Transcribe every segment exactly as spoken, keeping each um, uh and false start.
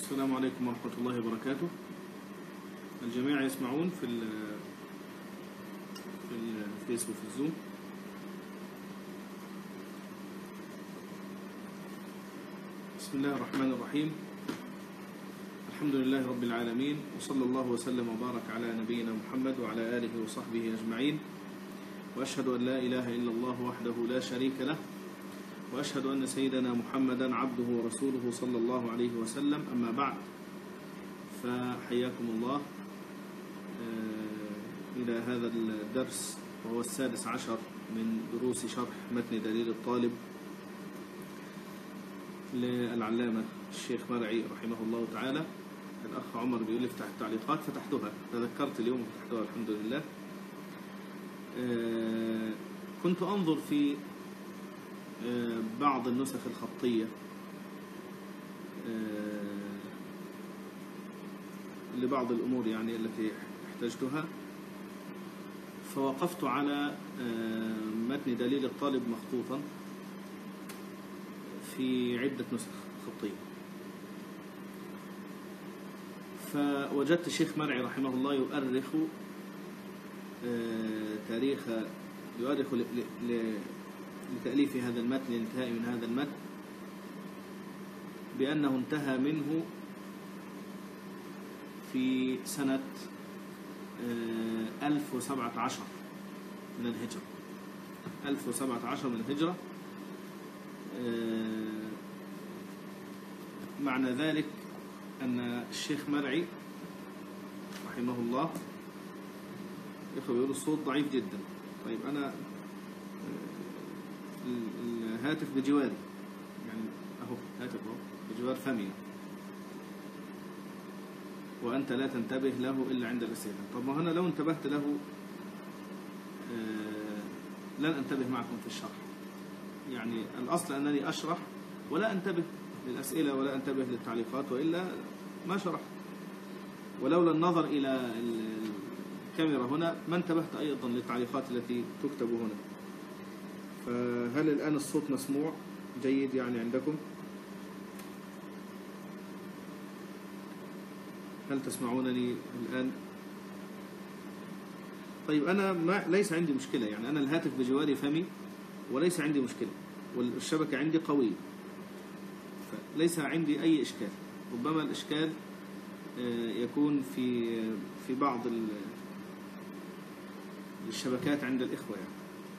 السلام عليكم ورحمة الله وبركاته. الجميع يسمعون في في الفيس وفي الزوم. بسم الله الرحمن الرحيم. الحمد لله رب العالمين، وصلى الله وسلم وبارك على نبينا محمد وعلى آله وصحبه أجمعين، وأشهد أن لا إله إلا الله وحده لا شريك له، وأشهد أن سيدنا محمدا عبده ورسوله صلى الله عليه وسلم. أما بعد، فحياكم الله إلى هذا الدرس، وهو السادس عشر من دروس شرح متن دليل الطالب للعلامة الشيخ مرعي رحمه الله تعالى. الأخ عمر بيقول افتح التعليقات، فتحتها، تذكرت اليوم فتحتها الحمد لله. كنت أنظر في بعض النسخ الخطية لبعض الأمور يعني التي احتجتها، فوقفت على متن دليل الطالب مخطوطا في عدة نسخ خطية، فوجدت الشيخ مرعي رحمه الله يؤرخ تاريخ يؤرخ لتأليف هذا المتن، الانتهاء من هذا المتن، بأنه انتهى منه في سنة ألف وسبعة عشر من الهجرة. ألف وسبعة عشر من الهجرة. معنى ذلك أن الشيخ مرعي رحمه الله، يخوي يقول الصوت ضعيف جدا. طيب أنا الهاتف بجواري، يعني أهو هاتف أهو بجوار فمي، وأنت لا تنتبه له إلا عند الأسئلة. طب ما هنا لو انتبهت له لن أنتبه معكم في الشرح. يعني الأصل أنني أشرح ولا أنتبه للأسئلة ولا أنتبه للتعليقات، وإلا ما شرح. ولولا النظر إلى الكاميرا هنا ما انتبهت أيضا للتعليقات التي تكتب هنا. فهل الآن الصوت مسموع جيد يعني عندكم؟ هل تسمعونني الآن؟ طيب أنا ما ليس عندي مشكلة، يعني أنا الهاتف بجواري فمي وليس عندي مشكلة، والشبكة عندي قوية، فليس عندي أي إشكال. ربما الإشكال يكون في في بعض الشبكات عند الإخوة يعني.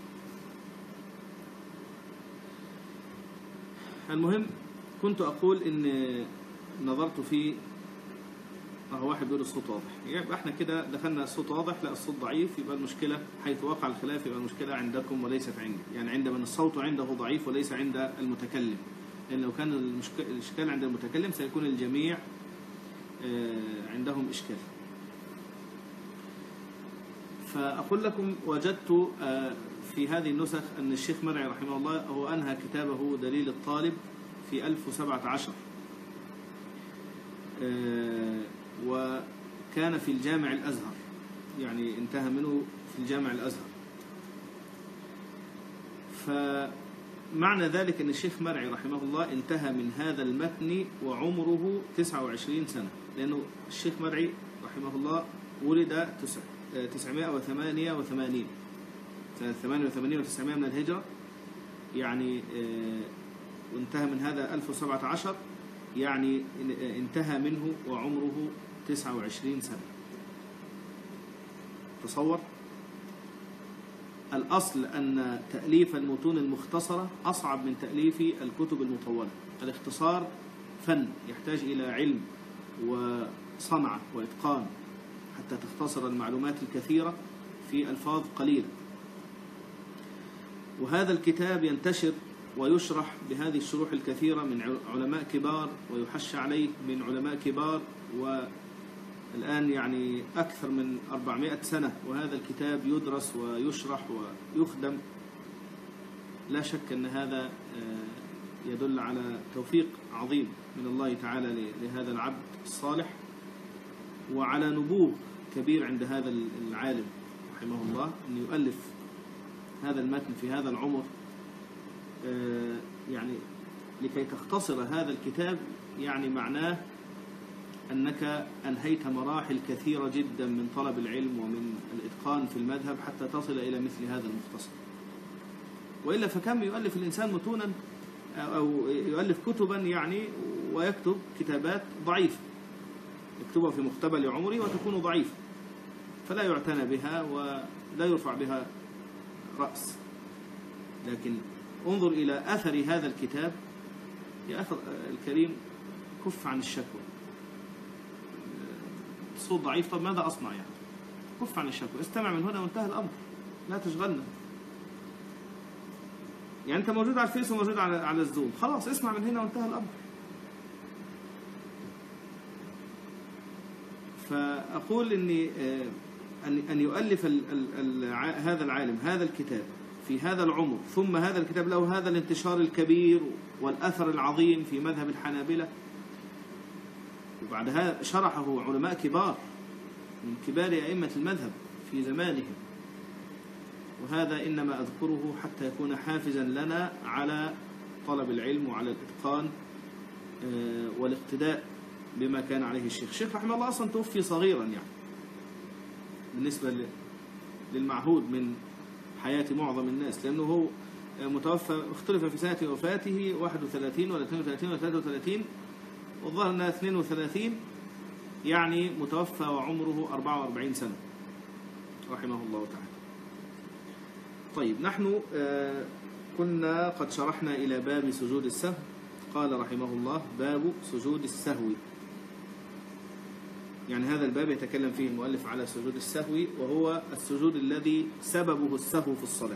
المهم، كنت أقول إن نظرت في أهو واحد بيقول الصوت واضح، يبقى احنا كده دخلنا الصوت واضح، لا الصوت ضعيف، يبقى المشكلة حيث وقع الخلاف يبقى المشكلة عندكم وليست عندي. يعني عند من الصوت عنده ضعيف وليس عند المتكلم، لأن لو كان الإشكال عند المتكلم سيكون الجميع عندهم إشكال. فأقول لكم وجدت في هذه النسخ أن الشيخ مرعي رحمه الله هو أنهى كتابه دليل الطالب في ألف وسبعة عشر، وكان في الجامع الأزهر، يعني انتهى منه في الجامع الأزهر. فمعنى ذلك أن الشيخ مرعي رحمه الله انتهى من هذا المتن وعمره تسعة وعشرين سنة، لأنه الشيخ مرعي رحمه الله ولد تسعمائة وثمانية وثمانين سنة ثمانية وثمانين وتسعمائة من الهجرة، يعني وانتهى من هذا ألف وسبعة عشر، يعني انتهى منه وعمره تسعة وعشرين سنة. تصور. الأصل أن تأليف المتون المختصرة أصعب من تأليف الكتب المطولة. الاختصار فن يحتاج إلى علم وصنعة وإتقان حتى تختصر المعلومات الكثيرة في ألفاظ قليلة. وهذا الكتاب ينتشر ويشرح بهذه الشروح الكثيرة من علماء كبار، ويحش عليه من علماء كبار، والآن يعني أكثر من أربعمائة سنة وهذا الكتاب يدرس ويشرح ويخدم. لا شك أن هذا يدل على توفيق عظيم من الله تعالى لهذا العبد الصالح، وعلى نبوغ كبير عند هذا العالم رحمه الله أن يؤلف هذا المتن في هذا العمر، يعني لكي تختصر هذا الكتاب، يعني معناه أنك أنهيت مراحل كثيرة جدا من طلب العلم ومن الإتقان في المذهب حتى تصل إلى مثل هذا المختصر. وإلا فكم يؤلف الإنسان متونا أو يؤلف كتبا يعني ويكتب كتابات ضعيفة، يكتبها في مقتبل عمره وتكون ضعيفة فلا يعتنى بها ولا يرفع بها رأس. لكن انظر إلى أثر هذا الكتاب يا أخي الكريم، كف عن الشكوى. صوت ضعيف، طب ماذا أصنع يعني؟ كف عن الشكوى، استمع من هنا وانتهى الأمر، لا تشغلنا. يعني أنت موجود على الفيس وموجود على على الزوم، خلاص اسمع من هنا وانتهى الأمر. فأقول إني أن أن يؤلف ال ال ال هذا العالم هذا الكتاب في هذا العمر، ثم هذا الكتاب له هذا الانتشار الكبير والأثر العظيم في مذهب الحنابلة، وبعدها شرحه علماء كبار من كبار أئمة المذهب في زمانهم. وهذا إنما أذكره حتى يكون حافزا لنا على طلب العلم وعلى الإتقان والاقتداء بما كان عليه الشيخ. الشيخ رحمه الله أصلا توفي صغيرا يعني بالنسبة للمعهود من حياة معظم الناس، لأنه هو متوفى، اختلف في سنة وفاته واحد وثلاثين ولا اثنين وثلاثين ولا ثلاثة وثلاثين، والظاهر أنها اثنين وثلاثين، يعني متوفى وعمره أربعة وأربعين سنة رحمه الله تعالى. طيب، نحن كنا قد شرحنا إلى باب سجود السهو. قال رحمه الله: باب سجود السهو. يعني هذا الباب يتكلم فيه المؤلف على سجود السهو، وهو السجود الذي سببه السهو في الصلاة.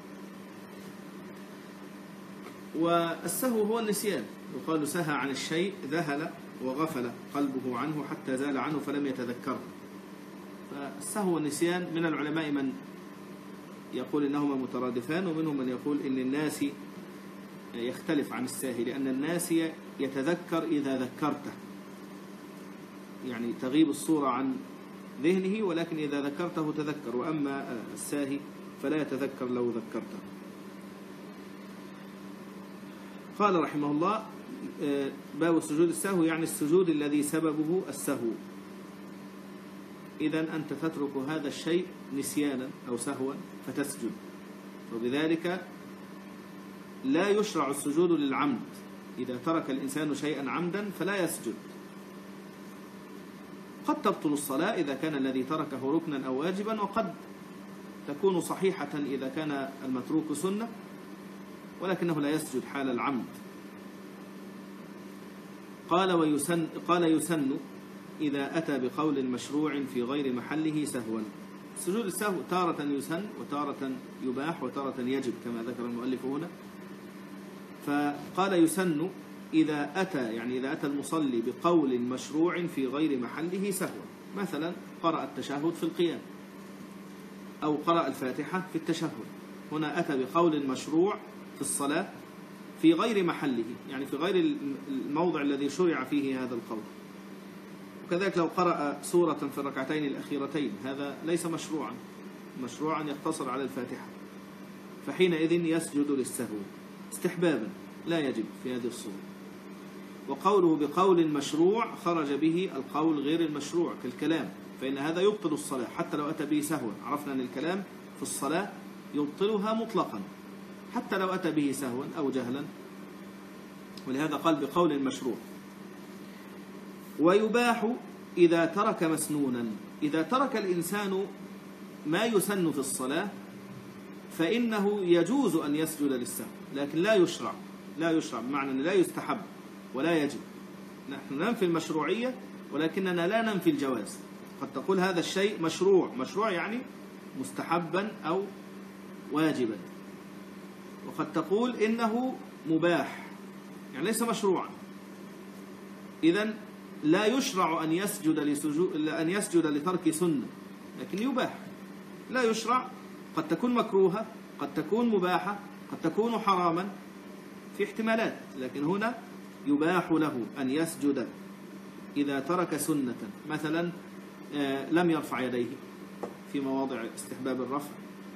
والسهو هو النسيان، يقال سهى عن الشيء، ذهل وغفل قلبه عنه حتى زال عنه فلم يتذكره. فالسهو والنسيان من العلماء من يقول إنهما مترادفان، ومنهم من يقول إن الناسي يختلف عن الساهي، لأن الناسي يتذكر إذا ذكرته، يعني تغيب الصورة عن ذهنه، ولكن إذا ذكرته تذكر، وأما الساهي فلا يتذكر لو ذكرته. قال رحمه الله: باب سجود السهو، يعني السجود الذي سببه السهو. إذن أنت تترك هذا الشيء نسيانا أو سهوا فتسجد، وبذلك لا يشرع السجود للعمد. إذا ترك الإنسان شيئا عمدا فلا يسجد. قد تبطل الصلاة إذا كان الذي تركه ركنا أو واجبا، وقد تكون صحيحة إذا كان المتروك سنة، ولكنه لا يسجد حال العمد. قال ويسن قال يسن إذا أتى بقول مشروع في غير محله سهوا. سجود السهو تارة يسن وتارة يباح وتارة يجب كما ذكر المؤلف هنا. فقال يسن إذا أتى، يعني إذا أتى المصلي بقول مشروع في غير محله سهوا، مثلا قرأ التشهد في القيام أو قرأ الفاتحة في التشهد، هنا أتى بقول مشروع في الصلاة في غير محله، يعني في غير الموضع الذي شرع فيه هذا القول. وكذلك لو قرأ سورة في الركعتين الأخيرتين، هذا ليس مشروعا، مشروعا يقتصر على الفاتحة، فحينئذ يسجد للسهو استحبابا، لا يجب في هذه الصورة. وقوله بقول مشروع خرج به القول غير المشروع كالكلام، فإن هذا يبطل الصلاة حتى لو أتى به سهوا. عرفنا أن الكلام في الصلاة يبطلها مطلقا حتى لو أتى به سهوا أو جهلا، ولهذا قال بقول مشروع. ويباح إذا ترك مسنونا. إذا ترك الإنسان ما يسن في الصلاة فإنه يجوز أن يسجد للسهو، لكن لا يشرع، لا يشرع بمعنى أنه لا يستحب ولا يجب. نحن ننفي المشروعية ولكننا لا ننفي الجواز. قد تقول هذا الشيء مشروع، مشروع يعني مستحبا أو واجبا، وقد تقول إنه مباح يعني ليس مشروعا. إذن لا يشرع أن يسجد لسجود أن يسجد لترك سنة، لكن يباح. لا يشرع، قد تكون مكروهة، قد تكون مباحة، قد تكون حراما، في احتمالات، لكن هنا يباح له أن يسجد إذا ترك سنة، مثلا لم يرفع يديه في مواضع استحباب الرفع،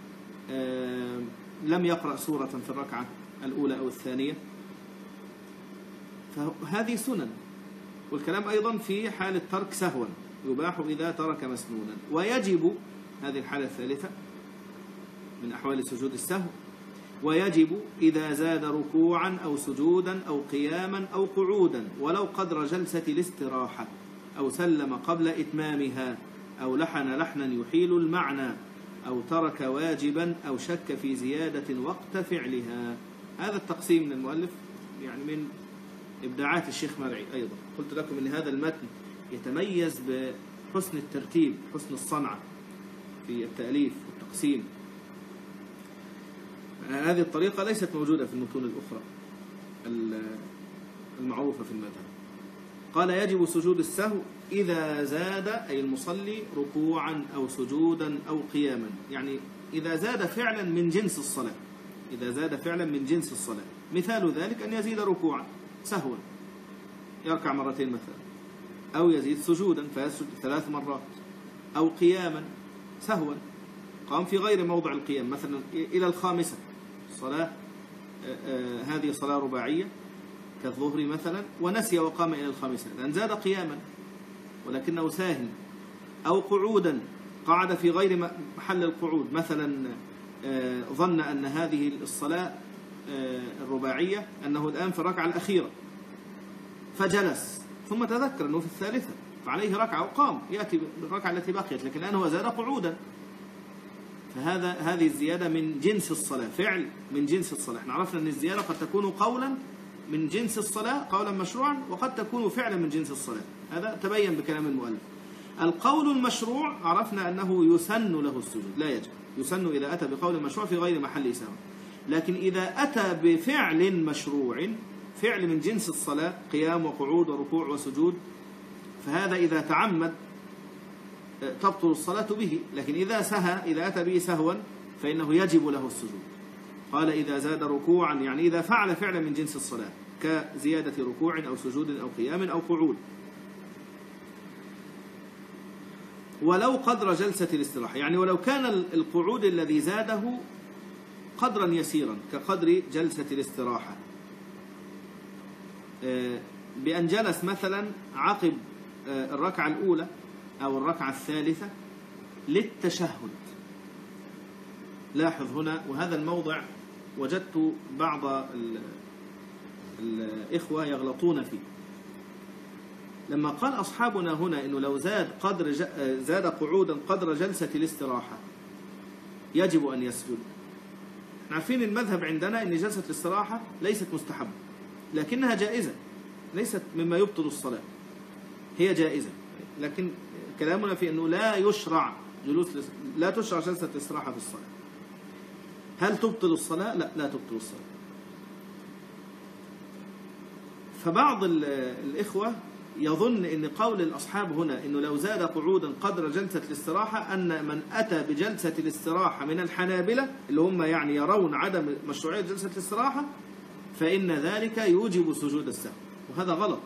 لم يقرأ سورة في الركعة الأولى أو الثانية، فهذه سنن والكلام أيضا في حال الترك سهوا، يباح إذا ترك مسنونا. ويجب، هذه الحالة الثالثة من أحوال سجود السهو، ويجب إذا زاد ركوعا أو سجودا أو قياما أو قعودا ولو قدر جلسة الاستراحة، أو سلم قبل إتمامها، أو لحن لحنا يحيل المعنى، أو ترك واجبا، أو شك في زيادة وقت فعلها. هذا التقسيم من المؤلف يعني من إبداعات الشيخ مرعي. أيضا قلت لكم أن هذا المتن يتميز بحسن الترتيب، حسن الصنعة في التأليف والتقسيم. هذه الطريقة ليست موجودة في المتون الأخرى المعروفة في المذهب. قال يجب سجود السهو إذا زاد، أي المصلي، ركوعا أو سجودا أو قياما، يعني إذا زاد فعلا من جنس الصلاة، إذا زاد فعلا من جنس الصلاة. مثال ذلك أن يزيد ركوعا سهوا يركع مرتين مثلا، أو يزيد سجودا فيسجد ثلاث مرات، أو قياما سهوا قام في غير موضع القيام، مثلا إلى الخامسة، صلاة هذه صلاة رباعية كالظهر مثلا، ونسي وقام إلى الخامسة، لأن زاد قياما ولكنه ساهل. أو قعودا، قعد في غير محل القعود، مثلا ظن أن هذه الصلاة الرباعية أنه الآن في الركعة الأخيرة فجلس، ثم تذكر أنه في الثالثة فعليه ركعة وقام يأتي بالركعة التي بقيت، لكن الآن هو زاد قعودا، فهذا هذه الزيادة من جنس الصلاة، فعل من جنس الصلاة. احنا عرفنا أن الزيادة قد تكون قولا من جنس الصلاة، قولا مشروعا، وقد تكون فعلا من جنس الصلاة. هذا تبين بكلام المؤلف. القول المشروع عرفنا أنه يسن له السجود، لا يجب، يسن إذا أتى بقول مشروع في غير محل سواء. لكن إذا أتى بفعل مشروع، فعل من جنس الصلاة، قيام وقعود وركوع وسجود، فهذا إذا تعمد تبطل الصلاة به. لكن إذا سهى، إذا أتى به سهوا، فإنه يجب له السجود. قال إذا زاد ركوعا، يعني إذا فعل فعلا من جنس الصلاة كزيادة ركوع أو سجود أو قيام أو قعود. ولو قدر جلسة الاستراحة، يعني ولو كان القعود الذي زاده قدرا يسيرا كقدر جلسة الاستراحة، بأن جلس مثلا عقب الركعة الأولى أو الركعة الثالثة للتشهد. لاحظ هنا، وهذا الموضع وجدت بعض الإخوة يغلطون فيه. لما قال أصحابنا هنا إنه لو زاد قدر زاد قعودا قدر جلسة الاستراحة يجب أن يسجد. عارفين المذهب عندنا إن جلسة الاستراحة ليست مستحبة، لكنها جائزة، ليست مما يبطل الصلاة، هي جائزة. لكن كلامنا في أنه لا يشرع جلوس لا تشرع جلسة الاستراحة في الصلاة. هل تبطل الصلاة؟ لا، لا تبطل الصلاة. فبعض الإخوة يظن أن قول الأصحاب هنا أنه لو زاد قعودا قدر جلسة الاستراحة أن من أتى بجلسة الاستراحة من الحنابلة اللي هم يعني يرون عدم مشروعية جلسة الاستراحة فإن ذلك يوجب سجود السهو، وهذا غلط.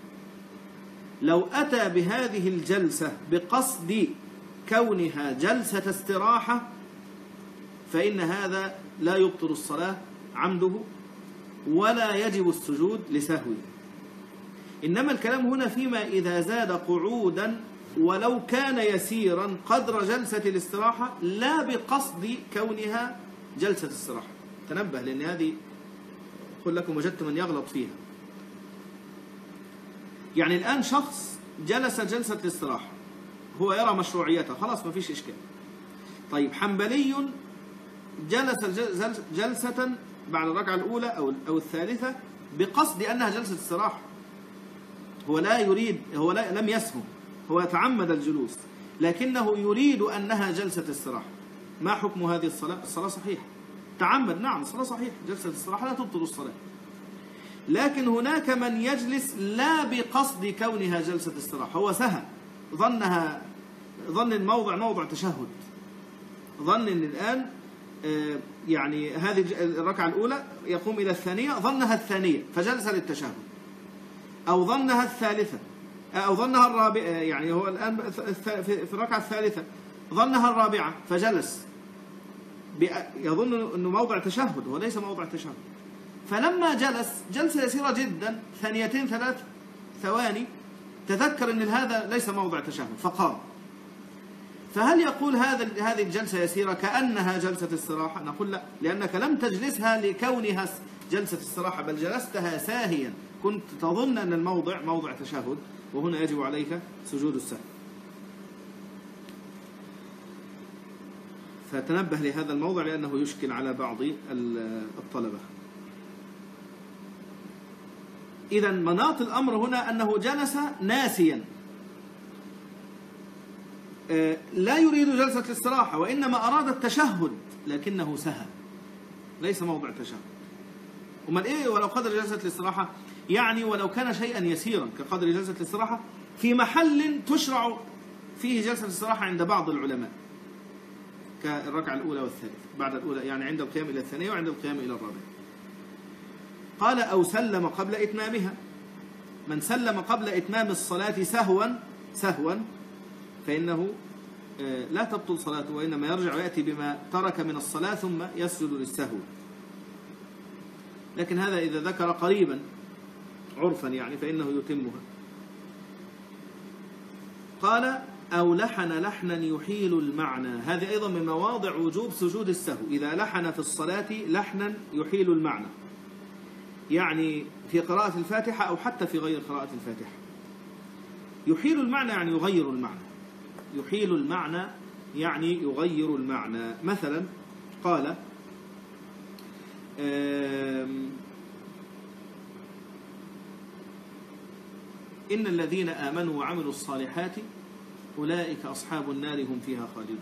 لو أتى بهذه الجلسة بقصد كونها جلسة استراحة فإن هذا لا يبطل الصلاة عمده ولا يجب السجود لسهوه. إنما الكلام هنا فيما إذا زاد قعودا ولو كان يسيرا قدر جلسة الاستراحة لا بقصد كونها جلسة استراحة. تنبه، لأن هذه أقول لكم وجدت من يغلط فيها. يعني الآن شخص جلس جلسة الاستراحة، هو يرى مشروعيتها، خلاص ما فيش إشكال. طيب حنبلي جلس جلسة بعد الركعة الأولى أو أو الثالثة بقصد أنها جلسة استراحة، هو لا يريد، هو لا لم يسهم، هو يتعمد الجلوس لكنه يريد أنها جلسة استراحة. ما حكم هذه الصلاة؟ الصلاة صحيحة. تعمد، نعم الصلاة صحيحة، جلسة الاستراحة لا تبطل الصلاة. لكن هناك من يجلس لا بقصد كونها جلسة استراحة، هو سهى، ظنها ظن الموضع موضع تشهد، ظن أن الآن يعني هذه الركعة الأولى يقوم إلى الثانية، ظنها الثانية فجلس للتشهد، أو ظنها الثالثة أو ظنها الرابعة، يعني هو الآن في الركعة الثالثة ظنها الرابعة فجلس، يظن أنه موضع تشهد، هو ليس موضع تشهد. فلما جلس جلسة يسيرة جدا، ثانيتين ثلاث ثواني، تذكر أن هذا ليس موضع تشهد فقام، فهل يقول هذا هذه الجلسة يسيرة كأنها جلسة استراحة؟ نقول لا، لأنك لم تجلسها لكونها جلسة استراحة، بل جلستها ساهيا، كنت تظن أن الموضع موضع تشهد، وهنا يجب عليك سجود السهو. فتنبه لهذا الموضع لأنه يشكل على بعض الطلبة. إذا مناط الأمر هنا أنه جلس ناسيا، لا يريد جلسة الاستراحة وإنما أراد التشهد لكنه سهى، ليس موضع تشهد. ومن إيه ولو قدر جلسة الاستراحة؟ يعني ولو كان شيئا يسيرا كقدر جلسة الاستراحة في محل تشرع فيه جلسة الاستراحة عند بعض العلماء، كالركعة الأولى والثالثة بعد الأولى، يعني عند القيام إلى الثانية وعند القيام إلى الرابعة. قال أو سلم قبل إتمامها، من سلم قبل إتمام الصلاة سهوا سهوا فإنه لا تبطل صلاته، وإنما يرجع ويأتي بما ترك من الصلاة ثم يسجد للسهو. لكن هذا إذا ذكر قريبا عرفا يعني فإنه يتمها. قال أو لحن لحنا يحيل المعنى، هذه أيضا من مواضع وجوب سجود السهو، إذا لحن في الصلاة لحنا يحيل المعنى، يعني في قراءة الفاتحة أو حتى في غير قراءة الفاتحة. يحيل المعنى يعني يغير المعنى، يحيل المعنى يعني يغير المعنى. مثلا قال إن الذين آمنوا وعملوا الصالحات أولئك أصحاب النار هم فيها خالدون.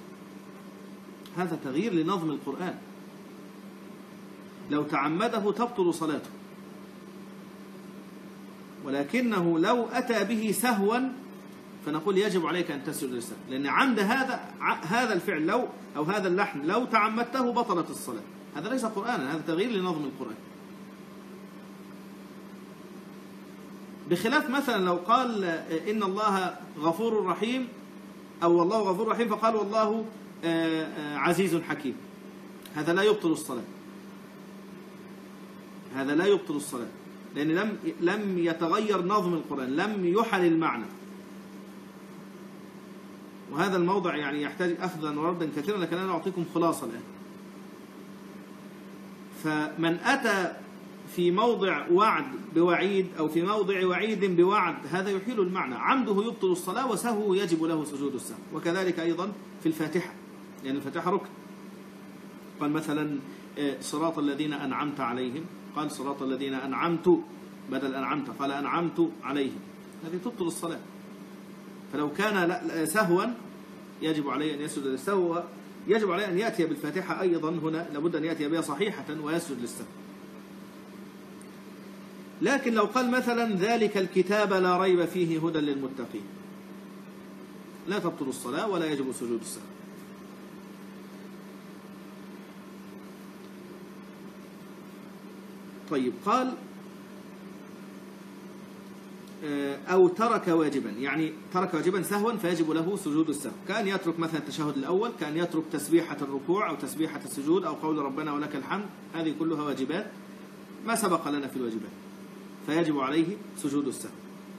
هذا تغيير لنظم القرآن، لو تعمده تبطل صلاته، ولكنه لو أتى به سهوا فنقول يجب عليك أن تسجد للسهو، لأن عمد هذا هذا الفعل لو أو هذا اللحن لو تعمدته بطلت الصلاة. هذا ليس قرآنا، هذا تغيير لنظم القرآن. بخلاف مثلا لو قال إن الله غفور رحيم أو والله غفور رحيم فقال والله عزيز حكيم، هذا لا يبطل الصلاة، هذا لا يبطل الصلاة، لأن لم لم يتغير نظم القرآن، لم يحل المعنى. وهذا الموضع يعني يحتاج أخذا وردا كثيرا، لكن أنا أعطيكم خلاصة الآن. فمن أتى في موضع وعد بوعيد أو في موضع وعيد بوعد هذا يحيل المعنى، عمده يبطل الصلاة وسهو يجب له سجود السهو. وكذلك أيضا في الفاتحة، لأن يعني الفاتحة ركن. قال مثلا صراط الذين أنعمت عليهم، قال صراط الذين أنعمت بدل أنعمت، قال أنعمت عليهم، هذه تبطل الصلاة. فلو كان سهوا يجب عليه أن يسجد للسهو، يجب عليه أن يأتي بالفاتحة أيضا، هنا لابد أن يأتي بها صحيحة ويسجد للسهو. لكن لو قال مثلا ذلك الكتاب لا ريب فيه هدى للمتقين، لا تبطل الصلاة ولا يجب سجود السهو. طيب قال أو ترك واجبا، يعني ترك واجبا سهوا فيجب له سجود السهو، كأن يترك مثلا التشهد الأول، كأن يترك تسبيحة الركوع أو تسبيحة السجود أو قول ربنا ولك الحمد، هذه كلها واجبات ما سبق لنا في الواجبات، فيجب عليه سجود السهو.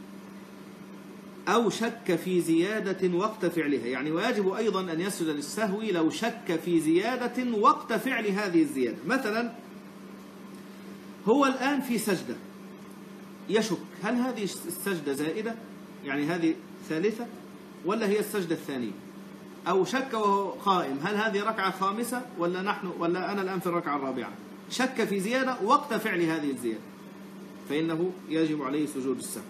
أو شك في زيادة وقت فعلها، يعني ويجب أيضا أن يسجد للسهو لو شك في زيادة وقت فعل هذه الزيادة. مثلا هو الآن في سجدة يشك هل هذه السجدة زائدة، يعني هذه ثالثة ولا هي السجدة الثانية، أو شك وهو قائم هل هذه ركعة خامسة ولا نحن ولا أنا الآن في الركعة الرابعة، شك في زيادة وقت فعل هذه الزيادة فإنه يجب عليه سجود السهو.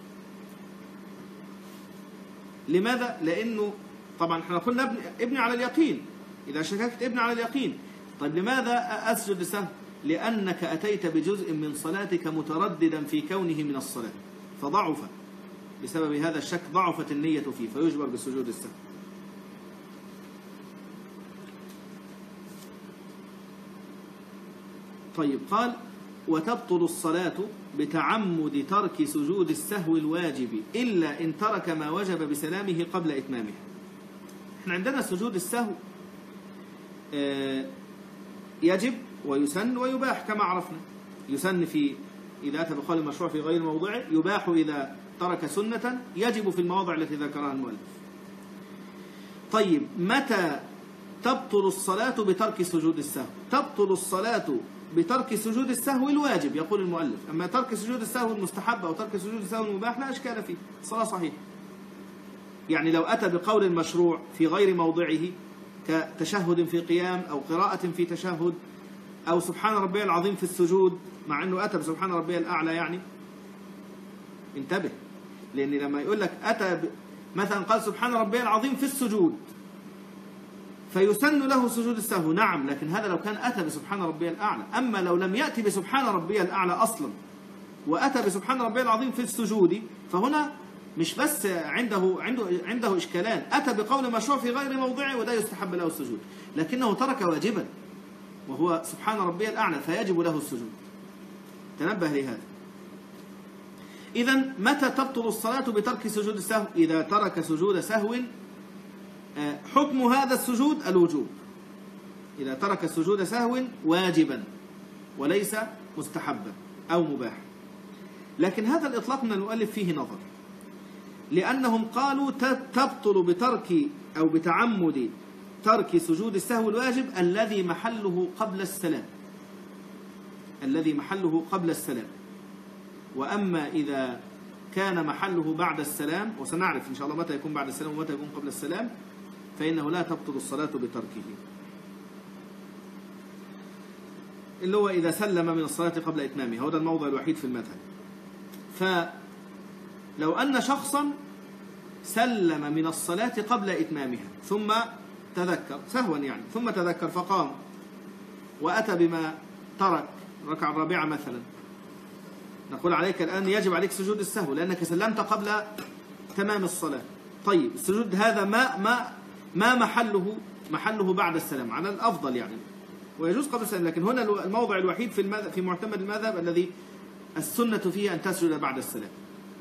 لماذا؟ لأنه طبعا احنا قلنا ابني على اليقين، إذا شككت ابني على اليقين. طيب لماذا أسجد السهو؟ لأنك أتيت بجزء من صلاتك مترددا في كونه من الصلاة فضعف، بسبب هذا الشك ضعفت النية فيه فيجبر بسجود السهو. طيب قال وتبطل الصلاة بتعمد ترك سجود السهو الواجب إلا إن ترك ما وجب بسلامه قبل إتمامه. احنا عندنا سجود السهو يجب ويسن ويباح كما عرفنا. يسن في إذا أتى بقول المشروع في غير موضعه، يباح إذا ترك سنة يجب في المواضع التي ذكرها المؤلف. طيب متى تبطل الصلاة بترك سجود السهو؟ تبطل الصلاة بترك سجود السهو الواجب يقول المؤلف، أما ترك سجود السهو المستحب أو ترك سجود السهو المباح لا أشكال فيه، الصلاة صحيحة. يعني لو أتى بقول المشروع في غير موضعه كتشهد في قيام أو قراءة في تشهد أو سبحان ربي العظيم في السجود، مع أنه أتى بسبحان ربي الأعلى، يعني انتبه، لأن لما يقول لك أتى مثلا قال سبحان ربي العظيم في السجود فيسن له سجود السهو، نعم، لكن هذا لو كان أتى بسبحان ربي الأعلى. أما لو لم يأتي بسبحان ربي الأعلى أصلا وأتى بسبحان ربي العظيم في السجود، فهنا مش بس عنده عنده عنده إشكالان، أتى بقول مشروع في غير موضعه وده يستحب له السجود، لكنه ترك واجبا وهو سبحان ربي الأعلى فيجب له السجود. تنبه لهذا. إذن متى تبطل الصلاة بترك سجود السهو؟ إذا ترك سجود سهو حكم هذا السجود الوجوب، إذا ترك سجود سهو واجبا وليس مستحبا أو مباحا. لكن هذا الإطلاق من المؤلف فيه نظر، لأنهم قالوا تبطل بترك أو بتعمد ترك سجود السهو الواجب الذي محله قبل السلام، الذي محله قبل السلام. وأما إذا كان محله بعد السلام، وسنعرف إن شاء الله متى يكون بعد السلام ومتى يكون قبل السلام، فإنه لا تبطل الصلاة بتركه، اللي هو إذا سلم من الصلاة قبل إتمامها، هذا الموضع الوحيد في المذهب. فلو أن شخصا سلم من الصلاة قبل إتمامها ثم تذكر سهوا يعني ثم تذكر فقام وأتى بما ترك الركعة الرابعة مثلا، نقول عليك الآن يجب عليك سجود السهو لأنك سلمت قبل تمام الصلاة. طيب السجود هذا ما ما ما محله محله بعد السلام على الأفضل يعني، ويجوز قبل السلام، لكن هنا الموضع الوحيد في المذهب في معتمد المذهب الذي السنة فيه أن تسجد بعد السلام.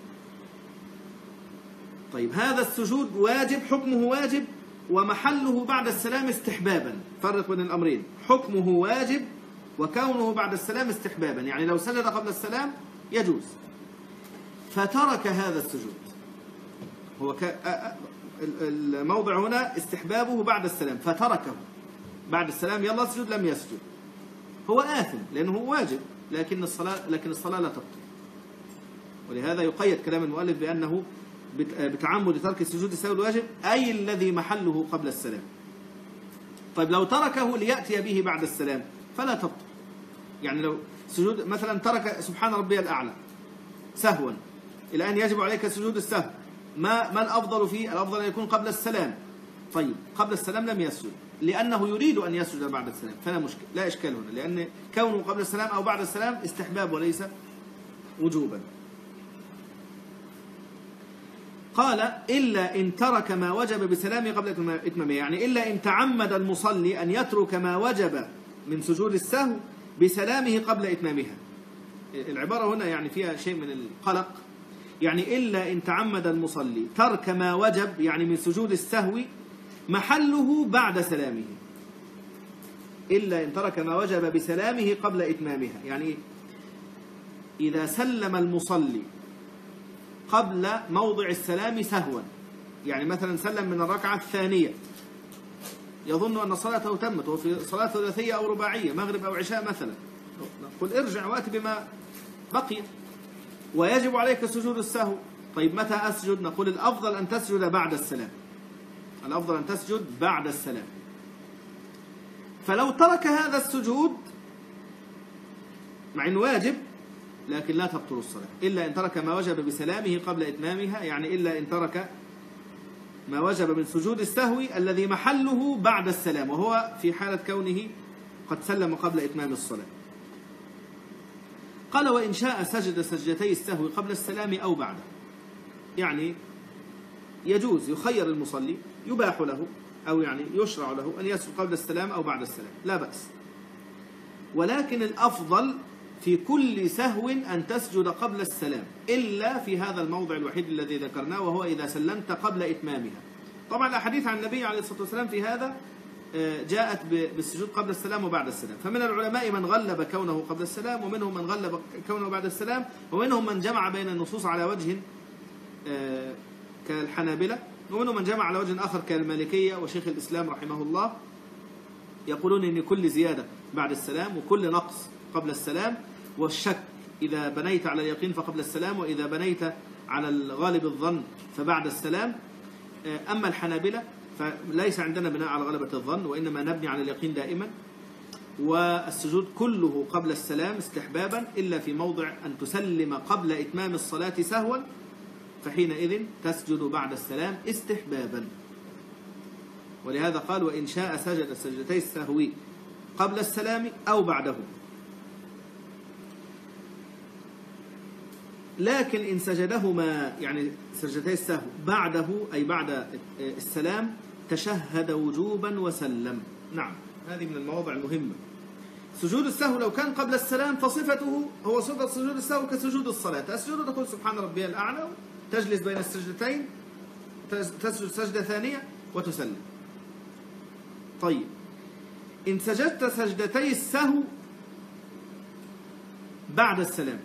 طيب هذا السجود واجب، حكمه واجب، ومحله بعد السلام استحبابا. فرق بين الأمرين، حكمه واجب وكونه بعد السلام استحبابا، يعني لو سجد قبل السلام يجوز، فترك هذا السجود. هو الموضع هنا استحبابه بعد السلام فتركه بعد السلام، يلا اسجد، لم يسجد، هو آثم لأنه واجب، لكن الصلاة لكن الصلاة لا تبطل. ولهذا يقيد كلام المؤلف بأنه بتعمد ترك السجود السهو الواجب أي الذي محله قبل السلام. طيب لو تركه ليأتي به بعد السلام فلا تبطل، يعني لو سجود مثلا ترك سبحان ربي الأعلى سهوا، الآن يجب عليك سجود السهو، ما ما الأفضل فيه؟ الأفضل أن يكون قبل السلام. طيب قبل السلام لم يسجد لأنه يريد أن يسجد بعد السلام، فلا مشكلة، لا إشكال هنا، لأن كونه قبل السلام أو بعد السلام استحباب وليس وجوبا. قال إلا إن ترك ما وجب بسلامه قبل إتمامه، يعني إلا إن تعمد المصلي أن يترك ما وجب من سجود السهو بسلامه قبل إتمامها. العبارة هنا يعني فيها شيء من القلق، يعني إلا إن تعمد المصلي ترك ما وجب يعني من سجود السهو محله بعد سلامه، إلا إن ترك ما وجب بسلامه قبل إتمامها، يعني إذا سلم المصلي قبل موضع السلام سهوا، يعني مثلا سلم من الركعة الثانية يظن أن صلاته تمت وفي صلاة ثلاثية أو رباعية مغرب أو عشاء مثلا، نقول ارجع وأتي بما بقي ويجب عليك سجود السهو. طيب متى أسجد؟ نقول الأفضل أن تسجد بعد السلام، الأفضل أن تسجد بعد السلام. فلو ترك هذا السجود مع أنه واجب لكن لا تبطل الصلاة، إلا إن ترك ما وجب بسلامه قبل إتمامها، يعني إلا إن ترك ما وجب من سجود السهو الذي محله بعد السلام، وهو في حالة كونه قد سلم قبل إتمام الصلاة. قال وإن شاء سجد سجدتي السهو قبل السلام أو بعده، يعني يجوز، يخير المصلي، يباح له أو يعني يشرع له أن يسجد قبل السلام أو بعد السلام، لا بأس، ولكن الأفضل في كل سهو أن تسجد قبل السلام إلا في هذا الموضع الوحيد الذي ذكرناه، وهو إذا سلمت قبل إتمامها. طبعا الأحاديث عن النبي عليه الصلاة والسلام في هذا جاءت بالسجود قبل السلام وبعد السلام، فمن العلماء من غلب كونه قبل السلام، ومنهم من غلب كونه بعد السلام، ومنهم من جمع بين النصوص على وجه كالحنابلة، ومنهم من جمع على وجه آخر كالمالكية وشيخ الإسلام رحمه الله، يقولون إن كل زيادة بعد السلام وكل نقص قبل السلام، والشك إذا بنيت على اليقين فقبل السلام، وإذا بنيت على الغالب الظن فبعد السلام. أما الحنابلة فليس عندنا بناء على غلبة الظن، وإنما نبني على اليقين دائما، والسجود كله قبل السلام استحبابا إلا في موضع أن تسلم قبل إتمام الصلاة سهوا، فحينئذ تسجد بعد السلام استحبابا. ولهذا قال وإن شاء سجد سجدتي السهو قبل السلام أو بعده. لكن إن سجدهما يعني سجدتي السهو بعده أي بعد السلام تشهد وجوبا وسلم. نعم، هذه من المواضع المهمة. سجود السهو لو كان قبل السلام فصفته هو صفة سجود السهو كسجود الصلاة، تسجد وتقول سبحان ربي الأعلى، تجلس بين السجدتين، تسجد سجدة ثانية وتسلم. طيب إن سجدت سجدتي السهو بعد السلام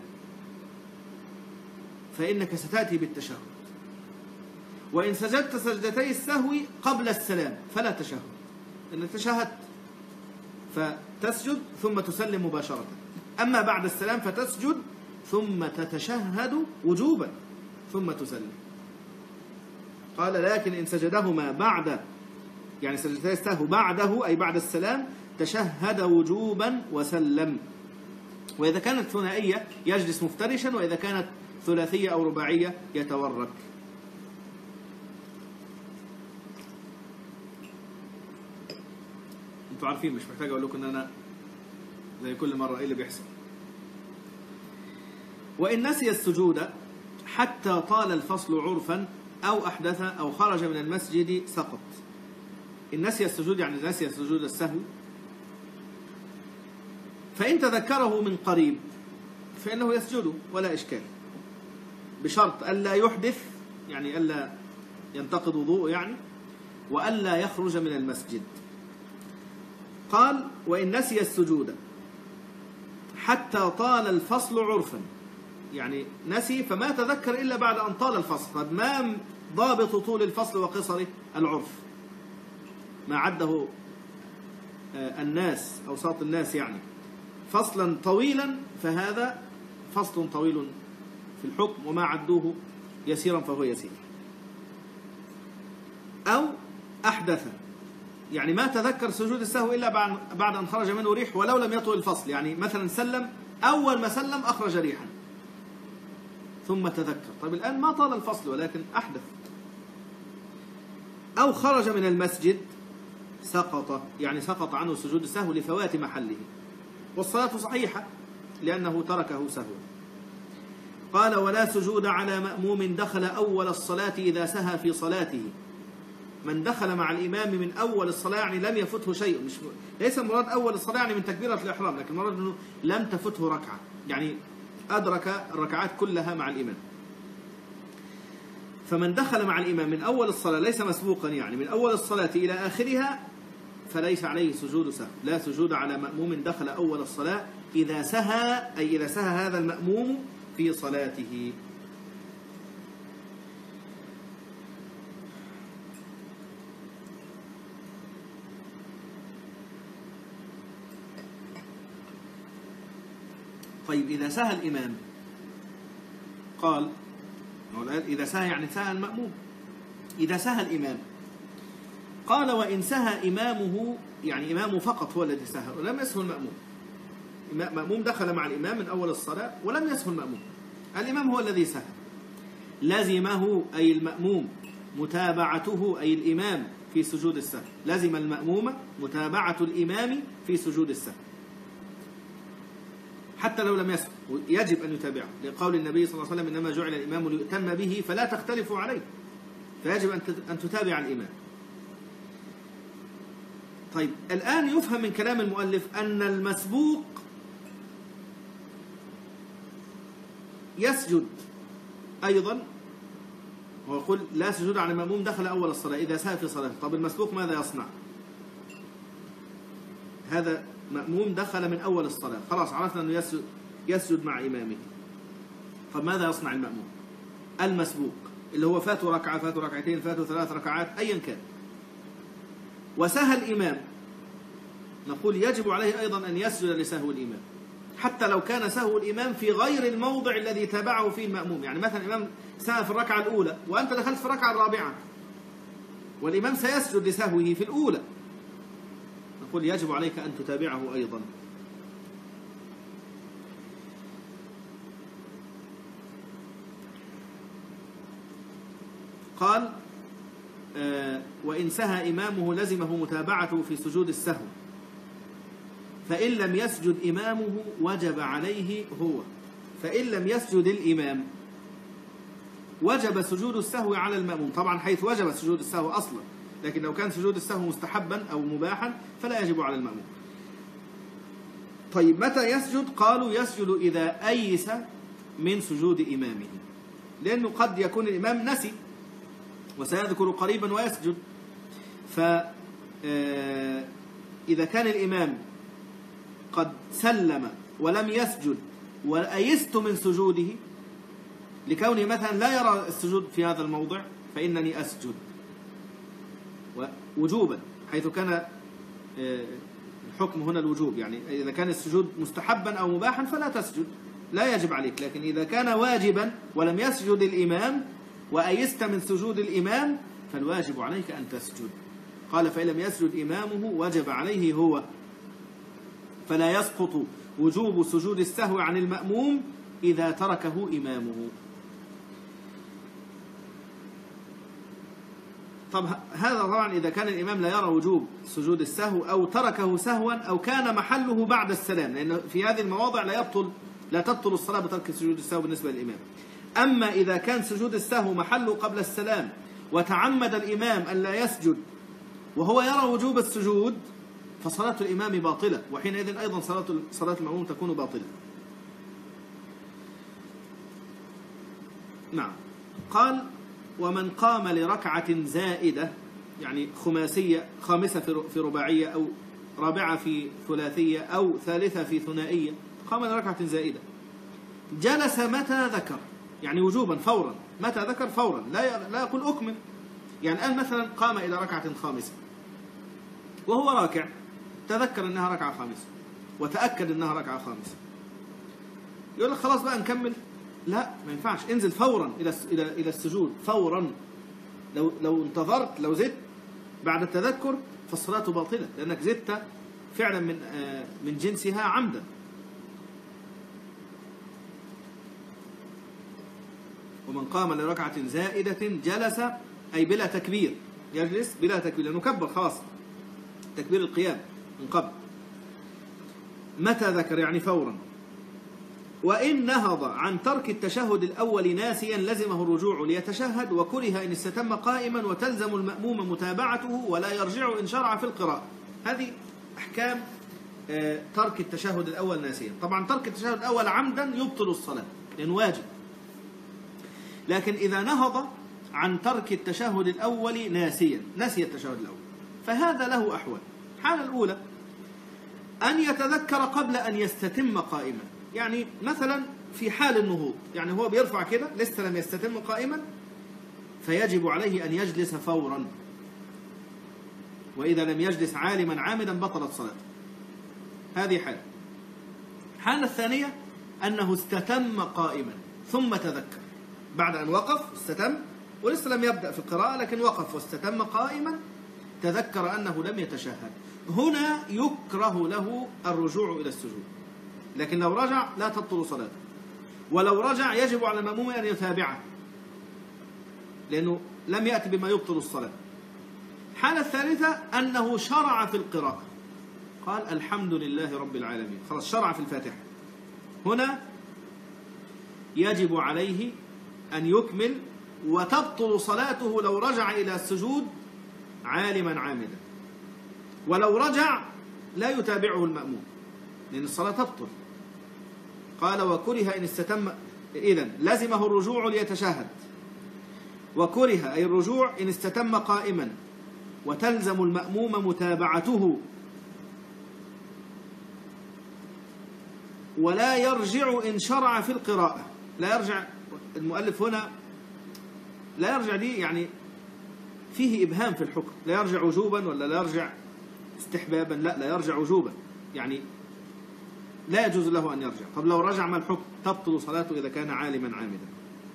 فإنك ستأتي بالتشهد، وإن سجدت سجدتي السهو قبل السلام فلا تشهد، إن تشهدت فتسجد ثم تسلم مباشرة. أما بعد السلام فتسجد ثم تتشهد وجوبا ثم تسلم. قال لكن إن سجدهما بعد يعني سجدتي السهو بعده أي بعد السلام تشهد وجوبا وسلم. وإذا كانت ثنائية يجلس مفترشا، وإذا كانت ثلاثية أو رباعية يتورك. انتوا عارفين، مش محتاج أقول لكم أن أنا زي كل مرة إيه اللي بيحصل. وإن نسي السجود حتى طال الفصل عرفا أو أحدث أو خرج من المسجد سقط. إن نسي السجود يعني نسي سجود السهو، فإن تذكره من قريب فإنه يسجد ولا إشكال، بشرط ألا يحدث يعني ألا ينتقض وضوء يعني، وألا يخرج من المسجد. قال وإن نسي السجود حتى طال الفصل عرفا، يعني نسي فما تذكر إلا بعد أن طال الفصل. طب ما ضابط طول الفصل وقصره؟ العرف، ما عده الناس أوساط الناس يعني فصلا طويلا فهذا فصل طويل في الحكم، وما عدوه يسيرا فهو يسير. أو أحدث يعني ما تذكر سجود السهو إلا بعد أن خرج منه ريح ولو لم يطول الفصل، يعني مثلا سلم أول ما سلم أخرج ريحا ثم تذكر، طيب الآن ما طال الفصل ولكن أحدث. أو خرج من المسجد سقط، يعني سقط عنه سجود السهو لفوات محله، والصلاة صحيحة لأنه تركه سهوا. قال ولا سجود على مأموم دخل أول الصلاة إذا سهى في صلاته. من دخل مع الإمام من أول الصلاة يعني لم يفته شيء، مش ليس مراد أول الصلاة يعني من تكبيرة الإحرام، لكن مراد أنه لم تفته ركعة، يعني أدرك الركعات كلها مع الإمام. فمن دخل مع الإمام من أول الصلاة ليس مسبوقا، يعني من أول الصلاة إلى آخرها فليس عليه سجود سهو. لا سجود على مأموم دخل أول الصلاة إذا سهى، أي إذا سهى هذا المأموم في صلاته. طيب إذا سهى الإمام، قال إذا سهى يعني سهى المأموم. إذا سهى الإمام قال وإن سهى إمامه، يعني إمامه فقط هو الذي سهى ولم يسهى المأموم. مأموم دخل مع الإمام من أول الصلاة ولم يسهى المأموم، الإمام هو الذي سهى، لزمه أي المأموم متابعته أي الإمام في سجود السهو. لزم المأموم متابعة الإمام في سجود السهو حتى لو لم يسهو، يجب أن يتابعه، لقول النبي صلى الله عليه وسلم إنما جعل الإمام ليؤتم به فلا تختلفوا عليه، فيجب أن تتابع الإمام. طيب الآن يفهم من كلام المؤلف أن المسبوق يسجد أيضا، ويقول لا سجود على المأموم دخل أول الصلاة إذا سهى في صلاته. طب المسبوق ماذا يصنع؟ هذا مأموم دخل من أول الصلاة، خلاص عرفنا أنه يسجد, يسجد مع إمامه. طب ماذا يصنع المأموم المسبوق؟ اللي هو فاتوا ركعة، فاتوا ركعتين، فاتوا ثلاث ركعات، أيا كان، وسهى الإمام، نقول يجب عليه أيضا أن يسجد لسهو الإمام، حتى لو كان سهو الإمام في غير الموضع الذي تابعه فيه المأموم. يعني مثلا الإمام سهى في الركعة الأولى وأنت دخلت في الركعة الرابعة والإمام سيسجد لسهوه في الأولى، نقول يجب عليك أن تتابعه أيضا. قال آه وإن سهى إمامه لزمه متابعته في سجود السهو، فإن لم يسجد إمامه وجب عليه هو. فإن لم يسجد الإمام وجب سجود السهو على المأموم، طبعا حيث وجب سجود السهو أصلا، لكن لو كان سجود السهو مستحبا أو مباحا فلا يجب على المأموم. طيب متى يسجد؟ قالوا يسجد إذا أيس من سجود إمامه، لأنه قد يكون الإمام نسي وسيذكر قريبا ويسجد، فإذا كان الإمام قد سلم ولم يسجد وأيست من سجوده لكونه مثلا لا يرى السجود في هذا الموضع، فإنني أسجد وجوبا، حيث كان الحكم هنا الوجوب. يعني إذا كان السجود مستحبا أو مباحا فلا تسجد، لا يجب عليك، لكن إذا كان واجبا ولم يسجد الإمام وأيست من سجود الإمام فالواجب عليك أن تسجد. قال فإن لم يسجد إمامه وجب عليه هو، فلا يسقط وجوب سجود السهو عن المأموم إذا تركه إمامه. طب هذا طبعا إذا كان الإمام لا يرى وجوب سجود السهو أو تركه سهوا أو كان محله بعد السلام، لأن في هذه المواضع لا يبطل لا تبطل الصلاة بترك سجود السهو بالنسبة للإمام. أما إذا كان سجود السهو محله قبل السلام وتعمد الإمام أن لا يسجد وهو يرى وجوب السجود فصلاة الإمام باطلة، وحينئذ أيضا صلاة صلاة المأموم تكون باطلة. نعم. قال ومن قام لركعة زائدة، يعني خماسية، خامسة في رباعية أو رابعة في ثلاثية أو ثالثة في ثنائية، قام لركعة زائدة جلس متى ذكر، يعني وجوبا فورا، متى ذكر فورا، لا لا يقول أكمل. يعني الآن مثلا قام إلى ركعة خامسة وهو راكع تذكر أنها ركعة خامسة وتأكد أنها ركعة خامسة، يقول لك خلاص بقى نكمل؟ لا، ما ينفعش، انزل فورا إلى إلى إلى السجود فورا. لو لو انتظرت، لو زدت بعد التذكر فالصلاة باطلة، لأنك زدت فعلا من من جنسها عمدا. ومن قام لركعة زائدة جلس أي بلا تكبير، يجلس بلا تكبير، لأنه كبر خلاص تكبير القيام من قبل. متى ذكر يعني فورا. وإن نهض عن ترك التشهد الأول ناسيا لزمه الرجوع ليتشهد، وكره إن استتم قائما، وتلزم المأموم متابعته ولا يرجع إن شرع في القراءة. هذه أحكام ترك التشهد الأول ناسيا. طبعا ترك التشهد الأول عمدا يبطل الصلاة لأنه واجب، لكن إذا نهض عن ترك التشهد الأول ناسيا، نسي التشهد الأول، فهذا له أحوال. الحالة الأولى أن يتذكر قبل أن يستتم قائما، يعني مثلا في حال النهوض، يعني هو بيرفع كده لسه لم يستتم قائما، فيجب عليه أن يجلس فورا، وإذا لم يجلس عالما عامدا بطلت صلاته. هذه حالة. الحالة الثانية أنه استتم قائما ثم تذكر بعد أن وقف، استتم ولسه لم يبدأ في القراءة لكن وقف واستتم قائما، تذكر أنه لم يتشهد، هنا يكره له الرجوع إلى السجود، لكن لو رجع لا تبطل صلاته، ولو رجع يجب على المأموم أن يتابعه لأنه لم يأتي بما يبطل الصلاة. الحالة الثالثة أنه شرع في القراءة، قال الحمد لله رب العالمين، خلاص شرع في الفاتحة، هنا يجب عليه أن يكمل وتبطل صلاته لو رجع إلى السجود عالما عامدا، ولو رجع لا يتابعه المأموم لأن الصلاة تبطل. قال وكره إن استتم، إذن لزمه الرجوع ليتشهد، وكره أي الرجوع إن استتم قائما، وتلزم المأموم متابعته، ولا يرجع إن شرع في القراءة. لا يرجع، المؤلف هنا لا يرجع دي يعني فيه إبهام في الحكم، لا يرجع وجوبا ولا لا يرجع استحبابا، لا لا يرجع وجوبا، يعني لا يجوز له أن يرجع. طب لو رجع ما الحكم؟ تبطل صلاته إذا كان عالما عامدا.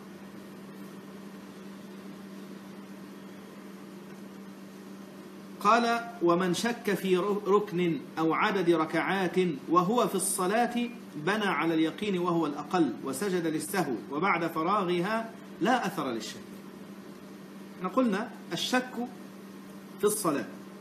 قال ومن شك في ركن أو عدد ركعات وهو في الصلاة بنى على اليقين وهو الأقل وسجد للسهو وبعد فراغها لا أثر للشك. قلنا الشك في الصلاة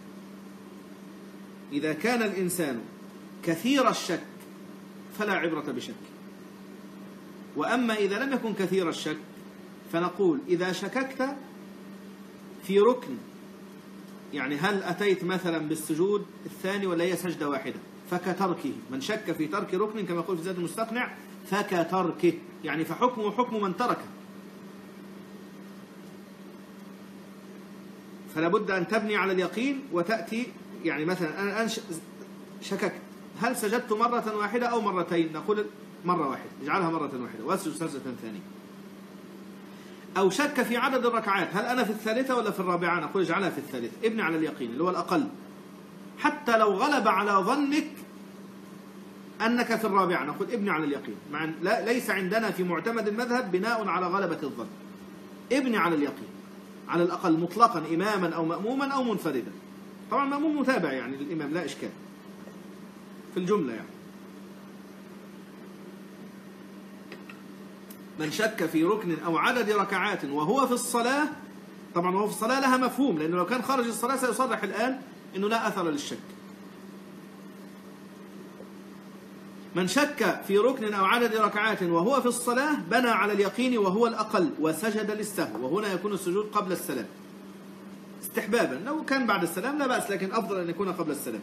إذا كان الإنسان كثير الشك فلا عبرة بشك، وأما إذا لم يكن كثير الشك فنقول إذا شككت في ركن، يعني هل أتيت مثلا بالسجود الثاني ولا هي سجدة واحدة، فكتركه. من شك في ترك ركن كما يقول في زاد المستقنع فكتركه، يعني فحكمه حكم من تركه. فلا بد أن تبني على اليقين وتأتي، يعني مثلا أنا الآن شككت هل سجدت مرة واحدة أو مرتين، نقول مرة واحدة، اجعلها مرة واحدة واسجد سجدة ثانية. أو شك في عدد الركعات، هل أنا في الثالثة ولا في الرابعة، نقول اجعلها في الثالثة، ابني على اليقين اللي هو الأقل، حتى لو غلب على ظنك أنك في الرابعة نقول ابني على اليقين، مع لا ليس عندنا في معتمد المذهب بناء على غلبة الظن، ابني على اليقين على الأقل مطلقا، إماما أو مأموما أو منفردا. طبعا مأموم متابع يعني للإمام لا إشكال في الجملة. يعني من شك في ركن أو عدد ركعات وهو في الصلاة، طبعا وهو في الصلاة لها مفهوم، لأنه لو كان خارج الصلاة سيصرح الآن أنه لا أثر للشك. من شك في ركن أو عدد ركعات وهو في الصلاة بنى على اليقين وهو الأقل وسجد للسهو، وهنا يكون السجود قبل السلام استحبابا، لو كان بعد السلام لا بأس، لكن أفضل أن يكون قبل السلام.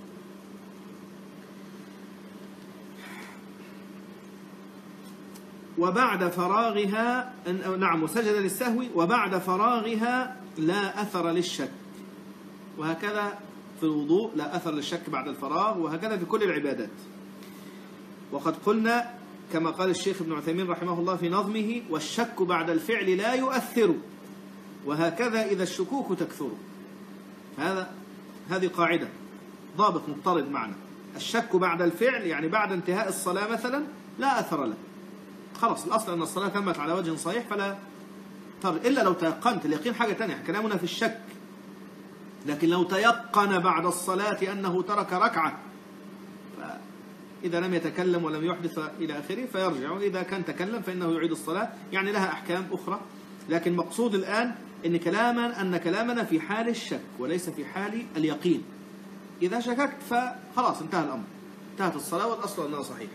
وبعد فراغها، نعم وسجد للسهو وبعد فراغها لا أثر للشك، وهكذا في الوضوء لا أثر للشك بعد الفراغ، وهكذا في كل العبادات. وقد قلنا كما قال الشيخ ابن عثيمين رحمه الله في نظمه والشك بعد الفعل لا يؤثر، وهكذا إذا الشكوك تكثر. هذا هذه قاعدة ضابط مضطرد معنا، الشك بعد الفعل يعني بعد انتهاء الصلاة مثلا لا أثر له، خلاص الأصل أن الصلاة تمت على وجه صحيح فلا تر، إلا لو تيقنت. اليقين حاجة تانية، كلامنا في الشك. لكن لو تيقن بعد الصلاة أنه ترك ركعة، إذا لم يتكلم ولم يحدث إلى آخره فيرجع، وإذا كان تكلم فإنه يعيد الصلاة، يعني لها أحكام أخرى. لكن مقصود الآن إن كلاما أن كلامنا في حال الشك وليس في حال اليقين. إذا شككت فخلاص انتهى الأمر، انتهت الصلاة والأصل أنها صحيحة.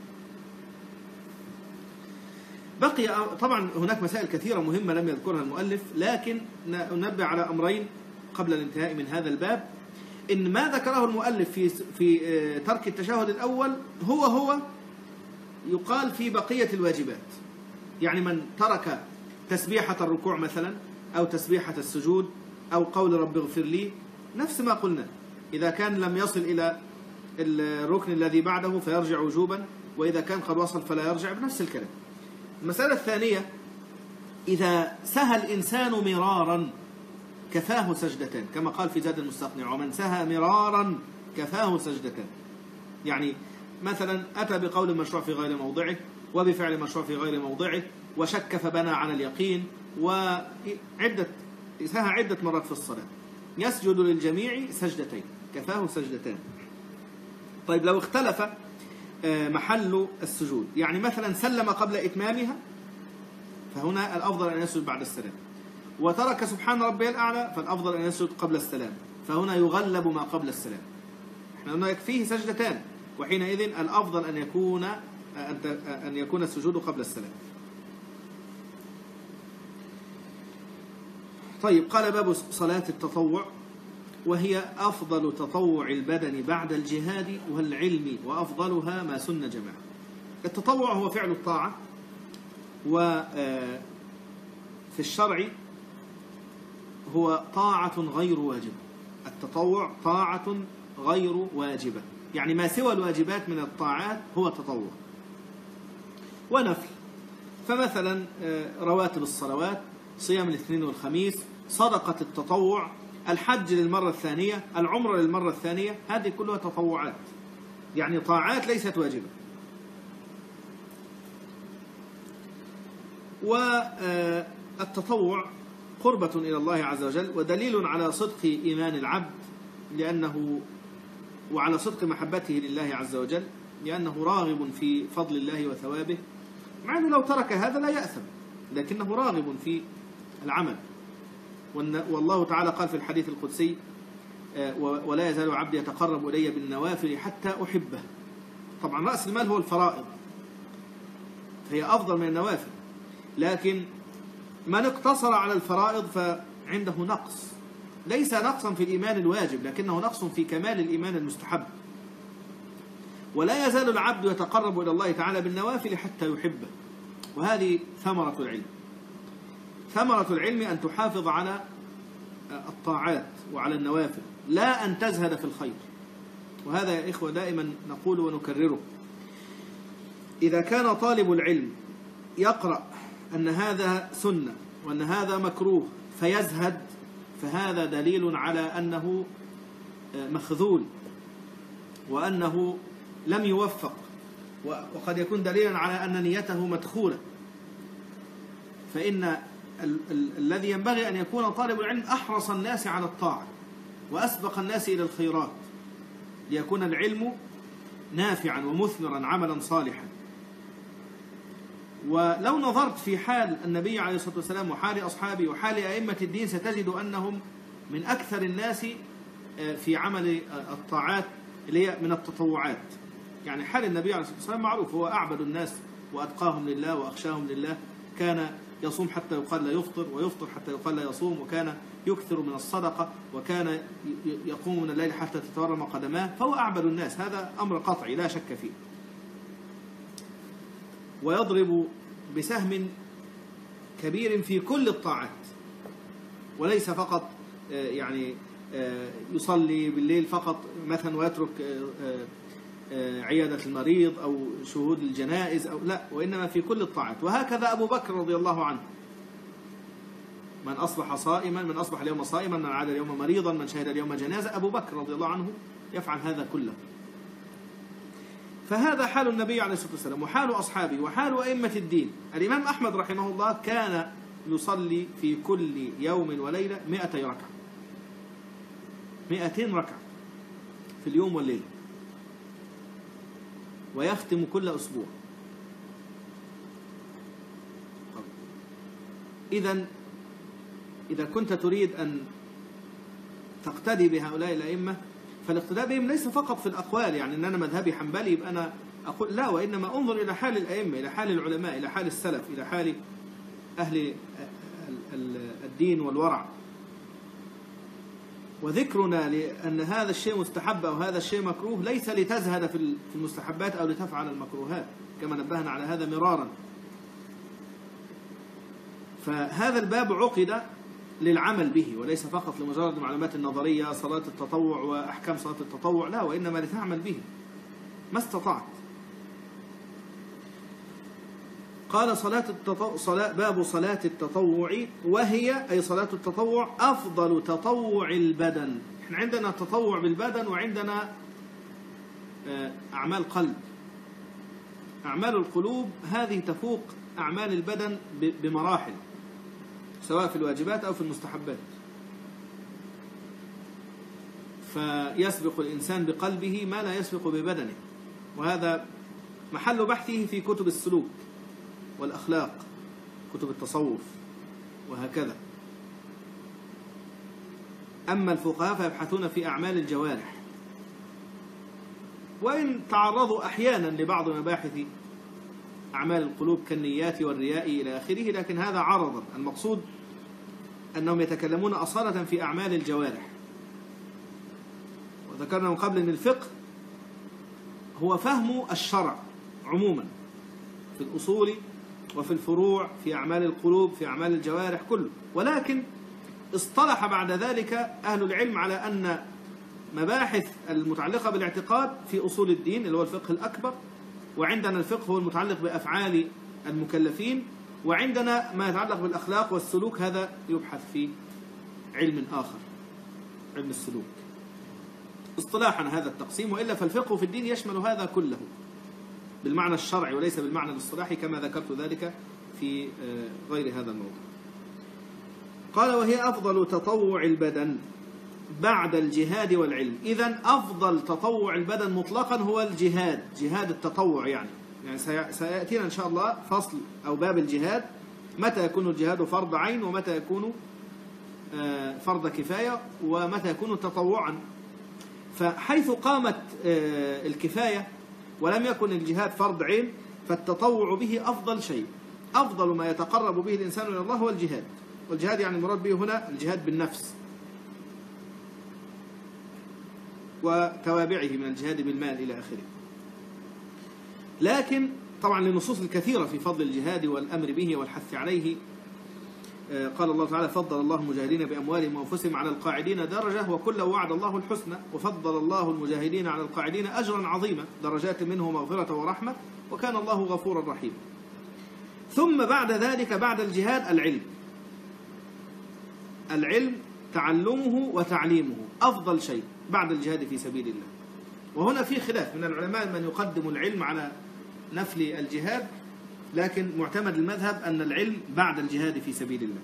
بقي طبعا هناك مسائل كثيرة مهمة لم يذكرها المؤلف، لكن ننبه على أمرين قبل الانتهاء من هذا الباب. إن ما ذكره المؤلف في في ترك التشهد الأول هو هو يقال في بقية الواجبات. يعني من ترك تسبيحة الركوع مثلا أو تسبيحة السجود أو قول رب اغفر لي، نفس ما قلنا، إذا كان لم يصل إلى الركن الذي بعده فيرجع وجوبا، وإذا كان قد وصل فلا يرجع، بنفس الكلام. المسألة الثانية، إذا سهى الإنسان مرارا كفاه سجدتان، كما قال في زاد المستقنع ومن سهى مرارا كفاه سجدتان. يعني مثلا أتى بقول مشروع في غير موضعه وبفعل مشروع في غير موضعه وشك فبنى على اليقين، وعدة سهى عدة مرات في الصلاة، يسجد للجميع سجدتين كفاه سجدتان. طيب لو اختلف محل السجود، يعني مثلا سلم قبل إتمامها فهنا الأفضل أن يسجد بعد السلام، وترك سبحان ربي الأعلى فالأفضل أن يسجد قبل السلام، فهنا يغلب ما قبل السلام. احنا قلنا يكفيه سجدتان، وحينئذ الأفضل أن يكون أن يكون السجود قبل السلام. طيب قال باب صلاة التطوع، وهي أفضل تطوع البدن بعد الجهاد والعلم، وأفضلها ما سن جماعة. التطوع هو فعل الطاعة، وفي الشرع هو طاعة غير واجبة. التطوع طاعة غير واجبة، يعني ما سوى الواجبات من الطاعات هو تطوع ونفل. فمثلا رواتب الصلوات صيام الاثنين والخميس، صدقة التطوع، الحج للمرة الثانية، العمرة للمرة الثانية، هذه كلها تطوعات، يعني طاعات ليست واجبة. والتطوع قربة إلى الله عز وجل ودليل على صدق إيمان العبد لأنه وعلى صدق محبته لله عز وجل، لأنه راغب في فضل الله وثوابه، مع أنه لو ترك هذا لا يأثم، لكنه راغب في العمل. والله تعالى قال في الحديث القدسي: ولا يزال عبدي يتقرب إلي بالنوافل حتى أحبه. طبعا رأس المال هو الفرائض، هي أفضل من النوافل، لكن من اقتصر على الفرائض فعنده نقص، ليس نقصا في الإيمان الواجب، لكنه نقص في كمال الإيمان المستحب. ولا يزال العبد يتقرب إلى الله تعالى بالنوافل حتى يحبه، وهذه ثمرة العلم. ثمرة العلم أن تحافظ على الطاعات وعلى النوافل، لا أن تزهد في الخير. وهذا يا إخوة دائما نقول ونكرره: إذا كان طالب العلم يقرأ أن هذا سنة وأن هذا مكروه فيزهد، فهذا دليل على أنه مخذول وأنه لم يوفق، وقد يكون دليلا على أن نيته مدخولة. فإن ال ال الذي ينبغي أن يكون طالب العلم أحرص الناس على الطاعة وأسبق الناس إلى الخيرات، ليكون العلم نافعا ومثمرا عملا صالحا. ولو نظرت في حال النبي عليه الصلاة والسلام وحال أصحابه وحال أئمة الدين ستجد أنهم من أكثر الناس في عمل الطاعات اللي هي من التطوعات. يعني حال النبي عليه الصلاة والسلام معروف، هو أعبد الناس وأتقاهم لله وأخشاهم لله، كان يصوم حتى يقال لا يفطر، ويفطر حتى يقال لا يصوم، وكان يكثر من الصدقة، وكان يقوم من الليل حتى تتورم قدماه، فهو أعبد الناس، هذا أمر قطعي لا شك فيه. ويضرب بسهم كبير في كل الطاعات، وليس فقط يعني يصلي بالليل فقط مثلا ويترك عيادة المريض أو شهود الجنائز أو لا، وإنما في كل الطاعات. وهكذا أبو بكر رضي الله عنه: من أصبح صائما، من أصبح اليوم صائما، من عاد اليوم مريضا، من شهد اليوم جنازة. أبو بكر رضي الله عنه يفعل هذا كله. فهذا حال النبي عليه الصلاة والسلام وحال أصحابه وحال أئمة الدين. الإمام أحمد رحمه الله كان يصلي في كل يوم وليلة مئتي ركعة، مئتين ركعة في اليوم والليل، ويختم كل أسبوع. إذن إذا كنت تريد أن تقتدي بهؤلاء الأئمة، فالاقتداء بهم ليس فقط في الأقوال، يعني أن أنا مذهبي حنبلي يبقى أنا أقول لا، وإنما انظر إلى حال الأئمة، إلى حال العلماء، إلى حال السلف، إلى حال أهل الدين والورع. وذكرنا لأن هذا الشيء مستحب أو هذا الشيء مكروه ليس لتزهد في المستحبات أو لتفعل المكروهات، كما نبهنا على هذا مرارا. فهذا الباب عقد للعمل به، وليس فقط لمجرد المعلومات النظرية، صلاة التطوع وأحكام صلاة التطوع، لا، وإنما لتعمل به ما استطعت. قال صلاة التطوع، صلاة باب صلاة التطوع، وهي أي صلاة التطوع أفضل تطوع البدن. احنا عندنا تطوع بالبدن وعندنا أعمال قلب. أعمال القلوب هذه تفوق أعمال البدن بمراحل، سواء في الواجبات أو في المستحبات. فيسبق الإنسان بقلبه ما لا يسبق ببدنه، وهذا محل بحثه في كتب السلوك والأخلاق، كتب التصوف وهكذا. أما الفقهاء فيبحثون في أعمال الجوارح، وإن تعرضوا أحيانا لبعض مباحث أعمال القلوب كالنيات والرياء إلى آخره، لكن هذا عرضا. المقصود أنهم يتكلمون أصالة في أعمال الجوارح. وذكرنا من قبل أن الفقه هو فهم الشرع عموما في الأصول وفي الفروع، في أعمال القلوب، في أعمال الجوارح كله. ولكن اصطلح بعد ذلك أهل العلم على أن مباحث المتعلقة بالاعتقاد في أصول الدين اللي هو الفقه الأكبر، وعندنا الفقه هو المتعلق بأفعال المكلفين، وعندنا ما يتعلق بالأخلاق والسلوك هذا يبحث في علم آخر، علم السلوك اصطلاحا هذا التقسيم. وإلا فالفقه في الدين يشمل هذا كله بالمعنى الشرعي وليس بالمعنى الاصطلاحي كما ذكرت ذلك في غير هذا الموضوع. قال وهي أفضل تطوع البدن بعد الجهاد والعلم. إذن أفضل تطوع البدن مطلقا هو الجهاد، جهاد التطوع يعني يعني سيأتينا إن شاء الله فصل أو باب الجهاد، متى يكون الجهاد فرض عين ومتى يكون فرض كفاية ومتى يكون تطوعا. فحيث قامت الكفاية ولم يكن الجهاد فرض عين فالتطوع به أفضل شيء، أفضل ما يتقرب به الإنسان إلى الله هو الجهاد. والجهاد يعني المراد به هنا الجهاد بالنفس وتوابعه من الجهاد بالمال إلى آخره. لكن طبعا للنصوص الكثيرة في فضل الجهاد والأمر به والحث عليه. قال الله تعالى فضل الله المجاهدين بأموالهم وأنفسهم على القاعدين درجة وكلا وعد الله الحسنى وفضل الله المجاهدين على القاعدين أجرا عظيما درجات منه مغفرة ورحمة وكان الله غفورا رحيما. ثم بعد ذلك بعد الجهاد العلم، العلم تعلمه وتعليمه أفضل شيء بعد الجهاد في سبيل الله. وهنا في خلاف من العلماء من يقدم العلم على نفل الجهاد، لكن معتمد المذهب أن العلم بعد الجهاد في سبيل الله.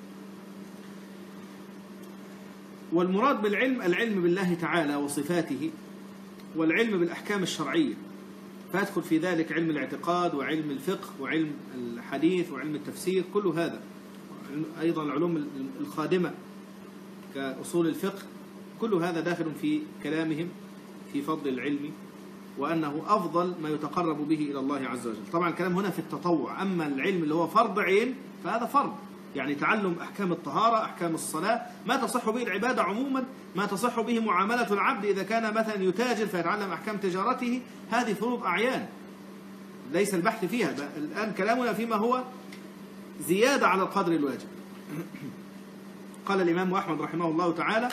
والمراد بالعلم العلم بالله تعالى وصفاته والعلم بالأحكام الشرعية، فيدخل في ذلك علم الاعتقاد وعلم الفقه وعلم الحديث وعلم التفسير، كل هذا أيضا العلوم الخادمة كأصول الفقه، كل هذا داخل في كلامهم في فضل العلم وأنه أفضل ما يتقرب به إلى الله عز وجل. طبعا الكلام هنا في التطوع، أما العلم اللي هو فرض عين فهذا فرض، يعني تعلم أحكام الطهارة، أحكام الصلاة، ما تصح به العبادة عموما، ما تصح به معاملة العبد إذا كان مثلا يتاجر فيتعلم أحكام تجارته، هذه فروض أعيان ليس البحث فيها. الآن كلامنا فيما هو زيادة على القدر الواجب. قال الإمام أحمد رحمه الله تعالى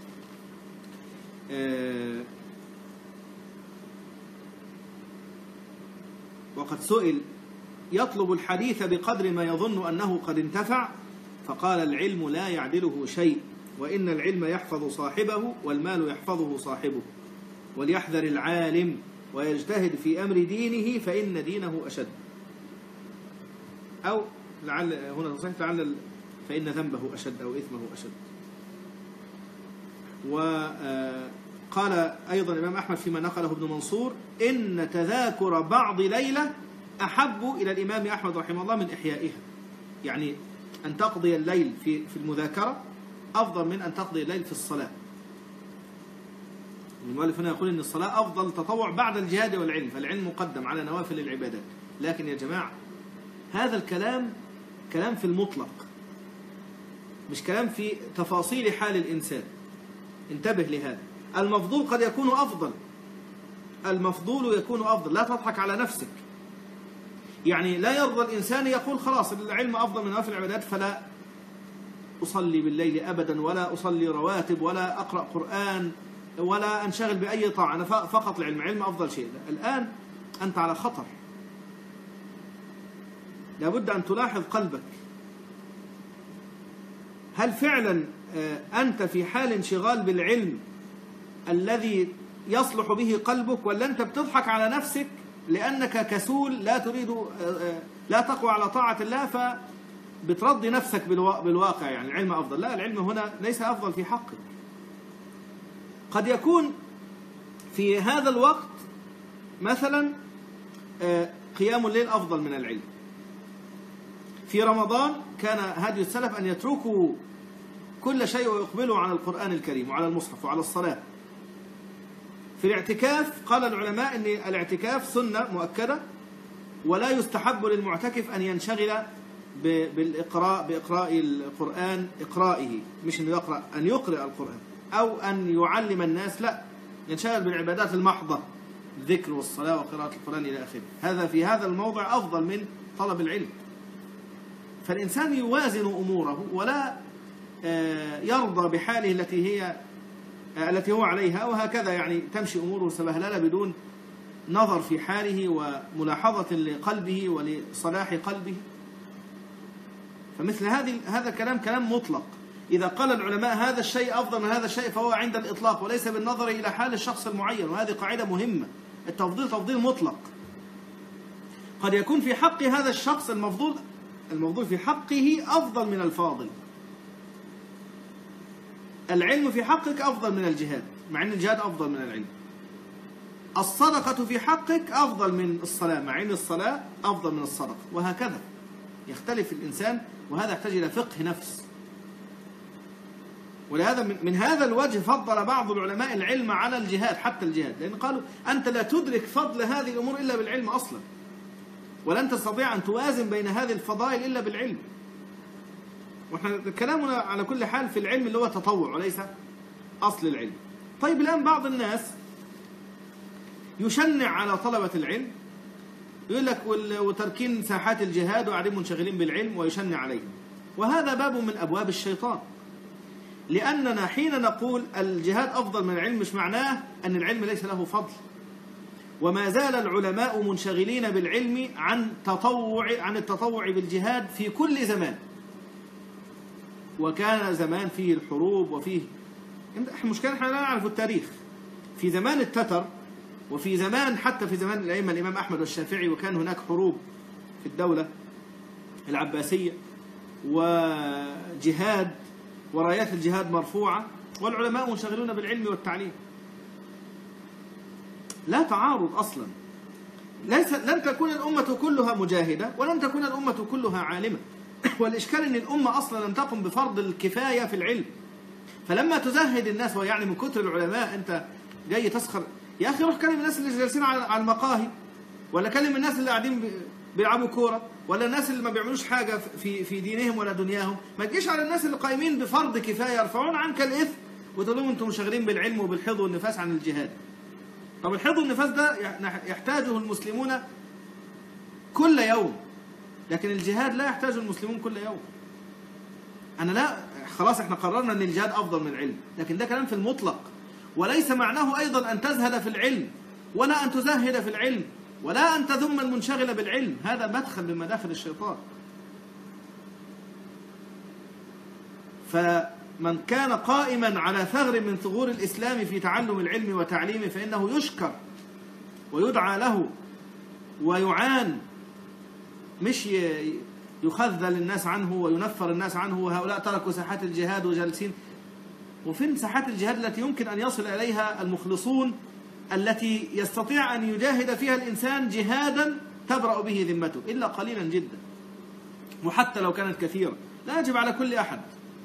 وقد سئل يطلب الحديث بقدر ما يظن أنه قد انتفع فقال العلم لا يعدله شيء وإن العلم يحفظ صاحبه والمال يحفظه صاحبه وليحذر العالم ويجتهد في أمر دينه فإن دينه أشد، أو لعل هنا تصحيح لعل فإن ذنبه أشد أو إثمه أشد. وقال أيضا الإمام أحمد فيما نقله ابن منصور إن تذاكر بعض ليلة أحب إلى الإمام أحمد رحمه الله من إحيائها، يعني أن تقضي الليل في في المذاكرة أفضل من أن تقضي الليل في الصلاة. المؤلف هنا يقول إن الصلاة أفضل تطوع بعد الجهاد والعلم، فالعلم مقدم على نوافل العبادات. لكن يا جماعة هذا الكلام كلام في المطلق، مش كلام في تفاصيل حال الإنسان. انتبه لهذا، المفضول قد يكون أفضل، المفضول يكون أفضل، لا تضحك على نفسك. يعني لا يرضى الإنسان يقول خلاص العلم أفضل من نوافل العبادات فلا أصلي بالليل أبدا ولا أصلي رواتب ولا أقرأ قرآن ولا أنشغل بأي طاعة، أنا فقط العلم، علم أفضل شيء. الآن أنت على خطر، لابد أن تلاحظ قلبك، هل فعلا أنت في حال انشغال بالعلم الذي يصلح به قلبك، ولا أنت بتضحك على نفسك لأنك كسول لا تريد لا تقوى على طاعة الله فبترضي نفسك بالواقع يعني العلم أفضل؟ لا، العلم هنا ليس أفضل في حقك. قد يكون في هذا الوقت مثلا قيام الليل أفضل من العلم. في رمضان كان هدي السلف أن يتركوا كل شيء ويقبلوا على القرآن الكريم وعلى المصحف وعلى الصلاة. في الاعتكاف قال العلماء أن الاعتكاف سنة مؤكدة ولا يستحب للمعتكف أن ينشغل بالإقراء بإقراء القرآن إقرائه، مش أن يقرأ، أن يقرأ القرآن أو أن يعلم الناس، لا، ينشغل بالعبادات المحضة، الذكر والصلاة وقراءة القرآن إلى آخره. هذا في هذا الموضع أفضل من طلب العلم. فالإنسان يوازن أموره ولا يرضى بحاله التي هي التي هو عليها، وهكذا يعني تمشي أموره سبهللة بدون نظر في حاله وملاحظة لقلبه ولصلاح قلبه. فمثل هذه هذا كلام كلام مطلق. إذا قال العلماء هذا الشيء أفضل من هذا الشيء فهو عند الإطلاق وليس بالنظر إلى حال الشخص المعين، وهذه قاعدة مهمة. التفضيل تفضيل مطلق، قد يكون في حق هذا الشخص المفضول المفضول في حقه أفضل من الفاضل. العلم في حقك أفضل من الجهاد مع أن الجهاد أفضل من العلم. الصدقة في حقك أفضل من الصلاة مع أن الصلاة أفضل من الصدقة، وهكذا يختلف الإنسان، وهذا يحتاج إلى فقه نفس. ولهذا من, من هذا الوجه فضل بعض العلماء العلم على الجهاد، حتى الجهاد، لأن قالوا أنت لا تدرك فضل هذه الأمور إلا بالعلم أصلا، ولن تستطيع أن توازن بين هذه الفضائل إلا بالعلم. وإحنا كلامنا على كل حال في العلم اللي هو تطوع وليس أصل العلم. طيب الآن بعض الناس يشنع على طلبة العلم، يقول لك وتركين ساحات الجهاد وقاعدين منشغلين بالعلم، ويشنع عليهم، وهذا باب من أبواب الشيطان. لأننا حين نقول الجهاد أفضل من العلم مش معناه أن العلم ليس له فضل، وما زال العلماء منشغلين بالعلم عن تطوع عن التطوع بالجهاد في كل زمان. وكان زمان فيه الحروب وفيه المشكلة، احنا لا نعرف التاريخ. في زمان التتر، وفي زمان حتى في زمان الأئمة الإمام أحمد والشافعي، وكان هناك حروب في الدولة العباسية وجهاد ورايات الجهاد مرفوعة، والعلماء منشغلون بالعلم والتعليم. لا تعارض أصلا. ليس لن تكون الأمة كلها مجاهدة ولن تكون الأمة كلها عالمة. والإشكال أن الأمة أصلا لم تقم بفرض الكفاية في العلم. فلما تزهد الناس، ويعني من كثر العلماء أنت جاي تسخر، يا أخي روح كلم الناس اللي جالسين على المقاهي، ولا كلم الناس اللي قاعدين بيلعبوا كورة، ولا الناس اللي ما بيعملوش حاجة في في دينهم ولا دنياهم. ما تجيش على الناس اللي قايمين بفرض كفاية يرفعون عنك الإثم وتقول لهم أنتم شغالين بالعلم وبالحظ والنفاس عن الجهاد. طب الحظ والنفاس ده يحتاجه المسلمون كل يوم، لكن الجهاد لا يحتاجه المسلمون كل يوم. أنا لا خلاص احنا قررنا أن الجهاد أفضل من العلم، لكن ده كلام في المطلق، وليس معناه أيضا أن تزهد في العلم ولا أن تزهد في العلم ولا أن تذم المنشغل بالعلم. هذا مدخل من مداخل الشيطان. فمن كان قائما على ثغر من ثغور الإسلام في تعلم العلم وتعليمه فإنه يشكر ويدعى له ويعان، مش يخذل الناس عنه وينفر الناس عنه، وهؤلاء تركوا ساحات الجهاد وجالسين. وفين ساحات الجهاد التي يمكن أن يصل إليها المخلصون، التي يستطيع أن يجاهد فيها الإنسان جهادا تبرأ به ذمته، إلا قليلا جدا، وحتى لو كانت كثيرة لا يجب على كل أحد.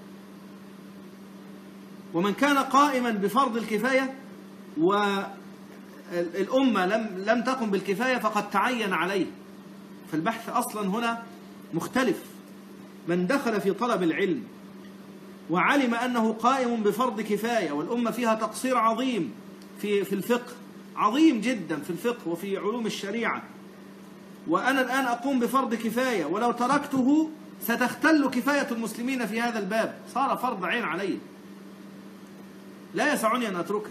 ومن كان قائما بفرض الكفاية والأمة لم لم تقم بالكفاية فقد تعين عليه. فالبحث أصلا هنا مختلف. من دخل في طلب العلم وعلم أنه قائم بفرض كفاية، والأمة فيها تقصير عظيم في في الفقه، عظيم جدا في الفقه وفي علوم الشريعة، وأنا الآن أقوم بفرض كفاية ولو تركته ستختل كفاية المسلمين في هذا الباب، صار فرض عين علي، لا يسعني أن أتركه.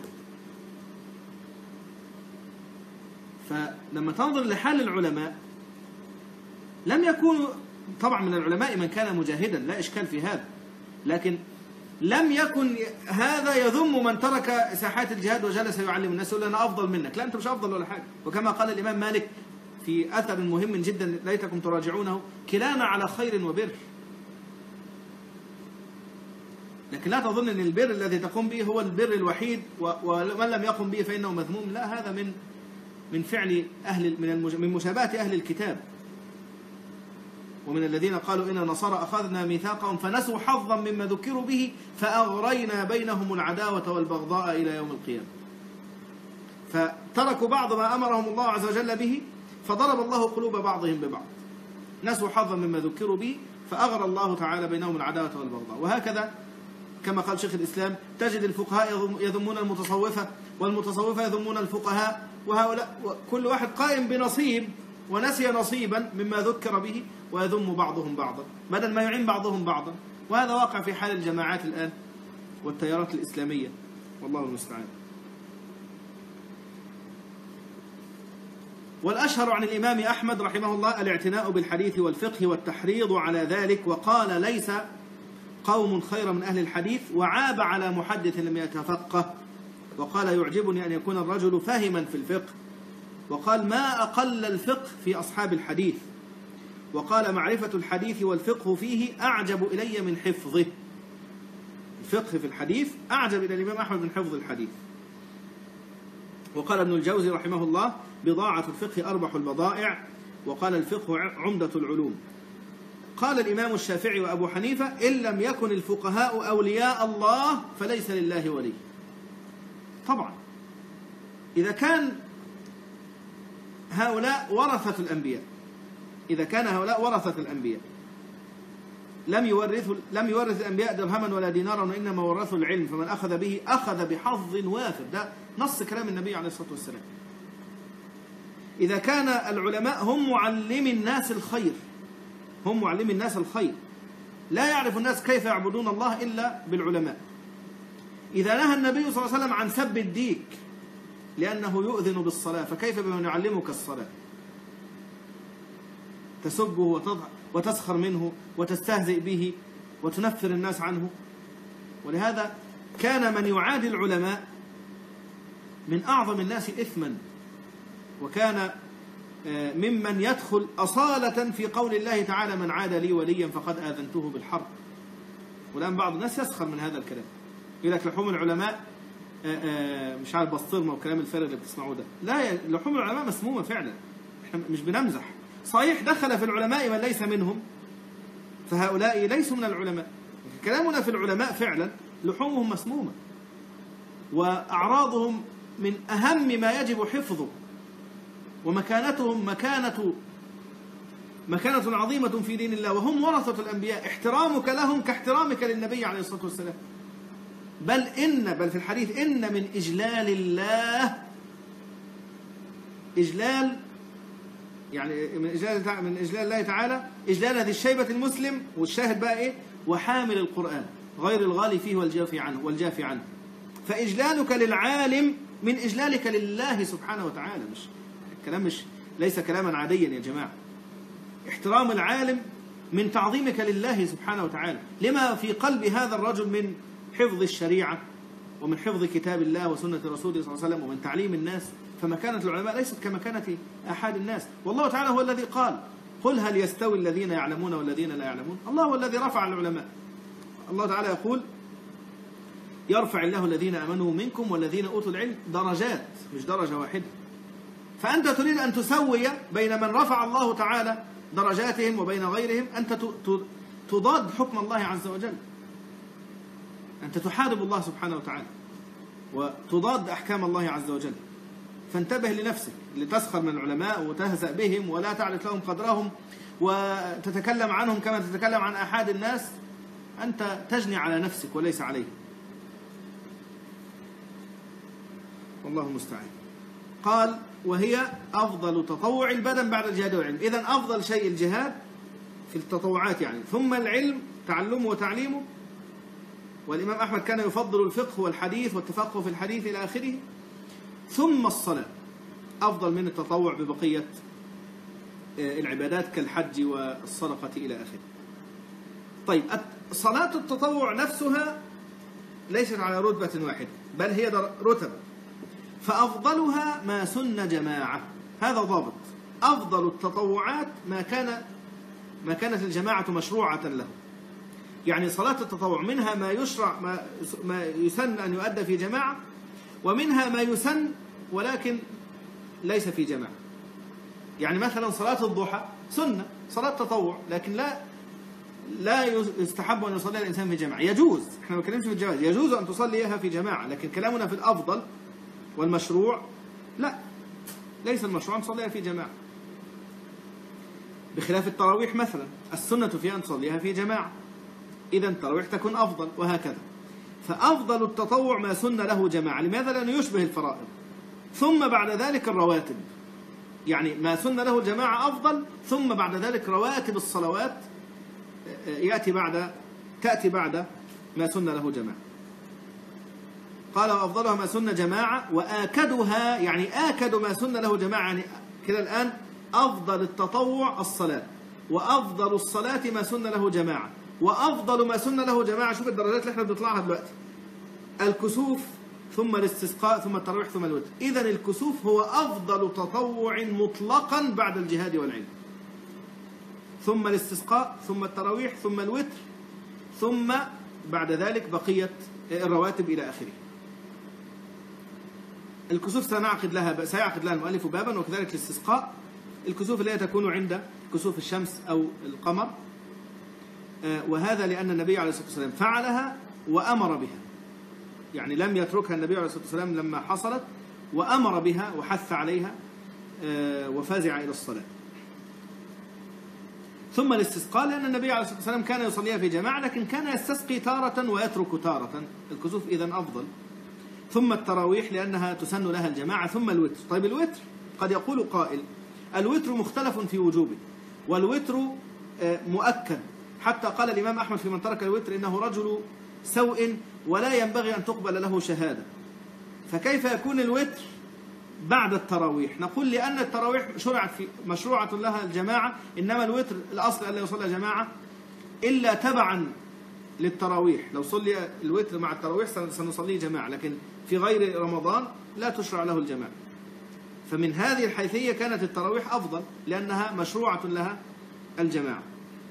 فلما تنظر لحال العلماء لم يكونوا، طبعا من العلماء من كان مجاهدا لا إشكال في هذا، لكن لم يكن هذا يذم من ترك ساحات الجهاد وجلس يعلم الناس يقول أنا أفضل منك. لا، أنت مش أفضل ولا حاجة. وكما قال الإمام مالك في أثر مهم جدا ليتكم تراجعونه: كلانا على خير وبر. لكن لا تظن أن البر الذي تقوم به هو البر الوحيد، ومن لم يقم به فإنه مذموم. لا، هذا من من فعل أهل من من مشابهة أهل الكتاب، ومن الذين قالوا إن النصارى أخذنا ميثاقهم فنسوا حظا مما ذكروا به فأغرينا بينهم العداوة والبغضاء إلى يوم القيامة. فتركوا بعض ما أمرهم الله عز وجل به فضرب الله قلوب بعضهم ببعض. نسوا حظا مما ذكروا به فأغرى الله تعالى بينهم العداوة والبغضاء. وهكذا كما قال شيخ الإسلام: تجد الفقهاء يذمون المتصوفة والمتصوفة يذمون الفقهاء، وهؤلاء كل واحد قائم بنصيب ونسي نصيبا مما ذكر به ويذم بعضهم بعضا بدل ما يعين بعضهم بعضا. وهذا واقع في حال الجماعات الآن والتيارات الإسلامية، والله المستعان. والأشهر عن الإمام أحمد رحمه الله الاعتناء بالحديث والفقه والتحريض على ذلك، وقال ليس قوم خير من أهل الحديث، وعاب على محدث لم يتفقه، وقال يعجبني أن يكون الرجل فاهما في الفقه، وقال ما أقل الفقه في أصحاب الحديث، وقال معرفة الحديث والفقه فيه أعجب إلي من حفظه. الفقه في الحديث أعجب إلى الإمام أحمد من حفظ الحديث. وقال ابن الجوزي رحمه الله بضاعة الفقه أربح البضائع، وقال الفقه عمدة العلوم. قال الإمام الشافعي وأبو حنيفة إن لم يكن الفقهاء أولياء الله فليس لله ولي. طبعا إذا كان هؤلاء ورثة الأنبياء إذا كان هؤلاء ورثة الأنبياء لم يورثوا لم يورث الأنبياء درهما ولا دينارا، وإنما ورثوا العلم، فمن أخذ به أخذ بحظ وافر. ده نص كلام النبي عليه الصلاة والسلام. إذا كان العلماء هم معلمي الناس الخير هم معلمي الناس الخير لا يعرف الناس كيف يعبدون الله إلا بالعلماء. إذا نهى النبي صلى الله عليه وسلم عن سب الديك لأنه يؤذن بالصلاة، فكيف بمن يعلمك الصلاة؟ تسبه وتسخر منه وتستهزئ به وتنفر الناس عنه. ولهذا كان من يعادي العلماء من أعظم الناس إثما، وكان ممن يدخل أصالة في قول الله تعالى من عاد لي وليا فقد آذنته بالحرب. والآن بعض الناس يسخر من هذا الكلام، يقول لك لحوم العلماء مش عارف بسطرمة وكلام الفارغ اللي بتسمعوه ده. لا، لحوم العلماء مسمومة فعلا، احنا مش بنمزح. صحيح دخل في العلماء من ليس منهم، فهؤلاء ليسوا من العلماء. كلامنا في العلماء فعلا لحومهم مسمومة، وأعراضهم من أهم ما يجب حفظه، ومكانتهم مكانة مكانة عظيمة في دين الله، وهم ورثة الأنبياء. احترامك لهم كاحترامك للنبي عليه الصلاة والسلام. بل إن بل في الحديث إن من إجلال الله إجلال يعني من إجلال من إجلال الله تعالى إجلال ذي الشيبة المسلم، والشاهد بقى إيه؟ وحامل القرآن غير الغالي فيه والجافي عنه والجافي عنه. فإجلالك للعالم من إجلالك لله سبحانه وتعالى. مش الكلام مش ليس كلاما عاديا يا جماعة. احترام العالم من تعظيمك لله سبحانه وتعالى، لما في قلب هذا الرجل من حفظ الشريعة ومن حفظ كتاب الله وسنة رسوله صلى الله عليه وسلم ومن تعليم الناس. فمكانة العلماء ليست كمكانة أحد الناس. والله تعالى هو الذي قال قل هل يستوي الذين يعلمون والذين لا يعلمون. الله هو الذي رفع العلماء. الله تعالى يقول يرفع الله الذين آمنوا منكم والذين أوتوا العلم درجات، مش درجة واحدة. فأنت تريد أن تسوي بين من رفع الله تعالى درجاتهم وبين غيرهم، أنت تضاد حكم الله عز وجل، أنت تحارب الله سبحانه وتعالى وتضاد أحكام الله عز وجل. فانتبه لنفسك لتسخر من العلماء وتهزأ بهم ولا تعرف لهم قدرهم وتتكلم عنهم كما تتكلم عن أحد الناس. أنت تجني على نفسك وليس عليه. والله المستعان. قال وهي أفضل تطوع البدن بعد الجهاد والعلم. إذن أفضل شيء الجهاد في التطوعات يعني، ثم العلم تعلمه وتعليمه. والإمام أحمد كان يفضل الفقه والحديث والتفقه في الحديث إلى آخره. ثم الصلاة أفضل من التطوع ببقية العبادات كالحج والصدقة إلى آخره. طيب صلاة التطوع نفسها ليست على رتبة واحدة، بل هي رتب. فأفضلها ما سن جماعة، هذا ضابط. أفضل التطوعات ما كان ما كانت الجماعة مشروعة له. يعني صلاة التطوع منها ما يشرع ما ما يسن أن يؤدى في جماعة، ومنها ما يسن ولكن ليس في جماعة. يعني مثلا صلاة الضحى سنة، صلاة تطوع، لكن لا لا يستحب أن يصلي الإنسان في جماعة. يجوز، احنا ما بنتكلمش في الجواز، يجوز أن تصليها في جماعة، لكن كلامنا في الأفضل والمشروع لا، ليس المشروع أن تصليها في جماعة. بخلاف التراويح مثلا، السنة فيها أن تصليها في جماعة، إذا التراويح تكون أفضل، وهكذا. فأفضل التطوع ما سن له جماعة. لماذا؟ لأنه يشبه الفرائض. ثم بعد ذلك الرواتب، يعني ما سن له الجماعة أفضل، ثم بعد ذلك رواتب الصلوات يأتي بعد تأتي بعد ما سن له جماعة. قال وأفضلها ما سن جماعة، وآكدها يعني آكد ما سن له جماعة، يعني كده الآن أفضل التطوع الصلاة، وأفضل الصلاة ما سن له جماعة، وأفضل ما سن له جماعة. شوف الدرجات اللي احنا بنطلعها دلوقتي: الكسوف ثم الاستسقاء ثم التراويح ثم الوتر. إذن الكسوف هو أفضل تطوع مطلقا بعد الجهاد والعلم، ثم الاستسقاء ثم التراويح ثم الوتر، ثم بعد ذلك بقية الرواتب إلى آخره. الكسوف سنعقد لها سيعقد لها المؤلف بابا، وكذلك الاستسقاء. الكسوف التي تكون عند كسوف الشمس أو القمر، وهذا لأن النبي عليه الصلاة والسلام فعلها وأمر بها، يعني لم يتركها النبي عليه الصلاة والسلام لما حصلت، وأمر بها وحث عليها وفازع إلى الصلاة. ثم الاستسقاء لأن النبي عليه الصلاة والسلام كان يصليها في جماعة، لكن كان يستسقي تارة ويترك تارة. الكسوف إذن أفضل. ثم التراويح لأنها تسن لها الجماعة. ثم الوتر. طيب الوتر قد يقول قائل: الوتر مختلف في وجوبه، والوتر مؤكد، حتى قال الإمام أحمد في من ترك الوتر إنه رجل سوء ولا ينبغي أن تقبل له شهادة. فكيف يكون الوتر بعد التراويح؟ نقول لأن التراويح شرعت في مشروعة لها الجماعة، إنما الوتر الأصل ألا يصلي جماعة إلا تبعا للتراويح. لو صلي الوتر مع التراويح سنصليه جماعة، لكن في غير رمضان لا تشرع له الجماعة. فمن هذه الحيثية كانت التراويح أفضل لأنها مشروعة لها الجماعة.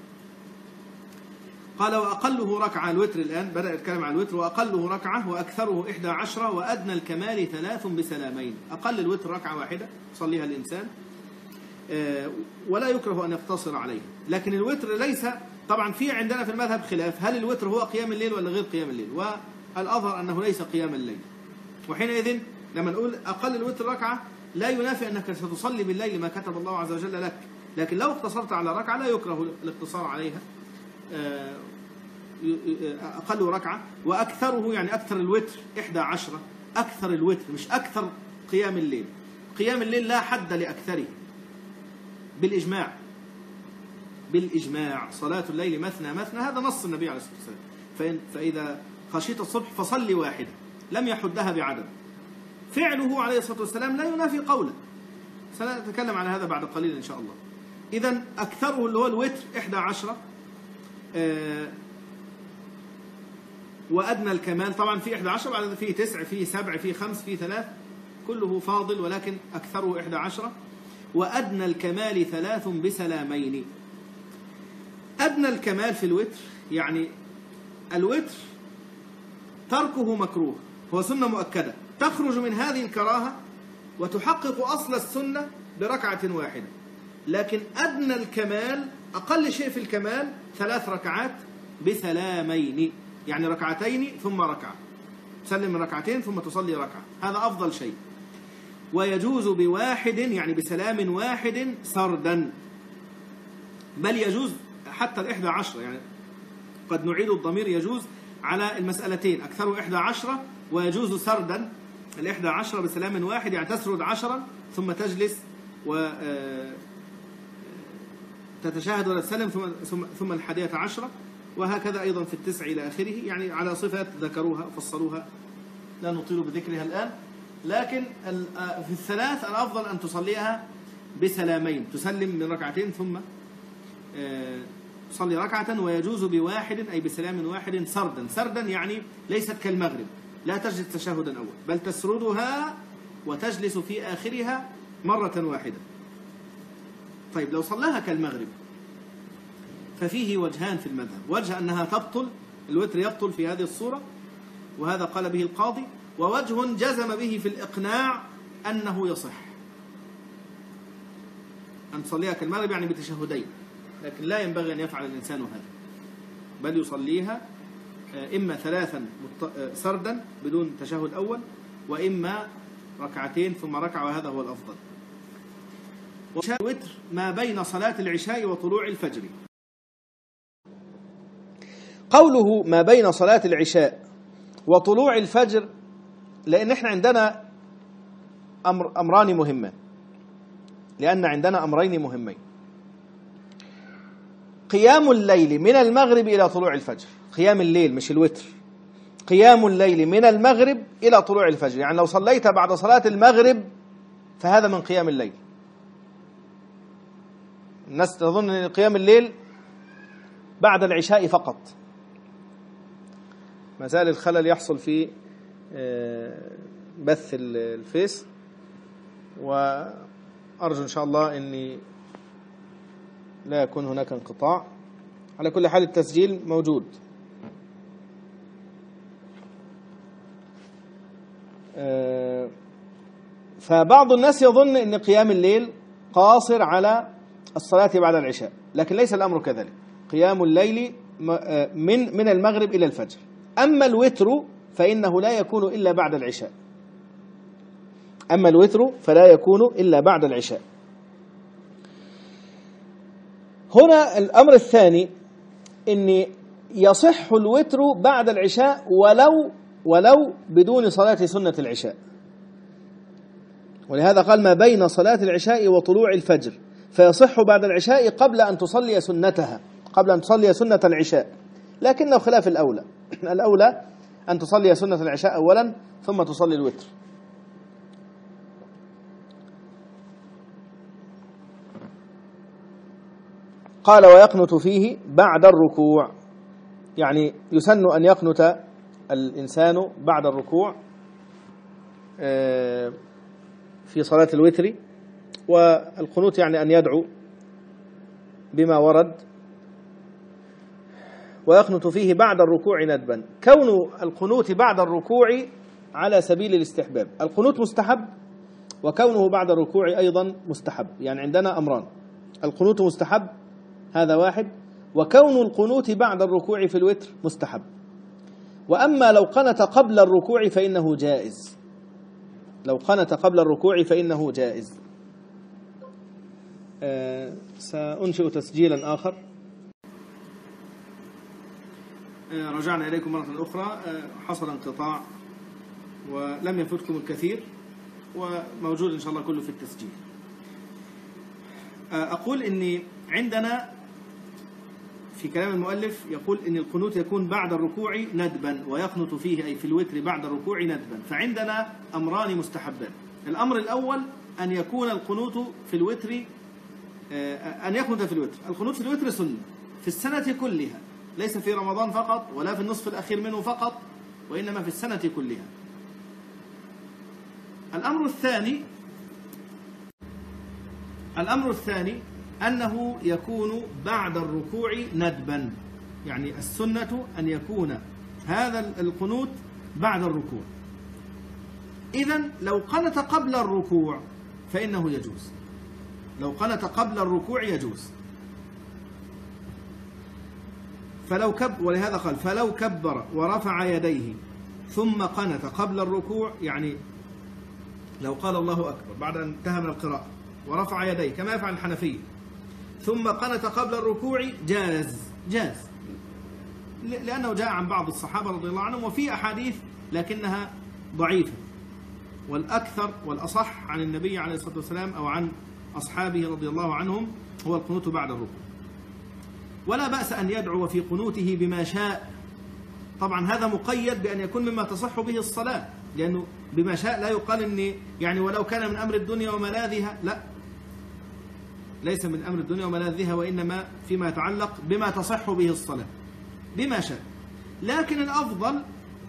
قال: وأقله ركعة. الوتر الآن بدأ يتكلم عن الوتر. وأقله ركعة وأكثره إحدى عشرة وأدنى الكمال ثلاث بسلامين. أقل الوتر ركعة واحدة يصليها الإنسان، ولا يكره أن يقتصر عليها. لكن الوتر ليس، طبعا في عندنا في المذهب خلاف، هل الوتر هو قيام الليل ولا غير قيام الليل؟ والأظهر أنه ليس قيام الليل. وحينئذ لما نقول أقل الوتر ركعة لا ينافي أنك ستصلي بالليل ما كتب الله عز وجل لك، لكن لو اقتصرت على ركعة لا يكره الاقتصار عليها. أقل ركعة. وأكثره يعني أكثر الوتر إحدى عشرة. أكثر الوتر مش أكثر قيام الليل. قيام الليل لا حد لأكثره بالإجماع. بالإجماع صلاة الليل مثنى مثنى، هذا نص النبي عليه الصلاة والسلام. فإن فإذا خشيت الصبح فصلي واحدة، لم يحدها بعدد. فعله عليه الصلاة والسلام لا ينافي قوله، سنتكلم عن هذا بعد قليل إن شاء الله. إذن أكثره اللي هو الوتر إحدى عشرة. آه وأدنى الكمال طبعا في إحدى عشرة، بعد فيه تسع، فيه سبع، فيه خمس، فيه ثلاث، كله فاضل، ولكن أكثره إحدى عشرة. وأدنى الكمال ثلاث بسلامين. أدنى الكمال في الوتر يعني الوتر تركه مكروه، هو سنة مؤكدة، تخرج من هذه الكراهة وتحقق أصل السنة بركعة واحدة. لكن أدنى الكمال، أقل شيء في الكمال، ثلاث ركعات بسلامين، يعني ركعتين ثم ركعة، تسلم من ركعتين ثم تصلي ركعة، هذا أفضل شيء. ويجوز بواحد يعني بسلام واحد سردا، بل يجوز حتى الإحدى عشرة، يعني قد نعيد الضمير يجوز على المسألتين، أكثر إحدى عشرة ويجوز سردا الإحدى عشرة بسلام واحد، يعني تسرد عشرا ثم تجلس وتتشاهد ولا تسلم ثم ثم الحادية عشرة، وهكذا أيضا في التسع إلى آخره، يعني على صفات ذكروها وفصلوها لا نطيل بذكرها الآن. لكن في الثلاث الأفضل أن تصليها بسلامين، تسلم من ركعتين ثم تصلي ركعة. ويجوز بواحد أي بسلام واحد سردا. سردا يعني ليست كالمغرب، لا تجلس تشهدا أول، بل تسردها وتجلس في آخرها مرة واحدة. طيب لو صلاها كالمغرب ففيه وجهان في المذهب، وجه أنها تبطل، الوتر يبطل في هذه الصورة، وهذا قال به القاضي، ووجه جزم به في الإقناع أنه يصح أن تصليها كالمغرب يعني بتشهدين، لكن لا ينبغي أن يفعل الإنسان هذا، بل يصليها إما ثلاثا سردا بدون تشهد أول، وإما ركعتين ثم ركعة، وهذا هو الأفضل. والوتر ما بين صلاة العشاء وطلوع الفجر. قوله ما بين صلاة العشاء وطلوع الفجر، لأن احنا عندنا أمر أمران مهمان، لأن عندنا أمرين مهمين: قيام الليل من المغرب إلى طلوع الفجر، قيام الليل مش الوتر، قيام الليل من المغرب إلى طلوع الفجر، يعني لو صليت بعد صلاة المغرب فهذا من قيام الليل، الناس تظن أن قيام الليل بعد العشاء فقط. ما زال الخلل يحصل في بث الفيس، وأرجو إن شاء الله أني لا يكون هناك انقطاع. على كل حال التسجيل موجود. فبعض الناس يظن أن قيام الليل قاصر على الصلاة بعد العشاء، لكن ليس الأمر كذلك. قيام الليل من من المغرب إلى الفجر. أما الوتر فإنه لا يكون إلا بعد العشاء. أما الوتر فلا يكون إلا بعد العشاء. هنا الأمر الثاني أن يصح الوتر بعد العشاء ولو ولو بدون صلاة سنة العشاء، ولهذا قال ما بين صلاة العشاء وطلوع الفجر، فيصح بعد العشاء قبل أن تصلي سنتها، قبل أن تصلي سنة العشاء، لكنه خلاف الأولى. الأولى أن تصلي سنة العشاء أولا ثم تصلي الوتر. قال ويقنت فيه بعد الركوع، يعني يسن أن يقنت الإنسان بعد الركوع في صلاة الوتر. والقنوت يعني أن يدعو بما ورد. ويقنت فيه بعد الركوع ندبا. كون القنوت بعد الركوع على سبيل الاستحباب. القنوت مستحب، وكونه بعد الركوع أيضا مستحب. يعني عندنا أمران: القنوت مستحب، هذا واحد، وكون القنوت بعد الركوع في الوتر مستحب. وأما لو قنت قبل الركوع فإنه جائز. لو قنت قبل الركوع فإنه جائز. أه سأنشئ تسجيلا آخر. أه رجعنا إليكم مرة أخرى. أه حصل انقطاع ولم يفوتكم الكثير، وموجود إن شاء الله كله في التسجيل. أه أقول إني عندنا في كلام المؤلف يقول إن القنوت يكون بعد الركوع ندبا، ويقنت فيه أي في الوتر بعد الركوع ندبا. فعندنا أمران مستحبان. الأمر الأول أن يكون القنوت في الوتر، أن يقنت في الوتر. القنوت في الوتر سنة في السنة كلها، ليس في رمضان فقط ولا في النصف الأخير منه فقط، وإنما في السنة كلها. الأمر الثاني الأمر الثاني أنه يكون بعد الركوع ندبا، يعني السنة أن يكون هذا القنوت بعد الركوع. إذن لو قنت قبل الركوع فإنه يجوز. لو قنت قبل الركوع يجوز. فلو كب ولهذا قال فلو كبر ورفع يديه ثم قنت قبل الركوع، يعني لو قال الله أكبر بعد أن انتهى من القراءة ورفع يديه كما يفعل الحنفية ثم قنت قبل الركوع جاز جاز لأنه جاء عن بعض الصحابة رضي الله عنهم، وفي أحاديث لكنها ضعيفة. والأكثر والأصح عن النبي عليه الصلاة والسلام أو عن أصحابه رضي الله عنهم هو القنوت بعد الركوع. ولا بأس أن يدعو في قنوته بما شاء. طبعا هذا مقيد بأن يكون مما تصح به الصلاة، لأنه بما شاء لا يقال إن يعني ولو كان من أمر الدنيا وملاذها، لا، ليس من أمر الدنيا وملاذها، وإنما فيما يتعلق بما تصح به الصلاة بما شاء. لكن الأفضل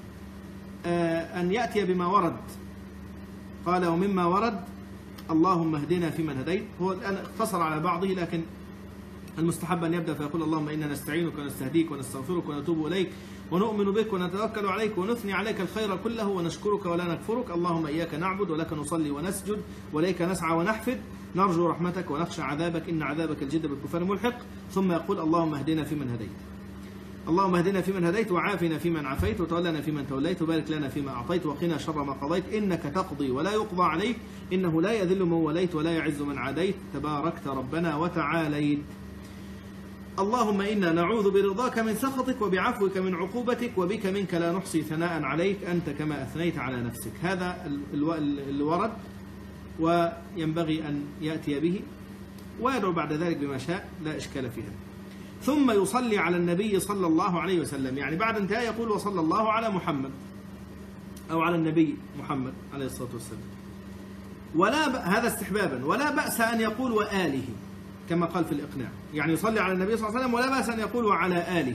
أن يأتي بما ورد. قال ومما ورد اللهم اهدنا فيمن هديت. هو الآن اقتصر على بعضه، لكن المستحب أن يبدأ فيقول اللهم إنا نستعينك ونستهديك ونستغفرك ونتوب إليك ونؤمن بك ونتوكل عليك ونثني عليك الخير كله ونشكرك ولا نكفرك. اللهم إياك نعبد ولك نصلي ونسجد وإليك نسعى ونحفد، نرجو رحمتك ونخشى عذابك إن عذابك الجد بالكفار ملحق. ثم يقول اللهم اهدنا فيمن هديت. اللهم اهدنا فيمن هديت وعافنا فيمن عافيت وتولنا فيمن توليت وبارك لنا فيما أعطيت وقنا شر ما قضيت إنك تقضي ولا يقضى عليك إنه لا يذل من وليت ولا يعز من عاديت تباركت ربنا وتعاليت. اللهم إنا نعوذ برضاك من سخطك وبعفوك من عقوبتك وبك منك لا نحصي ثناء عليك أنت كما أثنيت على نفسك. هذا الورد وينبغي أن يأتي به ويدعو بعد ذلك بما شاء، لا إشكال فيها. ثم يصلي على النبي صلى الله عليه وسلم، يعني بعد انتهاء يقول وصلى الله على محمد أو على النبي محمد عليه الصلاة والسلام. ولا ب... هذا استحبابا. ولا بأس أن يقول وآله كما قال في الإقناع، يعني يصلي على النبي صلى الله عليه وسلم ولا بأس أن يقول وعلى آله،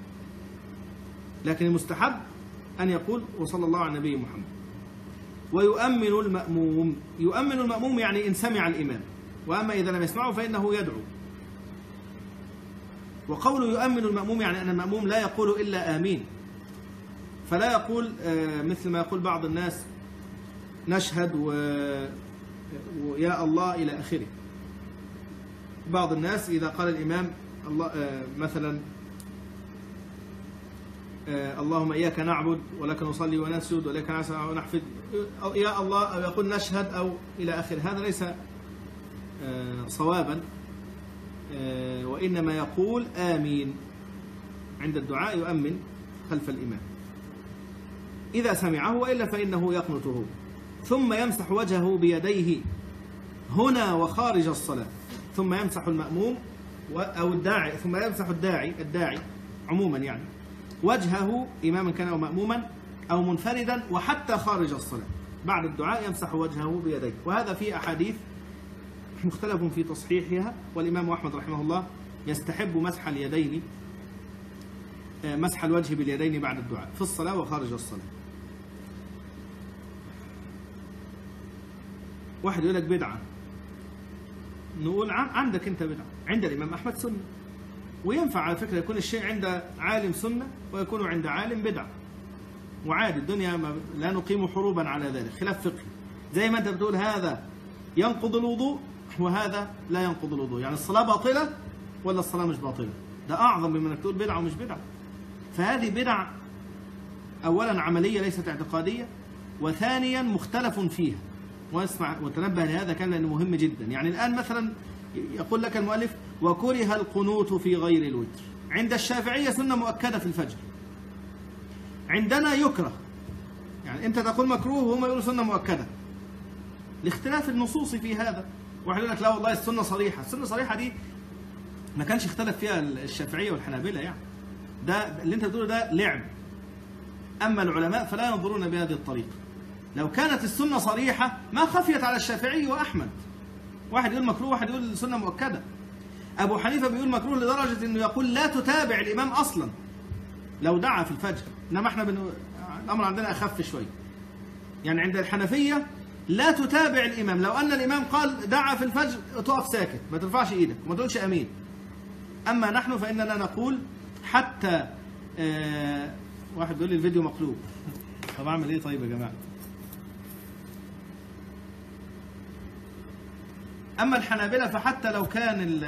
لكن المستحب أن يقول وصلى الله على النبي محمد. ويؤمن المأموم، يؤمن المأموم يعني إن سمع الإمام، وأما إذا لم يسمعه فإنه يدعو. وقول يؤمن المأموم يعني أن المأموم لا يقول إلا آمين، فلا يقول مثل ما يقول بعض الناس نشهد و... ويا الله إلى آخره. بعض الناس إذا قال الإمام الله مثلا اللهم إياك نعبد ولك نصلي ونسجد ولك نسعى ونحفد يا الله، أو يقول نشهد أو إلى آخره، هذا ليس صوابا، وإنما يقول آمين عند الدعاء، يؤمن خلف الإمام إذا سمعه، وإلا فإنه يقنته. ثم يمسح وجهه بيديه هنا وخارج الصلاة، ثم يمسح المأموم أو الداعي، ثم يمسح الداعي الداعي عموما يعني وجهه إماما كان أو مأموما أو منفردا، وحتى خارج الصلاة بعد الدعاء يمسح وجهه بيديه. وهذا في أحاديث مختلف في تصحيحها، والإمام أحمد رحمه الله يستحب مسح اليدين، مسح الوجه باليدين بعد الدعاء في الصلاة وخارج الصلاة. واحد يقول لك بدعة، نقول عندك أنت بدعة، عند الإمام أحمد سنة، وينفع على فكرة يكون الشيء عند عالم سنة ويكون عند عالم بدعة، وعادي، الدنيا ما لا نقيم حروبا على ذلك، خلاف فقهي. زي ما أنت بتقول هذا ينقض الوضوء وهذا لا ينقض الوضوء، يعني الصلاة باطلة ولا الصلاة مش باطلة، ده أعظم من أنك تقول بدعة ومش بدعة. فهذه بدع أولا عملية ليست اعتقادية، وثانيا مختلف فيها. واسمع وتنبه لهذا كان لأنه مهم جدا. يعني الآن مثلا يقول لك المؤلف وكره القنوت في غير الوتر، عند الشافعية سنة مؤكدة في الفجر، عندنا يكره، يعني أنت تقول مكروه وهم يقولوا سنة مؤكدة، لاختلاف النصوص في هذا. واحد يقول لك لا والله السنة صريحة، السنة صريحة دي ما كانش اختلف فيها الشافعية والحنابلة، يعني ده اللي أنت بتقوله ده لعب. أما العلماء فلا ينظرون بهذه الطريقة. لو كانت السنة صريحة ما خفيت على الشافعي وأحمد، واحد يقول مكروه واحد يقول سنة مؤكدة. أبو حنيفة بيقول مكروه لدرجة أنه يقول لا تتابع الإمام أصلا لو دعا في الفجر، إنما احنا بن... الأمر عندنا أخف شوي. يعني عند الحنفية لا تتابع الإمام، لو أن الإمام قال دعا في الفجر تقف ساكت، ما ترفعش إيدك وما تقولش أمين. أما نحن فإننا نقول حتى آه... واحد بيقول لي الفيديو مقلوب، طب أعمل إيه طيب يا جماعة؟ أما الحنابلة فحتى لو كان ال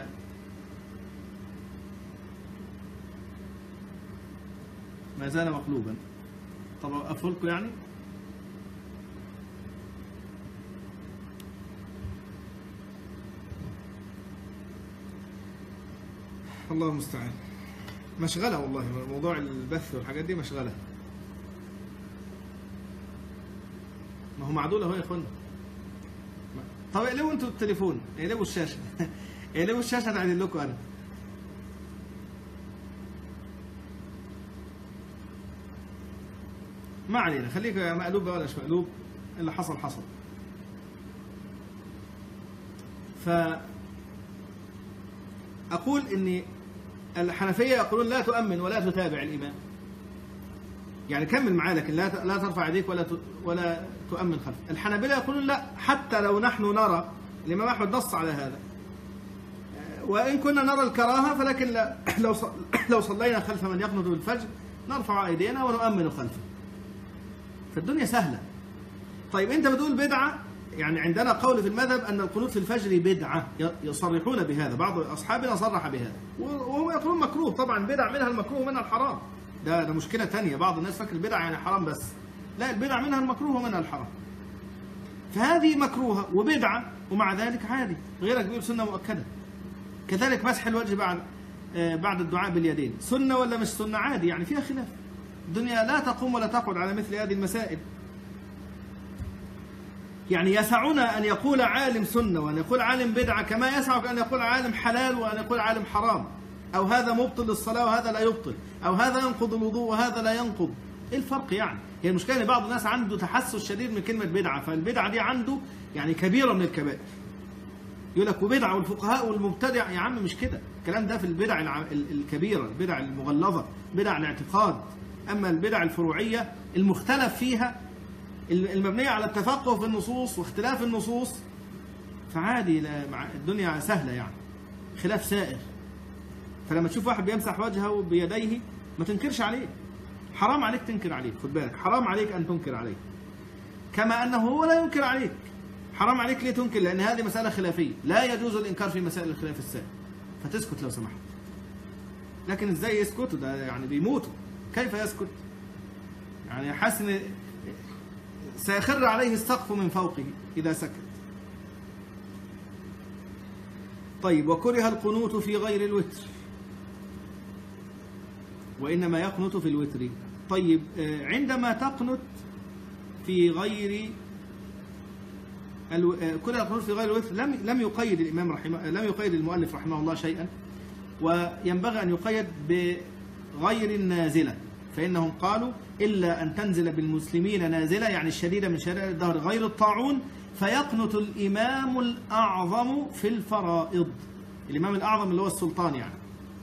ما زال مقلوبا. طب أقفل لكم يعني؟ الله المستعان. مشغلة والله، موضوع البث والحاجات دي مشغلة. ما هو معدول اهو يا اخوانا. طب اقلبوا انتوا التليفون، اقلبوا الشاشة اقلبوا الشاشة تعدل لكم انا. ما علينا، خليك مقلوب بقى ولا مش مقلوب، اللي حصل حصل. ف أقول إن الحنفية يقولون لا تؤمن ولا تتابع الإمام، يعني كمل معاه لكن لا لا ترفع يديك ولا ولا تؤمن خلفه. الحنابلة يقولون لا، حتى لو نحن نرى، الإمام أحمد نص على هذا، وإن كنا نرى الكراهة فلكن لا، لو لو صلينا خلف من يقنط بالفجر نرفع أيدينا ونؤمن خلفه. فالدنيا سهلة. طيب أنت بتقول بدعة، يعني عندنا قول في المذهب أن القنوت في الفجر بدعة، يصرحون بهذا، بعض أصحابنا صرح بهذا، وهم يقولون مكروه. طبعا بدع منها المكروه ومنها الحرام، ده ده مشكلة تانية. بعض الناس فاكر البدع يعني حرام بس، لا، البدع منها المكروه ومنها الحرام. فهذه مكروهة وبدعة ومع ذلك عادي، غيرك بيقول سنة مؤكدة. كذلك مسح الوجه بعد بعد الدعاء باليدين، سنة ولا مش سنة؟ عادي، يعني فيها خلاف. الدنيا لا تقوم ولا تقعد على مثل هذه المسائل. يعني يسعنا أن يقول عالم سنة وأن يقول عالم بدعة، كما يسعك أن يقول عالم حلال وأن يقول عالم حرام، أو هذا مبطل للصلاة وهذا لا يبطل، أو هذا ينقض الوضوء وهذا لا ينقض. إيه الفرق يعني؟ هي المشكلة أن بعض الناس عنده تحسس شديد من كلمة بدعة، فالبدعة دي عنده يعني كبيرة من الكبائر. يقول لك وبدع والفقهاء والمبتدع. يا عم مش كده، الكلام ده في البدع الكبيرة، البدع المغلظة، بدع الاعتقاد. أما البدع الفروعية المختلف فيها المبنية على التفقه في النصوص واختلاف النصوص فعادي، الدنيا سهلة يعني، خلاف سائر. فلما تشوف واحد بيمسح وجهه بيديه ما تنكرش عليه، حرام عليك تنكر عليه، خد بالك، حرام عليك أن تنكر عليه، كما أنه هو لا ينكر عليك. حرام عليك ليه تنكر؟ لأن هذه مسألة خلافية، لا يجوز الإنكار في مسائل الخلاف السائر، فتسكت لو سمحت. لكن إزاي يسكتوا؟ ده يعني بيموتوا، كيف يسكت؟ يعني حاسس إن سيخر عليه السقف من فوقه إذا سكت. طيب، وكره القنوت في غير الوتر، وإنما يقنت في الوتر. طيب، عندما تقنت في غير الو... كره القنوت في غير الوتر لم لم يقيد الإمام رحمه لم يقيد المؤلف رحمه الله شيئا، وينبغي أن يقيد بغير النازلة، فإنهم قالوا إلا أن تنزل بالمسلمين نازلة، يعني الشديدة من شدائد الدهر غير الطاعون، فيقنت الإمام الأعظم في الفرائض. الإمام الأعظم اللي هو السلطان يعني.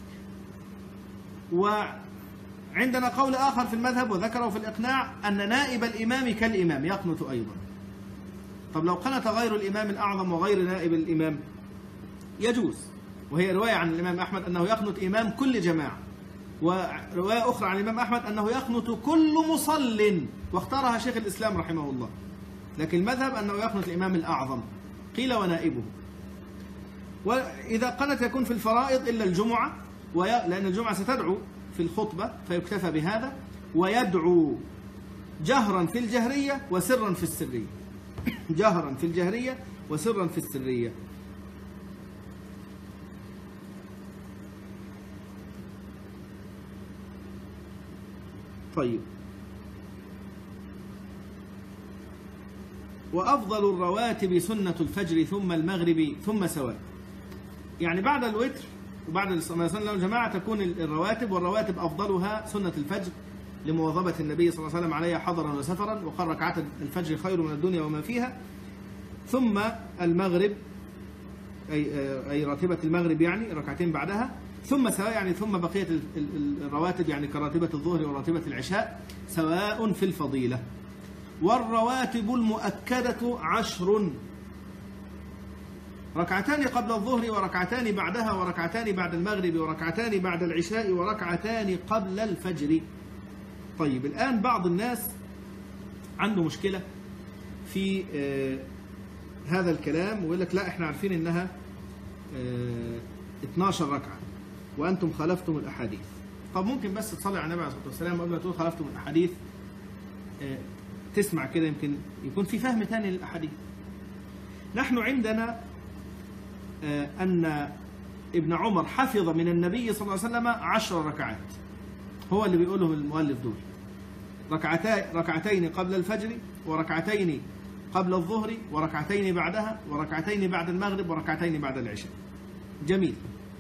وعندنا قول آخر في المذهب وذكره في الإقناع أن نائب الإمام كالإمام يقنت أيضا. طب لو قنت غير الإمام الأعظم وغير نائب الإمام يجوز، وهي رواية عن الإمام أحمد أنه يقنت إمام كل جماعة، ورواية أخرى عن الإمام أحمد أنه يقنت كل مصل، واختارها شيخ الإسلام رحمه الله. لكن المذهب أنه يقنت الإمام الأعظم، قيل ونائبه. وإذا قنت يكون في الفرائض إلا الجمعة، وي... لأن الجمعة ستدعو في الخطبة فيكتفى بهذا، ويدعو جهرا في الجهرية وسرا في السرية. جهرا في الجهرية وسرا في السرية. طيب، وأفضل الرواتب سنة الفجر ثم المغرب ثم سواء. يعني بعد الوتر وبعد ما يصلي الجماعة تكون الرواتب، والرواتب أفضلها سنة الفجر لمواظبة النبي صلى الله عليه وسلم عليها حضرا وسفرا، وقال ركعات الفجر خير من الدنيا وما فيها. ثم المغرب أي أي راتبة المغرب يعني ركعتين بعدها، ثم سواء يعني ثم بقية الرواتب يعني كراتبة الظهر وراتبة العشاء سواء في الفضيلة. والرواتب المؤكدة عشر: ركعتان قبل الظهر وركعتان بعدها وركعتان بعد المغرب وركعتان بعد العشاء وركعتان قبل الفجر. طيب، الآن بعض الناس عنده مشكلة في آه هذا الكلام، ويقول لك لا احنا عارفين انها آه اثنتا عشرة ركعة وأنتم خالفتم الأحاديث. طب ممكن بس تصلي على النبي عليه الصلاة والسلام قبل ما تقول خالفتم الأحاديث، آه تسمع كده يمكن يكون في فهم ثاني للأحاديث. نحن عندنا آه أن ابن عمر حفظ من النبي صلى الله عليه وسلم عشر ركعات، هو اللي بيقولهم المؤلف دول، ركعتين ركعتين قبل الفجر وركعتين قبل الظهر وركعتين بعدها وركعتين بعد المغرب وركعتين بعد العشاء. جميل.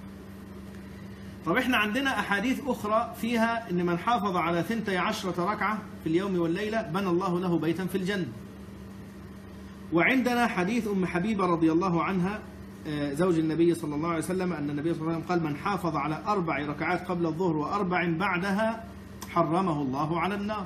طب احنا عندنا أحاديث أخرى فيها إن من حافظ على ثنتي عشرة ركعة في اليوم والليلة بنى الله له بيتا في الجنة. وعندنا حديث أم حبيبة رضي الله عنها زوج النبي صلى الله عليه وسلم أن النبي صلى الله عليه وسلم قال: من حافظ على أربع ركعات قبل الظهر وأربع بعدها حرمه الله على النار.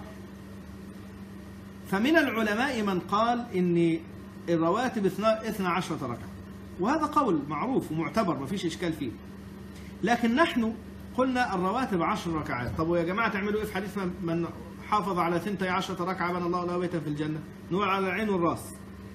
فمن العلماء من قال إن الرواتب اثنا عشرة ركعة، وهذا قول معروف ومعتبر ما فيش إشكال فيه. لكن نحن قلنا الرواتب عشر ركعات. طب ويا جماعة تعملوا إيه في حديث من حافظ على ثنتي عشرة ركعة بنى الله له بيتا في الجنة؟ نقول على العين والراس.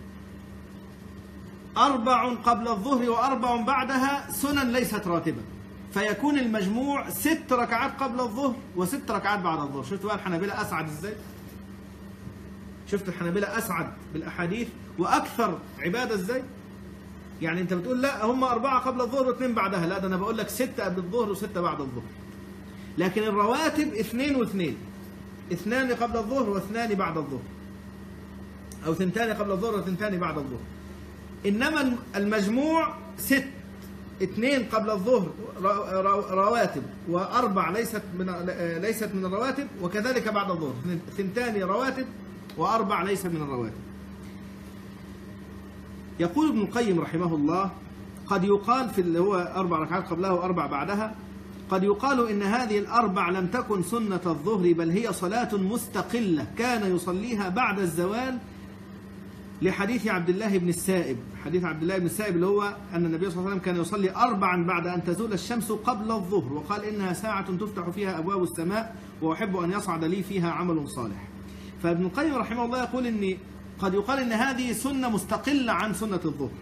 أربع قبل الظهر وأربع بعدها سنن ليست راتبة، فيكون المجموع ست ركعات قبل الظهر وست ركعات بعد الظهر. شفت بقى الحنابلة أسعد إزاي؟ شفت الحنابلة أسعد بالأحاديث وأكثر عبادة إزاي؟ يعني أنت بتقول لا هم أربعة قبل الظهر واثنين بعدها، لا ده أنا بقول لك ستة قبل الظهر وستة بعد الظهر. لكن الرواتب اثنين واثنين، اثنان قبل الظهر واثنان بعد الظهر، أو ثنتان قبل الظهر وثنتان بعد الظهر. إنما المجموع ست، اثنين قبل الظهر رواتب وأربع ليست من ليست من الرواتب، وكذلك بعد الظهر ثنتان رواتب وأربع ليس من الرواتب. يقول ابن القيم رحمه الله: قد يقال في اللي هو أربع ركعات قبلها وأربع بعدها، قد يقال إن هذه الأربع لم تكن سنة الظهر بل هي صلاة مستقلة كان يصليها بعد الزوال، لحديث عبد الله بن السائب، حديث عبد الله بن السائب اللي هو أن النبي صلى الله عليه وسلم كان يصلي أربعا بعد أن تزول الشمس قبل الظهر، وقال إنها ساعة تفتح فيها أبواب السماء وأحب أن يصعد لي فيها عمل صالح. فابن القيم رحمه الله يقول إن قد يقال إن هذه سنة مستقلة عن سنة الظهر.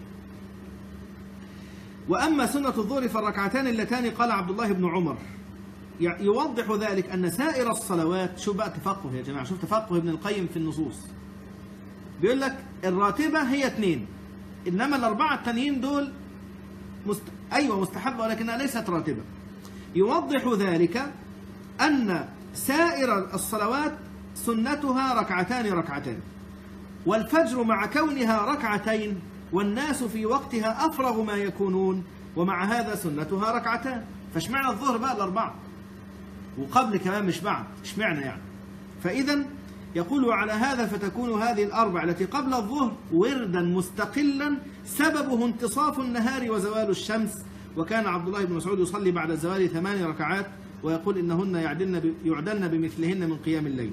وأما سنة الظهر فالركعتان اللتان قال عبد الله بن عمر يوضح ذلك أن سائر الصلوات، شوف بقى تفقه يا جماعة، شوف تفقه ابن القيم في النصوص، بيقول لك الراتبة هي اثنين، إنما الأربعة التانيين دول مست... أيوة مستحبة ولكنها ليست راتبة. يوضح ذلك أن سائر الصلوات سنتها ركعتان ركعتان، والفجر مع كونها ركعتين والناس في وقتها أفرغ ما يكونون، ومع هذا سنتها ركعتان، فاشمعنى الظهر بقى الأربعة وقبل كمان مش بعد، اشمعنى يعني؟ فإذا يقول على هذا فتكون هذه الأربع التي قبل الظهر وردا مستقلا سببه انتصاف النهار وزوال الشمس. وكان عبد الله بن مسعود يصلي بعد الزوال ثمان ركعات ويقول إنهن يعدلن يعدلن بمثلهن من قيام الليل.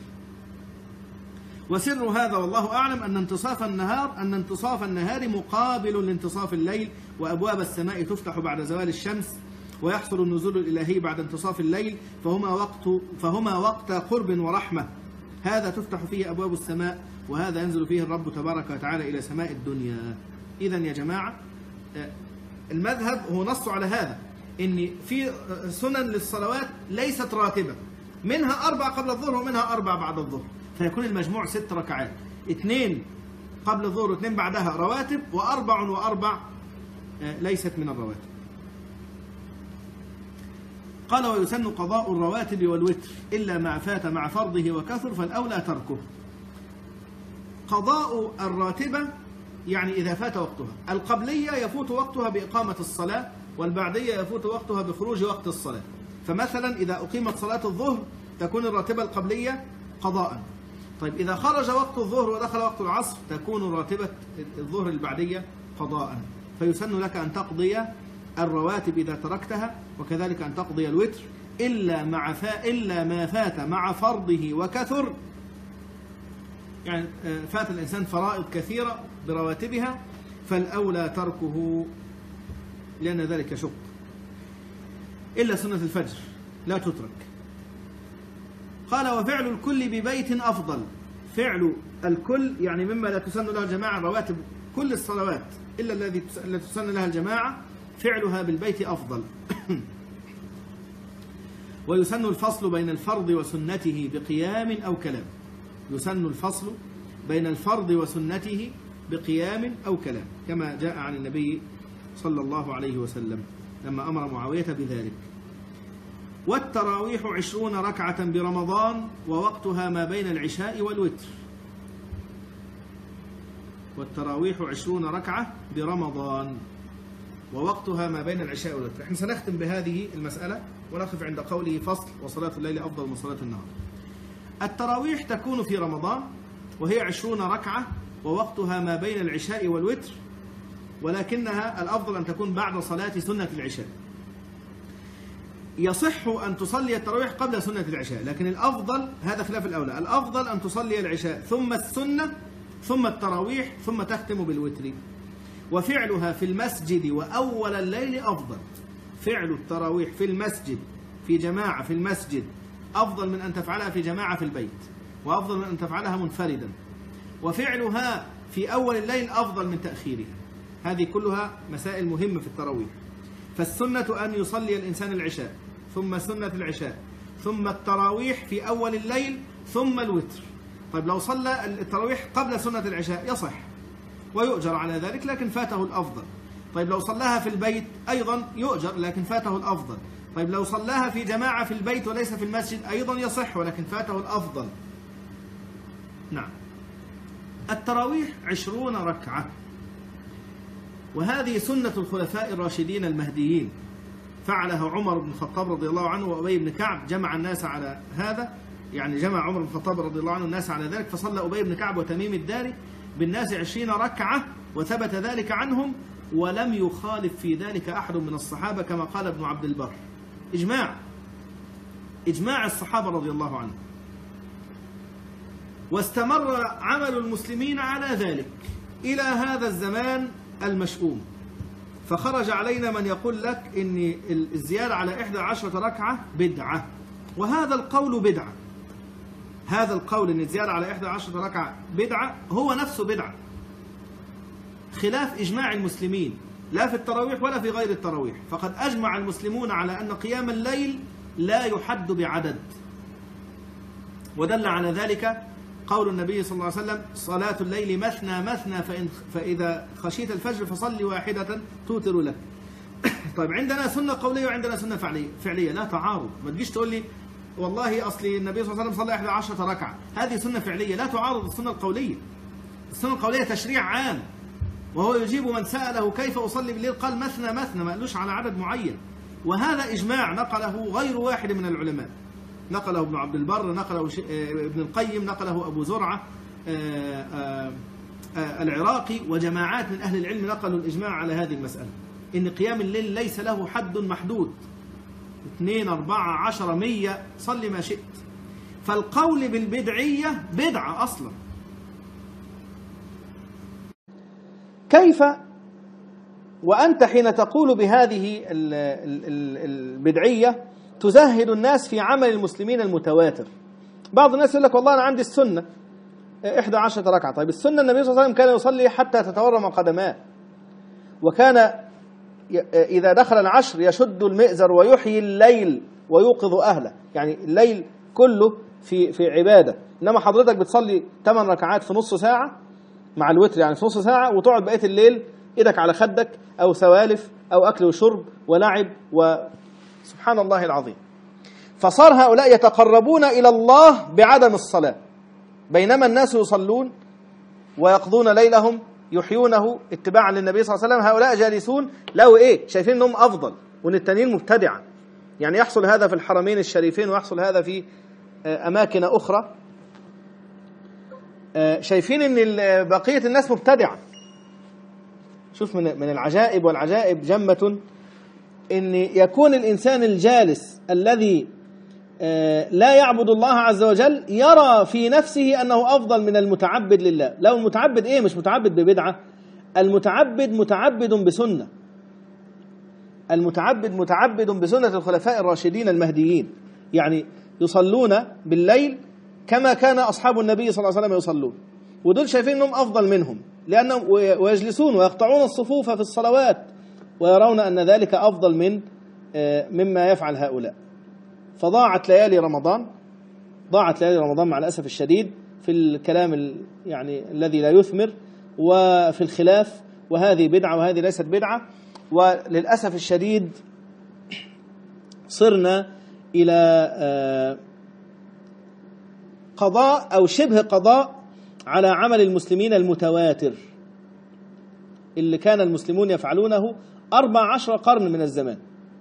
وسر هذا والله أعلم أن انتصاف النهار أن انتصاف النهار مقابل لانتصاف الليل، وأبواب السماء تفتح بعد زوال الشمس، ويحصل النزول الإلهي بعد انتصاف الليل، فهما وقت فهما وقت قرب ورحمة، هذا تفتح فيه أبواب السماء وهذا ينزل فيه الرب تبارك وتعالى إلى سماء الدنيا. إذا يا جماعة المذهب هو نص على هذا، إن في سنن للصلوات ليست راتبة، منها أربع قبل الظهر ومنها أربع بعد الظهر، فيكون المجموع ست ركعات، اثنين قبل الظهر واثنين بعدها رواتب، وأربع وأربع ليست من الرواتب. قال ويسن قضاء الرواتب والوتر إلا ما فات مع فرضه وكثر فالأولى تركه. قضاء الراتبة يعني إذا فات وقتها، القبلية يفوت وقتها بإقامة الصلاة، والبعدية يفوت وقتها بخروج وقت الصلاة. فمثلا إذا أقيمت صلاة الظهر تكون الراتبة القبلية قضاء. طيب إذا خرج وقت الظهر ودخل وقت العصر تكون راتبة الظهر البعدية قضاء، فيسن لك أن تقضي الرواتب إذا تركتها، وكذلك أن تقضي الوتر إلا مع فا إلا ما فات مع فرضه وكثر، يعني فات الإنسان فرائض كثيرة برواتبها فالأولى تركه لأن ذلك يشق. إلا سنة الفجر لا تترك. قال وفعل الكل ببيت أفضل. فعل الكل يعني مما لا تسن له الجماعة، رواتب كل الصلوات إلا الذي تسن لها الجماعة فعلها بالبيت أفضل. ويسن الفصل بين الفرض وسنته بقيام أو كلام. يسن الفصل بين الفرض وسنته بقيام أو كلام كما جاء عن النبي صلى الله عليه وسلم لما أمر معاوية بذلك. والتراويح عشرون ركعة برمضان ووقتها ما بين العشاء والوتر. والتراويح عشرون ركعة برمضان ووقتها ما بين العشاء والوتر. احنا سنختم بهذه المسألة ونقف عند قوله فصل وصلاة الليل أفضل من صلاة النهار. التراويح تكون في رمضان وهي عشرون ركعة ووقتها ما بين العشاء والوتر، ولكنها الأفضل أن تكون بعد صلاة سنة العشاء. يصح أن تصلي التراويح قبل سنة العشاء، لكن الأفضل هذا خلاف الأولى، الأفضل أن تصلي العشاء ثم السنة ثم التراويح ثم تختم بالوتر. وفعلها في المسجد وأول الليل أفضل. فعل التراويح في المسجد في جماعة في المسجد أفضل من أن تفعلها في جماعة في البيت، وأفضل من أن تفعلها منفردا. وفعلها في أول الليل أفضل من تأخيرها. هذه كلها مسائل مهمة في التراويح. فالسنة أن يصلي الإنسان العشاء ثم سنة العشاء ثم التراويح في أول الليل ثم الوتر. طيب لو صلى التراويح قبل سنة العشاء يصح ويؤجر على ذلك لكن فاته الأفضل. طيب لو صلاها في البيت أيضا يؤجر لكن فاته الأفضل. طيب لو صلاها في جماعة في البيت وليس في المسجد أيضا يصح ولكن فاته الأفضل. نعم. التراويح عشرون ركعة، وهذه سنة الخلفاء الراشدين المهديين، فعلها عمر بن الخطاب رضي الله عنه وأبي بن كعب، جمع الناس على هذا، يعني جمع عمر بن الخطاب رضي الله عنه الناس على ذلك، فصلى أبي بن كعب وتميم الداري بالناس عشرين ركعة وثبت ذلك عنهم، ولم يخالف في ذلك أحد من الصحابة كما قال ابن عبد البر. إجماع إجماع الصحابة رضي الله عنهم. واستمر عمل المسلمين على ذلك إلى هذا الزمان المشؤوم. فخرج علينا من يقول لك إن الزيادة على إحدى عشرة ركعة بدعة، وهذا القول بدعة. هذا القول إن الزيادة على إحدى عشرة ركعة بدعة هو نفسه بدعة، خلاف إجماع المسلمين لا في التراويح ولا في غير التراويح. فقد أجمع المسلمون على أن قيام الليل لا يحد بعدد، ودل على ذلك قول النبي صلى الله عليه وسلم: صلاة الليل مثنى مثنى فإن فإذا خشيت الفجر فصلي واحدة توتر لك. طيب عندنا سنة قولية وعندنا سنة فعلية فعلية لا تعارض. ما تجيش تقول لي والله أصلي النبي صلى الله عليه وسلم صلى إحدى عشرة ركعة، هذه سنة فعلية لا تعارض السنة القولية. السنة القولية تشريع عام، وهو يجيب من سأله كيف أصلي بالليل قال مثنى مثنى، ما قالوش على عدد معين. وهذا إجماع نقله غير واحد من العلماء، نقله ابن عبد البر، نقله ابن القيم، نقله أبو زرعة العراقي، وجماعات من أهل العلم نقلوا الإجماع على هذه المسألة، إن قيام الليل ليس له حد محدود، اثنين أربعة عشرة مية صلي ما شئت. فالقول بالبدعية بدعة أصلا. كيف وأنت حين تقول بهذه البدعية تزهد الناس في عمل المسلمين المتواتر؟ بعض الناس يقول لك والله أنا عندي السنة إحدى عشرة ركعة. طيب السنة النبي صلى الله عليه وسلم كان يصلي حتى تتورم قدماه، وكان إذا دخل العشر يشد المئزر ويحيي الليل ويوقظ أهله، يعني الليل كله في في عبادة. إنما حضرتك بتصلي ثمان ركعات في نص ساعة مع الوتر، يعني في نص ساعة، وتقعد بقية الليل إيدك على خدك أو سوالف أو أكل وشرب ولعب، وسبحان الله العظيم. فصار هؤلاء يتقربون إلى الله بعدم الصلاة، بينما الناس يصلون ويقضون ليلهم يحيونه اتباعا للنبي صلى الله عليه وسلم. هؤلاء جالسون لو إيه شايفين أنهم أفضل وأن التانيين مبتدعة. يعني يحصل هذا في الحرمين الشريفين ويحصل هذا في أماكن أخرى، شايفين أن بقية الناس مبتدعة. شوف من من العجائب والعجائب جمة أن يكون الإنسان الجالس الذي لا يعبد الله عز وجل يرى في نفسه أنه أفضل من المتعبد لله. لو المتعبد إيه؟ مش متعبد ببدعة، المتعبد متعبد بسنة، المتعبد متعبد بسنة الخلفاء الراشدين المهديين، يعني يصلون بالليل كما كان أصحاب النبي صلى الله عليه وسلم يصلون، ودول شايفين أنهم أفضل منهم، لأنهم ويجلسون ويقطعون الصفوف في الصلوات ويرون أن ذلك أفضل من مما يفعل هؤلاء. فضاعت ليالي رمضان، ضاعت ليالي رمضان مع الأسف الشديد في الكلام يعني الذي لا يثمر وفي الخلاف، وهذه بدعة وهذه ليست بدعة. وللأسف الشديد صرنا إلى قضاء أو شبه قضاء على عمل المسلمين المتواتر اللي كان المسلمون يفعلونه أربع عشر قرن من الزمان،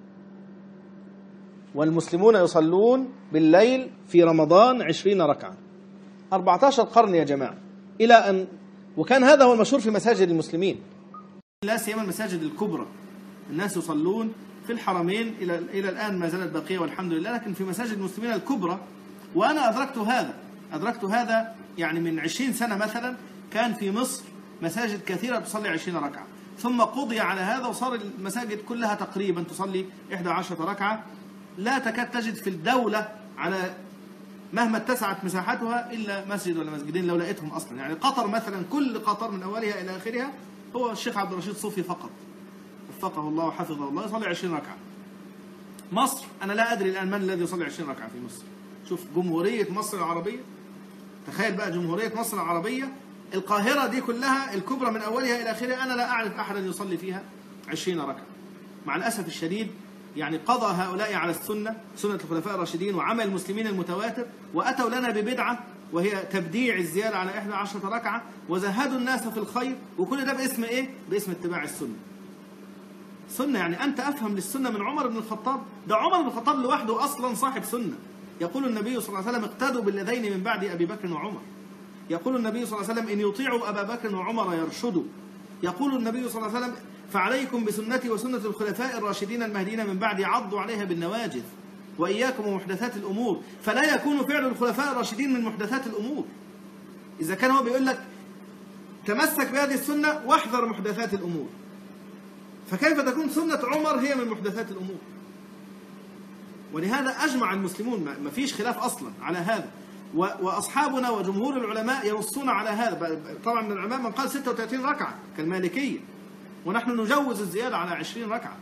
والمسلمون يصلون بالليل في رمضان عشرين ركعة، أربعة عشر قرن يا جماعة. إلى أن وكان هذا هو المشهور في مساجد المسلمين، لا سيما المساجد الكبرى، الناس يصلون في الحرمين إلى إلى الآن ما زالت باقية والحمد لله، لكن في مساجد المسلمين الكبرى. وأنا أدركت هذا أدركت هذا يعني من عشرين سنة مثلا، كان في مصر مساجد كثيرة تصلي عشرين ركعة، ثم قضي على هذا وصار المساجد كلها تقريبا تصلي إحدى عشرة ركعة. لا تكاد تجد في الدولة على مهما اتسعت مساحتها إلا مسجد ولا مسجدين لو لقيتهم أصلا. يعني قطر مثلا كل قطر من أولها إلى آخرها هو الشيخ عبد الرشيد صوفي فقط وفقه الله وحفظه الله يصلي عشرين ركعة. مصر أنا لا أدري الآن من الذي يصلي عشرين ركعة في مصر. شوف جمهورية مصر العربية، تخيل بقى جمهورية مصر العربية القاهرة دي كلها الكبرى من أولها إلى آخرها، أنا لا أعرف أحدا يصلي فيها عشرين ركعة. مع الأسف الشديد يعني قضى هؤلاء على السنة، سنة الخلفاء الراشدين وعمل المسلمين المتواتر، وأتوا لنا ببدعة وهي تبديع الزيادة على إحدى عشرة ركعة، وزهدوا الناس في الخير، وكل ده باسم إيه؟ باسم اتباع السنة. سنة يعني أنت أفهم للسنة من عمر بن الخطاب، ده عمر بن الخطاب لوحده أصلا صاحب سنة. يقول النبي صلى الله عليه وسلم اقتدوا بالذين من بعد أبي بكر وعمر. يقول النبي صلى الله عليه وسلم إن يطيعوا أبا بكر وعمر يرشدوا. يقول النبي صلى الله عليه وسلم فعليكم بسنتي وسنة الخلفاء الراشدين المهديين من بعد عضوا عليها بالنواجذ وإياكم ومحدثات الأمور. فلا يكون فعل الخلفاء الراشدين من محدثات الأمور. إذا كان هو بيقول لك تمسك بهذه السنة واحذر محدثات الأمور، فكيف تكون سنة عمر هي من محدثات الأمور؟ ولهذا أجمع المسلمون، ما فيش خلاف أصلا على هذا، وأصحابنا وجمهور العلماء ينصون على هذا. طبعا من العلماء من قال ستة وثلاثين ركعة كالمالكية، ونحن نجوز الزيادة على عشرين ركعة.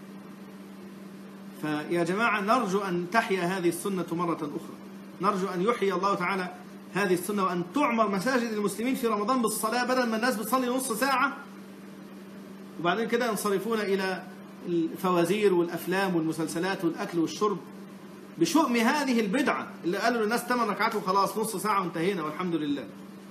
فيا جماعة نرجو أن تحيا هذه السنة مرة أخرى، نرجو أن يحيي الله تعالى هذه السنة، وأن تعمر مساجد المسلمين في رمضان بالصلاة، بدل ما الناس بتصلي نص ساعة وبعدين كده ينصرفون إلى الفوازير والأفلام والمسلسلات والأكل والشرب بشؤم هذه البدعة اللي قالوا للناس ثمان ركعات وخلاص نص ساعة وانتهينا والحمد لله.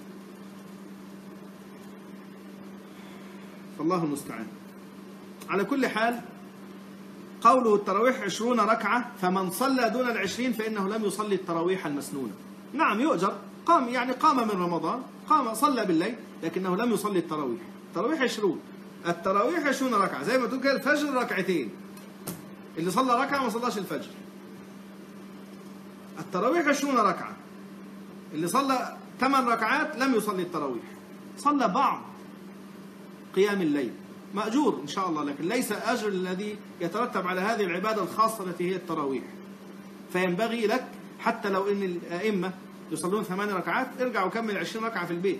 فالله المستعان. على كل حال، قوله التراويح عشرون ركعة، فمن صلى دون العشرين فإنه لم يصلي التراويح المسنونة. نعم يؤجر، قام يعني قام من رمضان، قام صلى بالليل، لكنه لم يصلي التراويح. التراويح عشرون، التراويح عشرون ركعة، زي ما تقول كده الفجر ركعتين، اللي صلى ركعة ما صلاش الفجر. التراويح عشرون ركعة، اللي صلى ثمان ركعات لم يصلي التراويح، صلى بعض قيام الليل، مأجور إن شاء الله، لكن ليس أجر الذي يترتب على هذه العبادة الخاصة التي هي التراويح. فينبغي لك حتى لو إن الأئمة يصلون ثمان ركعات، ارجع وكمل عشرين ركعة في البيت.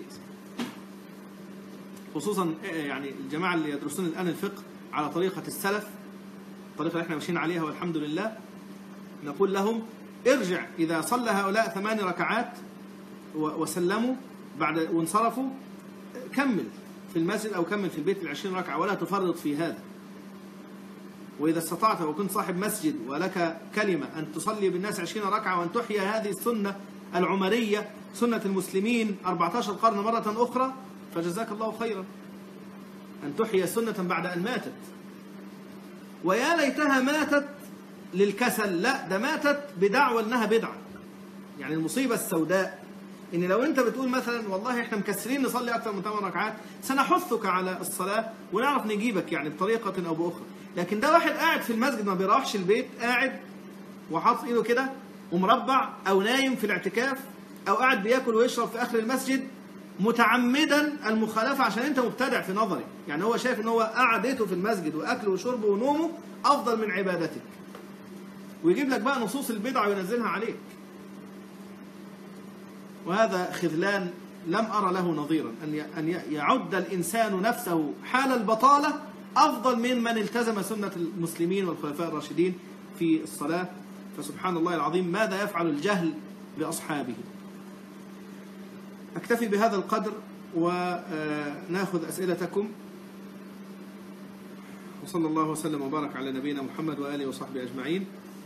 خصوصا يعني الجماعة اللي يدرسون الآن الفقه على طريقة السلف، الطريقة اللي احنا ماشيين عليها والحمد لله، نقول لهم ارجع إذا صلى هؤلاء ثمان ركعات وسلموا بعد وانصرفوا، كمل في المسجد أو كمل في البيت العشرين ركعة، ولا تفرط في هذا. وإذا استطعت وكنت صاحب مسجد ولك كلمة أن تصلي بالناس عشرين ركعة وأن تحيي هذه السنة العمرية، سنة المسلمين أربعة عشر قرن مرة أخرى، فجزاك الله خيرا أن تحيي سنة بعد أن ماتت. ويا ليتها ماتت للكسل، لا، ده ماتت بدعوى أنها بدعة. يعني المصيبة السوداء إن لو أنت بتقول مثلا والله إحنا مكسرين نصلي أكثر من ثمان ركعات، سنحثك على الصلاة ونعرف نجيبك يعني بطريقة أو بأخرى. لكن ده واحد قاعد في المسجد ما بيروحش البيت، قاعد وحاطط إيده كده ومربع، أو نايم في الاعتكاف، أو قاعد بياكل ويشرب في آخر المسجد متعمدا المخالفة عشان أنت مبتدع في نظري. يعني هو شايف إن هو قعدته في المسجد وأكله وشربه ونومه أفضل من عبادتك، ويجيب لك بقى نصوص البدعة وينزلها عليك. وهذا خذلان لم أرى له نظيرا، أن يعد الإنسان نفسه حال البطالة أفضل من من التزم سنة المسلمين والخلفاء الراشدين في الصلاة. فسبحان الله العظيم ماذا يفعل الجهل بأصحابه. أكتفي بهذا القدر ونأخذ أسئلتكم. وصلى الله وسلم وبارك على نبينا محمد وآله وصحبه أجمعين.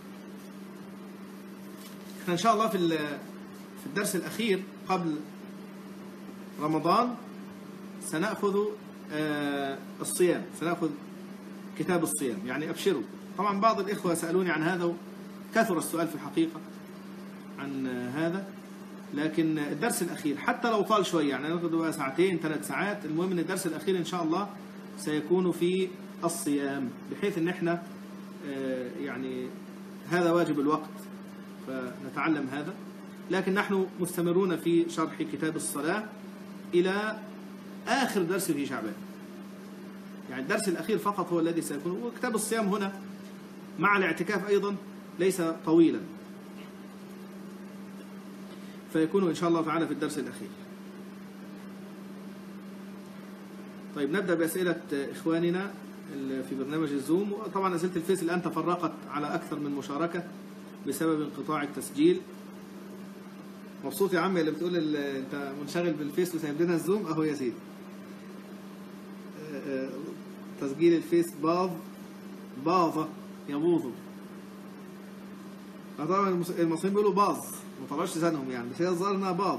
إحنا إن شاء الله في في الدرس الأخير قبل رمضان سنأخذ الصيام، سنأخذ كتاب الصيام. يعني أبشروا، طبعا بعض الإخوة سألوني عن هذا، كثر السؤال في الحقيقة عن هذا، لكن الدرس الأخير حتى لو طال شوية، يعني ناخذ ساعتين ثلاث ساعات، المهم أن الدرس الأخير إن شاء الله سيكون في الصيام، بحيث أن احنا يعني هذا واجب الوقت فنتعلم هذا. لكن نحن مستمرون في شرح كتاب الصلاة إلى آخر درس في شعبان، يعني الدرس الأخير فقط هو الذي سيكون. وكتاب الصيام هنا مع الاعتكاف أيضا ليس طويلا، فيكون إن شاء الله تعالى في الدرس الأخير. طيب نبدأ بأسئلة إخواننا في برنامج الزوم. طبعا أسئلة الفيس الآن تفرقت على أكثر من مشاركة بسبب انقطاع التسجيل. مبسوط يا عمي اللي بتقول أنت منشغل بالفيس وسايب لنا الزوم؟ أهو يا سيدي تسجيل الفيس باظ باظة يبوظوا. طبعا المصريين بيقولوا باظ، ما طلعوش لسانهم يعني، بس هي الظاهر انها باظ.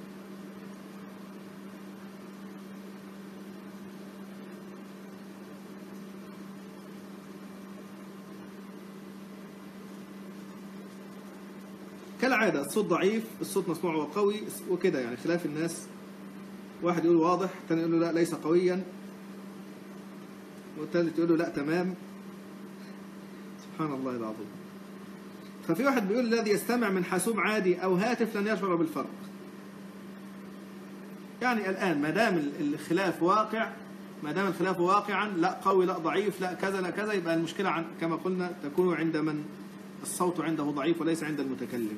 كالعادة الصوت ضعيف، الصوت مسموع وقوي وكده، يعني خلاف الناس، واحد يقول واضح، الثاني يقول له لا ليس قويا. والثالث يقول له لا تمام. سبحان الله العظيم. ففي واحد بيقول الذي يستمع من حاسوب عادي أو هاتف لن يشعر بالفرق. يعني الآن ما دام الخلاف واقع، ما دام الخلاف واقعا، لا قوي لا ضعيف لا كذا لا كذا، يبقى المشكلة عن كما قلنا تكون عند من الصوت عنده ضعيف وليس عند المتكلم.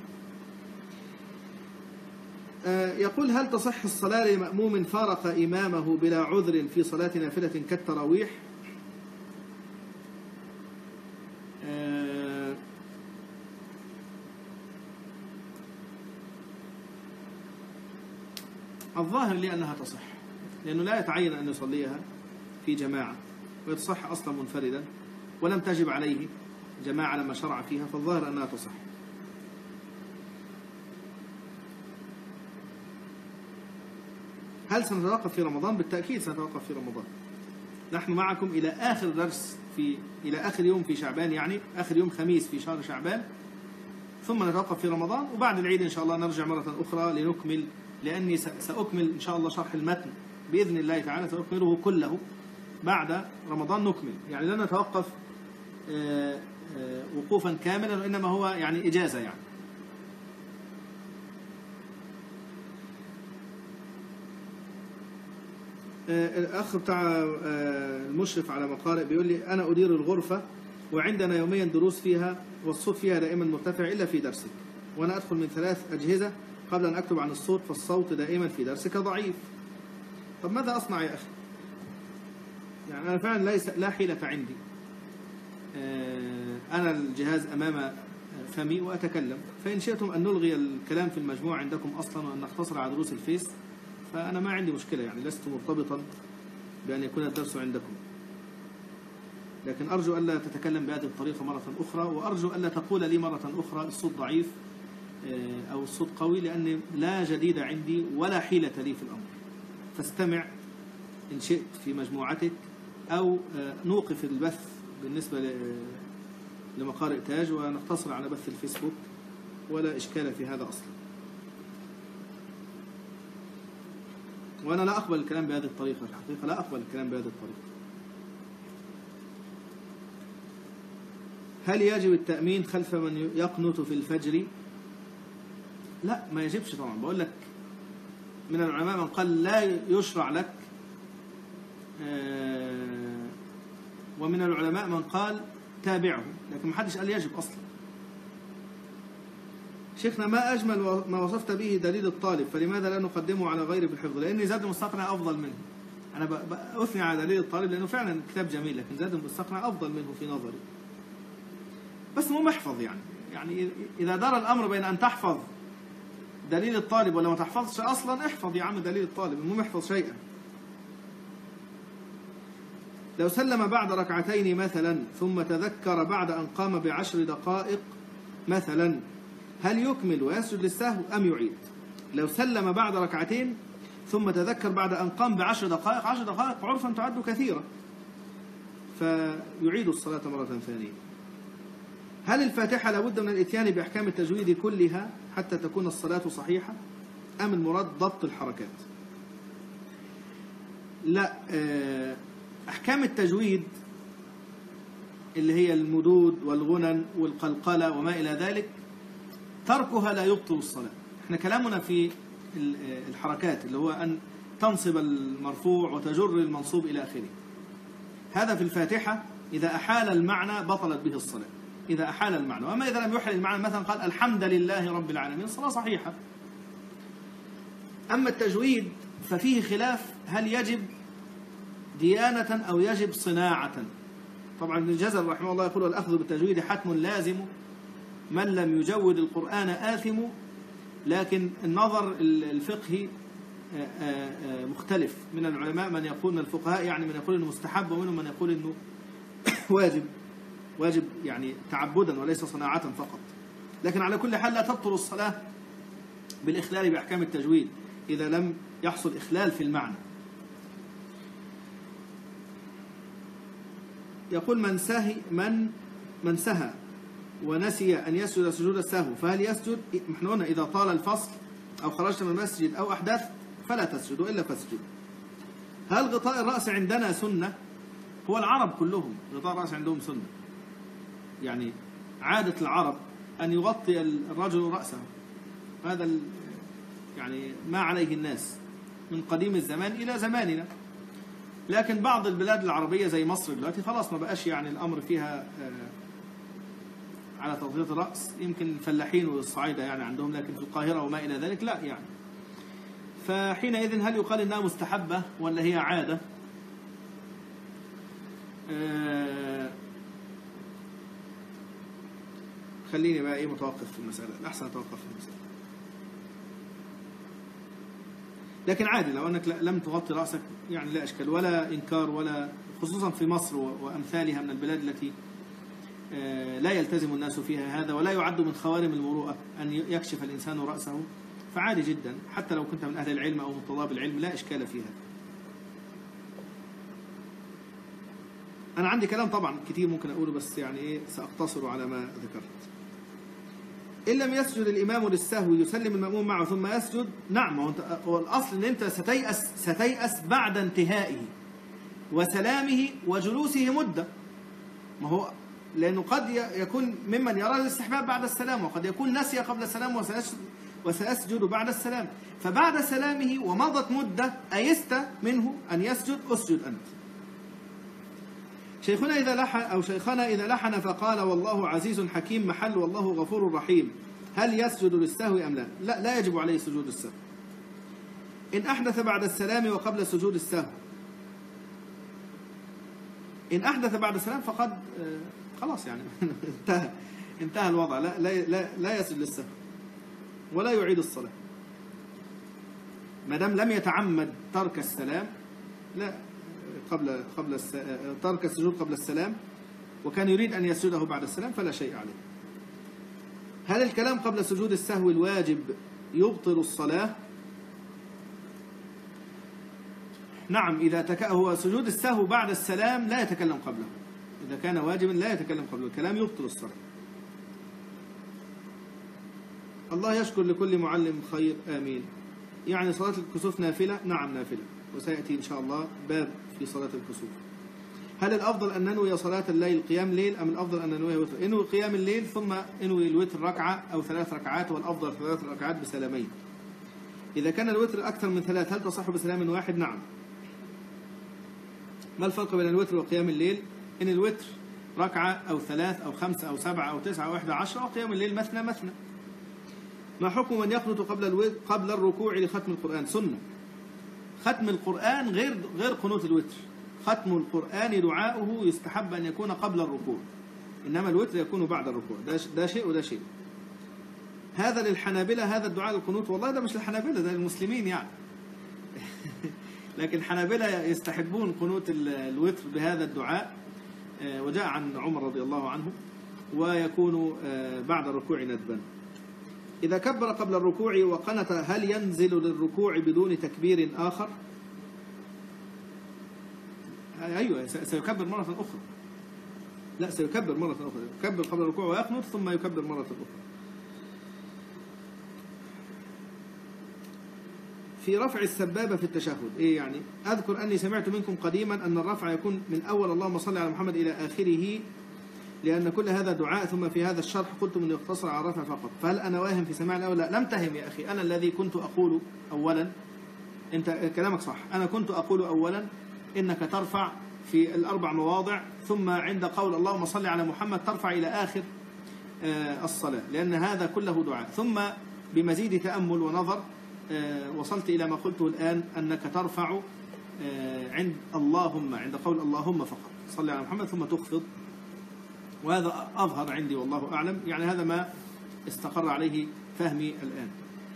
يقول هل تصح الصلاة لمأموم فارق إمامه بلا عذر في صلاة نافلة كالتراويح؟ الظاهر لي أنها تصح، لأنه لا يتعين أن يصليها في جماعة، ويتصح أصلا منفردا ولم تجب عليه جماعة لما شرع فيها، فالظاهر أنها تصح. هل سنتوقف في رمضان؟ بالتأكيد سنتوقف في رمضان. نحن معكم إلى آخر درس في إلى آخر يوم في شعبان، يعني آخر يوم خميس في شهر شعبان، ثم نتوقف في رمضان، وبعد العيد إن شاء الله نرجع مرة أخرى لنكمل، لأني سأكمل إن شاء الله شرح المتن بإذن الله تعالى، سأكمله كله بعد رمضان نكمل، يعني لن نتوقف وقوفا كاملا، وإنما هو يعني إجازة. يعني الأخ بتاع المشرف على مقارئ بيقول لي أنا أدير الغرفة وعندنا يوميا دروس فيها والصوت فيها دائما مرتفع إلا في درسك، وأنا أدخل من ثلاث أجهزة قبل أن أكتب عن الصوت، فالصوت دائما في درسك ضعيف. طب ماذا أصنع يا أخي؟ يعني أنا فعلا ليس لا حيلة عندي، أنا الجهاز أمام فمي وأتكلم، فإن شئتم أن نلغي الكلام في المجموعة عندكم أصلا وأن نقتصر على دروس الفيس فأنا ما عندي مشكلة، يعني لست مرتبطا بأن يكون الدرس عندكم، لكن أرجو ألا تتكلم بهذه الطريقة مرة أخرى، وأرجو ألا تقول لي مرة أخرى الصوت ضعيف أو الصوت قوي، لأن لا جديد عندي ولا حيلة لي في الأمر. فاستمع إن شئت في مجموعتك، أو نوقف البث بالنسبة لمقارئ تاج ونقتصر على بث الفيسبوك، ولا إشكال في هذا أصلا. وأنا لا أقبل الكلام بهذه الطريقة، الحقيقة لا أقبل الكلام بهذه الطريقة. هل يجب التأمين خلف من يقنط في الفجر؟ لا، ما يجبش طبعا. بقول لك من العلماء من قال لا يشرع لك، ومن العلماء من قال تابعه، لكن ما حدش قال يجب أصلا. شيخنا ما أجمل ما وصفت به دليل الطالب، فلماذا لا نقدمه على غيره بالحفظ؟ لأن زاد المستقنع أفضل منه. أنا بأثني على دليل الطالب لأنه فعلا كتاب جميل، لكن زاد المستقنع أفضل منه في نظري. بس مو محفظ، يعني يعني إذا دار الأمر بين أن تحفظ دليل الطالب ولا ما تحفظش أصلا، احفظ يا عم دليل الطالب، مو محفظ شيئا. لو سلم بعد ركعتين مثلا ثم تذكر بعد أن قام بعشر دقائق مثلا، هل يكمل ويسجد للسهو أم يعيد؟ لو سلم بعد ركعتين ثم تذكر بعد أن قام بعشر دقائق، عشر دقائق عرفا تعد كثيرة، فيعيد الصلاة مرة ثانية. هل الفاتحة لابد من الإتيان بأحكام التجويد كلها حتى تكون الصلاة صحيحة، أم المراد ضبط الحركات؟ لا، أحكام التجويد اللي هي المدود والغنن والقلقلة وما إلى ذلك تركها لا يبطل الصلاة. احنا كلامنا في الحركات اللي هو أن تنصب المرفوع وتجر المنصوب إلى آخره، هذا في الفاتحة إذا أحال المعنى بطلت به الصلاة، إذا أحال المعنى. وأما إذا لم يحل المعنى، مثلا قال الحمد لله رب العالمين، الصلاة صحيحة. أما التجويد ففيه خلاف، هل يجب ديانة أو يجب صناعة؟ طبعا ابن الجزر رحمه الله يقول والأخذ بالتجويد حتم لازم، من لم يجود القرآن آثم، لكن النظر الفقهي مختلف من العلماء، من يقول من الفقهاء يعني من يقول إنه مستحب، ومنهم من يقول إنه واجب، واجب يعني تعبدا وليس صناعة فقط. لكن على كل حال لا تبطل الصلاة بالإخلال بأحكام التجويد إذا لم يحصل إخلال في المعنى. يقول من سهي من من سهى ونسي أن يسجد سجود السهو فهل يسجد؟ احنا قلنا إذا طال الفصل أو خرجت من المسجد أو أحدث فلا تسجد إلا فاسجد. هل غطاء الرأس عندنا سنة؟ هو العرب كلهم غطاء الرأس عندهم سنة، يعني عادة العرب أن يغطي الرجل رأسه، هذا يعني ما عليه الناس من قديم الزمان إلى زماننا. لكن بعض البلاد العربية زي مصر دلوقتي خلاص ما بقاش يعني الأمر فيها على تغطية الرأس، يمكن الفلاحين والصعايدة يعني عندهم، لكن في القاهرة وما إلى ذلك لا يعني. فحينئذ هل يقال إنها مستحبة ولا هي عادة؟ آه خليني بقى إيه متوقف في المسألة، الأحسن أتوقف في المسألة. لكن عادي لو أنك لم تغطي رأسك يعني لا إشكال ولا إنكار، ولا خصوصا في مصر وأمثالها من البلاد التي لا يلتزم الناس فيها هذا، ولا يعد من خوارم المروءة أن يكشف الإنسان رأسه، فعادي جدا حتى لو كنت من أهل العلم أو من طلاب العلم لا إشكال فيها. أنا عندي كلام طبعا كتير ممكن أقوله، بس يعني إيه سأقتصر على ما ذكرت. إن لم يسجد الإمام للسهو يسلم المأموم معه ثم يسجد. نعم، هو الأصل أن أنت ستيأس, ستيأس بعد انتهائه وسلامه وجلوسه مدة، ما هو لأنه قد يكون ممن يرى الاستحباب بعد السلام، وقد يكون نسي قبل السلام وسيسجد بعد السلام، فبعد سلامه ومضت مدة أيست منه أن يسجد، أسجد أنت. شيخنا إذا لحن أو شيخنا إذا لحن فقال والله عزيز حكيم محل والله غفور رحيم، هل يسجد للسهو أم لا؟ لا، لا يجب عليه سجود السهو. إن أحدث بعد السلام وقبل سجود السهو، إن أحدث بعد السلام فقد خلاص يعني انتهى انتهى الوضع، لا لا لا, لا يسجد للسهو ولا يعيد الصلاة ما دام لم يتعمد ترك السلام، لا قبل قبل ترك السجود قبل السلام وكان يريد أن يسجده بعد السلام فلا شيء عليه. هل الكلام قبل سجود السهو الواجب يبطل الصلاة؟ نعم، إذا تك... هو سجود السهو بعد السلام لا يتكلم قبله، إذا كان واجبا لا يتكلم قبله، الكلام يبطل الصلاة. الله يشكر لكل معلم خير، آمين. يعني صلاة الكسوف نافلة؟ نعم نافلة، وسيأتي إن شاء الله باب في صلاة الكسوف. هل الأفضل أن ننوي صلاة الليل قيام ليل أم الأفضل أن ننوي وتر؟ انوي قيام الليل ثم انوي الوتر ركعة أو ثلاث ركعات، والأفضل ثلاث ركعات بسلامين. إذا كان الوتر أكثر من ثلاث هل تصح بسلام واحد؟ نعم. ما الفرق بين الوتر وقيام الليل؟ إن الوتر ركعة أو ثلاث أو خمسة أو سبعة أو تسعة أو إحدى عشرة، وقيام الليل مثنى مثنى. ما حكم من يقنط قبل قبل الركوع لختم القرآن؟ سنة. ختم القرآن غير غير قنوت الوتر. ختم القرآن دعاؤه يستحب أن يكون قبل الركوع، إنما الوتر يكون بعد الركوع، ده ده شيء وده شيء. هذا للحنابلة هذا الدعاء القنوت، والله ده مش للحنابلة، ده للمسلمين يعني. لكن الحنابلة يستحبون قنوت الوتر بهذا الدعاء، وجاء عن عمر رضي الله عنه، ويكون بعد الركوع ندبا. إذا كبر قبل الركوع وقنت هل ينزل للركوع بدون تكبير آخر؟ أيوة، سيكبر مرة أخرى. لا، سيكبر مرة أخرى، يكبر قبل الركوع ويقنت ثم يكبر مرة أخرى. في رفع السبابة في التشهد إيه يعني؟ أذكر أني سمعت منكم قديما أن الرفع يكون من أول اللهم صل على محمد إلى آخره، لأن كل هذا دعاء، ثم في هذا الشرح قلت من يقتصر على الرفع فقط، فهل أنا واهم في سماع الأول؟ لا، لم تهم يا أخي. أنا الذي كنت أقول أولا، أنت كلامك صح، أنا كنت أقول أولا إنك ترفع في الأربع مواضع، ثم عند قول اللهم صل على محمد ترفع إلى آخر الصلاة، لأن هذا كله دعاء. ثم بمزيد تأمل ونظر وصلت إلى ما قلته الآن، أنك ترفع عند اللهم، عند قول اللهم فقط، صل على محمد ثم تخفض، وهذا أظهر عندي والله أعلم، يعني هذا ما استقر عليه فهمي الآن.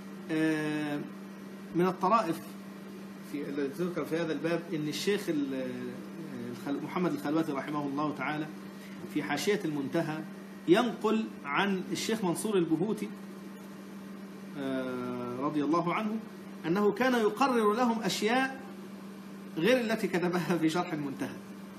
من الطرائف في التي تذكر في هذا الباب إن الشيخ محمد الخلواتي رحمه الله تعالى في حاشية المنتهى ينقل عن الشيخ منصور البهوتي رضي الله عنه أنه كان يقرر لهم أشياء غير التي كتبها في شرح المنتهى.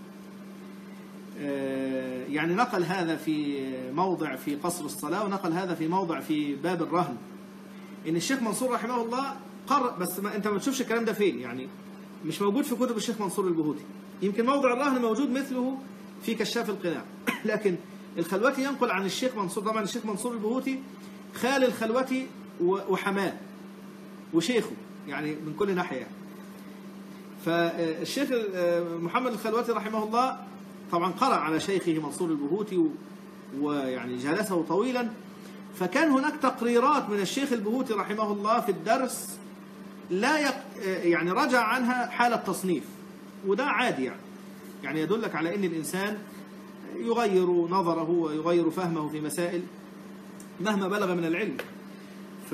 يعني نقل هذا في موضع في قصر الصلاة، ونقل هذا في موضع في باب الرهن، إن الشيخ منصور رحمه الله قرر، بس ما أنت ما تشوفش الكلام ده فين، يعني مش موجود في كتب الشيخ منصور البهوتي. يمكن موضع الرهن موجود مثله في كشاف القناع، لكن الخلوتي ينقل عن الشيخ منصور. طبعا الشيخ منصور البهوتي خال الخلوتي وحماه وشيخه، يعني من كل ناحية يعني. فالشيخ محمد الخلوتي رحمه الله طبعا قرأ على شيخه منصور البهوتي ويعني جلسه طويلا، فكان هناك تقريرات من الشيخ البهوتي رحمه الله في الدرس لا يق... يعني رجع عنها حالة تصنيف، وده عادي يعني يعني يدلك على أن الإنسان يغير نظره ويغير فهمه في مسائل مهما بلغ من العلم. ف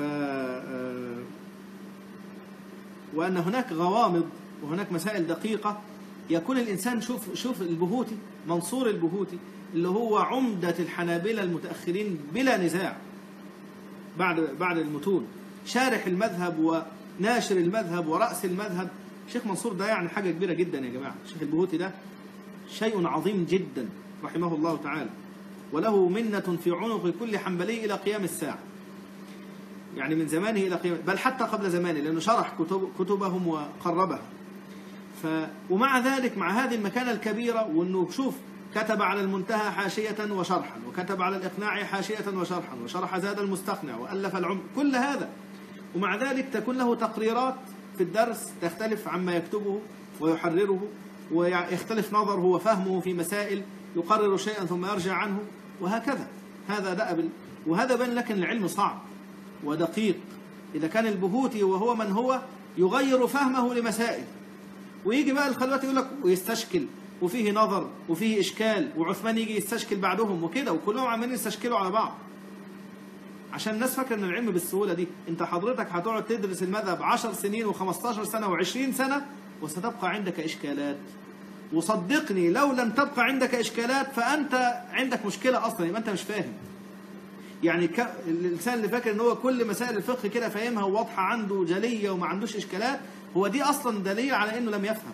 وأن هناك غوامض وهناك مسائل دقيقة يكون الإنسان شوف شوف البهوتي منصور البهوتي اللي هو عمدة الحنابلة المتأخرين بلا نزاع بعد بعد المتون، شارح المذهب وناشر المذهب ورأس المذهب. الشيخ منصور ده يعني حاجة كبيرة جدا يا جماعة. الشيخ البهوتي ده شيء عظيم جدا رحمه الله تعالى، وله منة في عنق كل حنبلي إلى قيام الساعة، يعني من زمانه إلى قيام، بل حتى قبل زمانه، لأنه شرح كتب كتبهم وقربها. ف ومع ذلك مع هذه المكانة الكبيرة، وأنه شوف كتب على المنتهى حاشية وشرحا، وكتب على الإقناع حاشية وشرحا، وشرح زاد المستقنع، وألف العم، كل هذا، ومع ذلك تكون له تقريرات في الدرس تختلف عما يكتبه ويحرره، ويختلف نظره وفهمه في مسائل، يقرر شيئا ثم يرجع عنه، وهكذا. هذا دأب، وهذا بين لكن العلم صعب ودقيق. إذا كان البهوتي وهو من هو يغير فهمه لمسائل، ويجي بقى الخلوتي يقول لك ويستشكل وفيه نظر وفيه إشكال، وعثمان يجي يستشكل بعدهم وكده، وكلهم عمالين يستشكلوا على بعض عشان الناس فاكرة ان العلم بالسهولة دي. انت حضرتك هتقعد تدرس المذهب عشر سنين وخمستاشر سنة وعشرين سنة وستبقى عندك إشكالات، وصدقني لو لم تبقى عندك إشكالات فأنت عندك مشكلة أصلا، يبقى أنت مش فاهم. يعني ك... الإنسان اللي فاكر ان هو كل مسائل الفقه كده فاهمها وواضحة عنده جلية وما عندوش إشكالات، هو دي أصلا دليل على انه لم يفهم.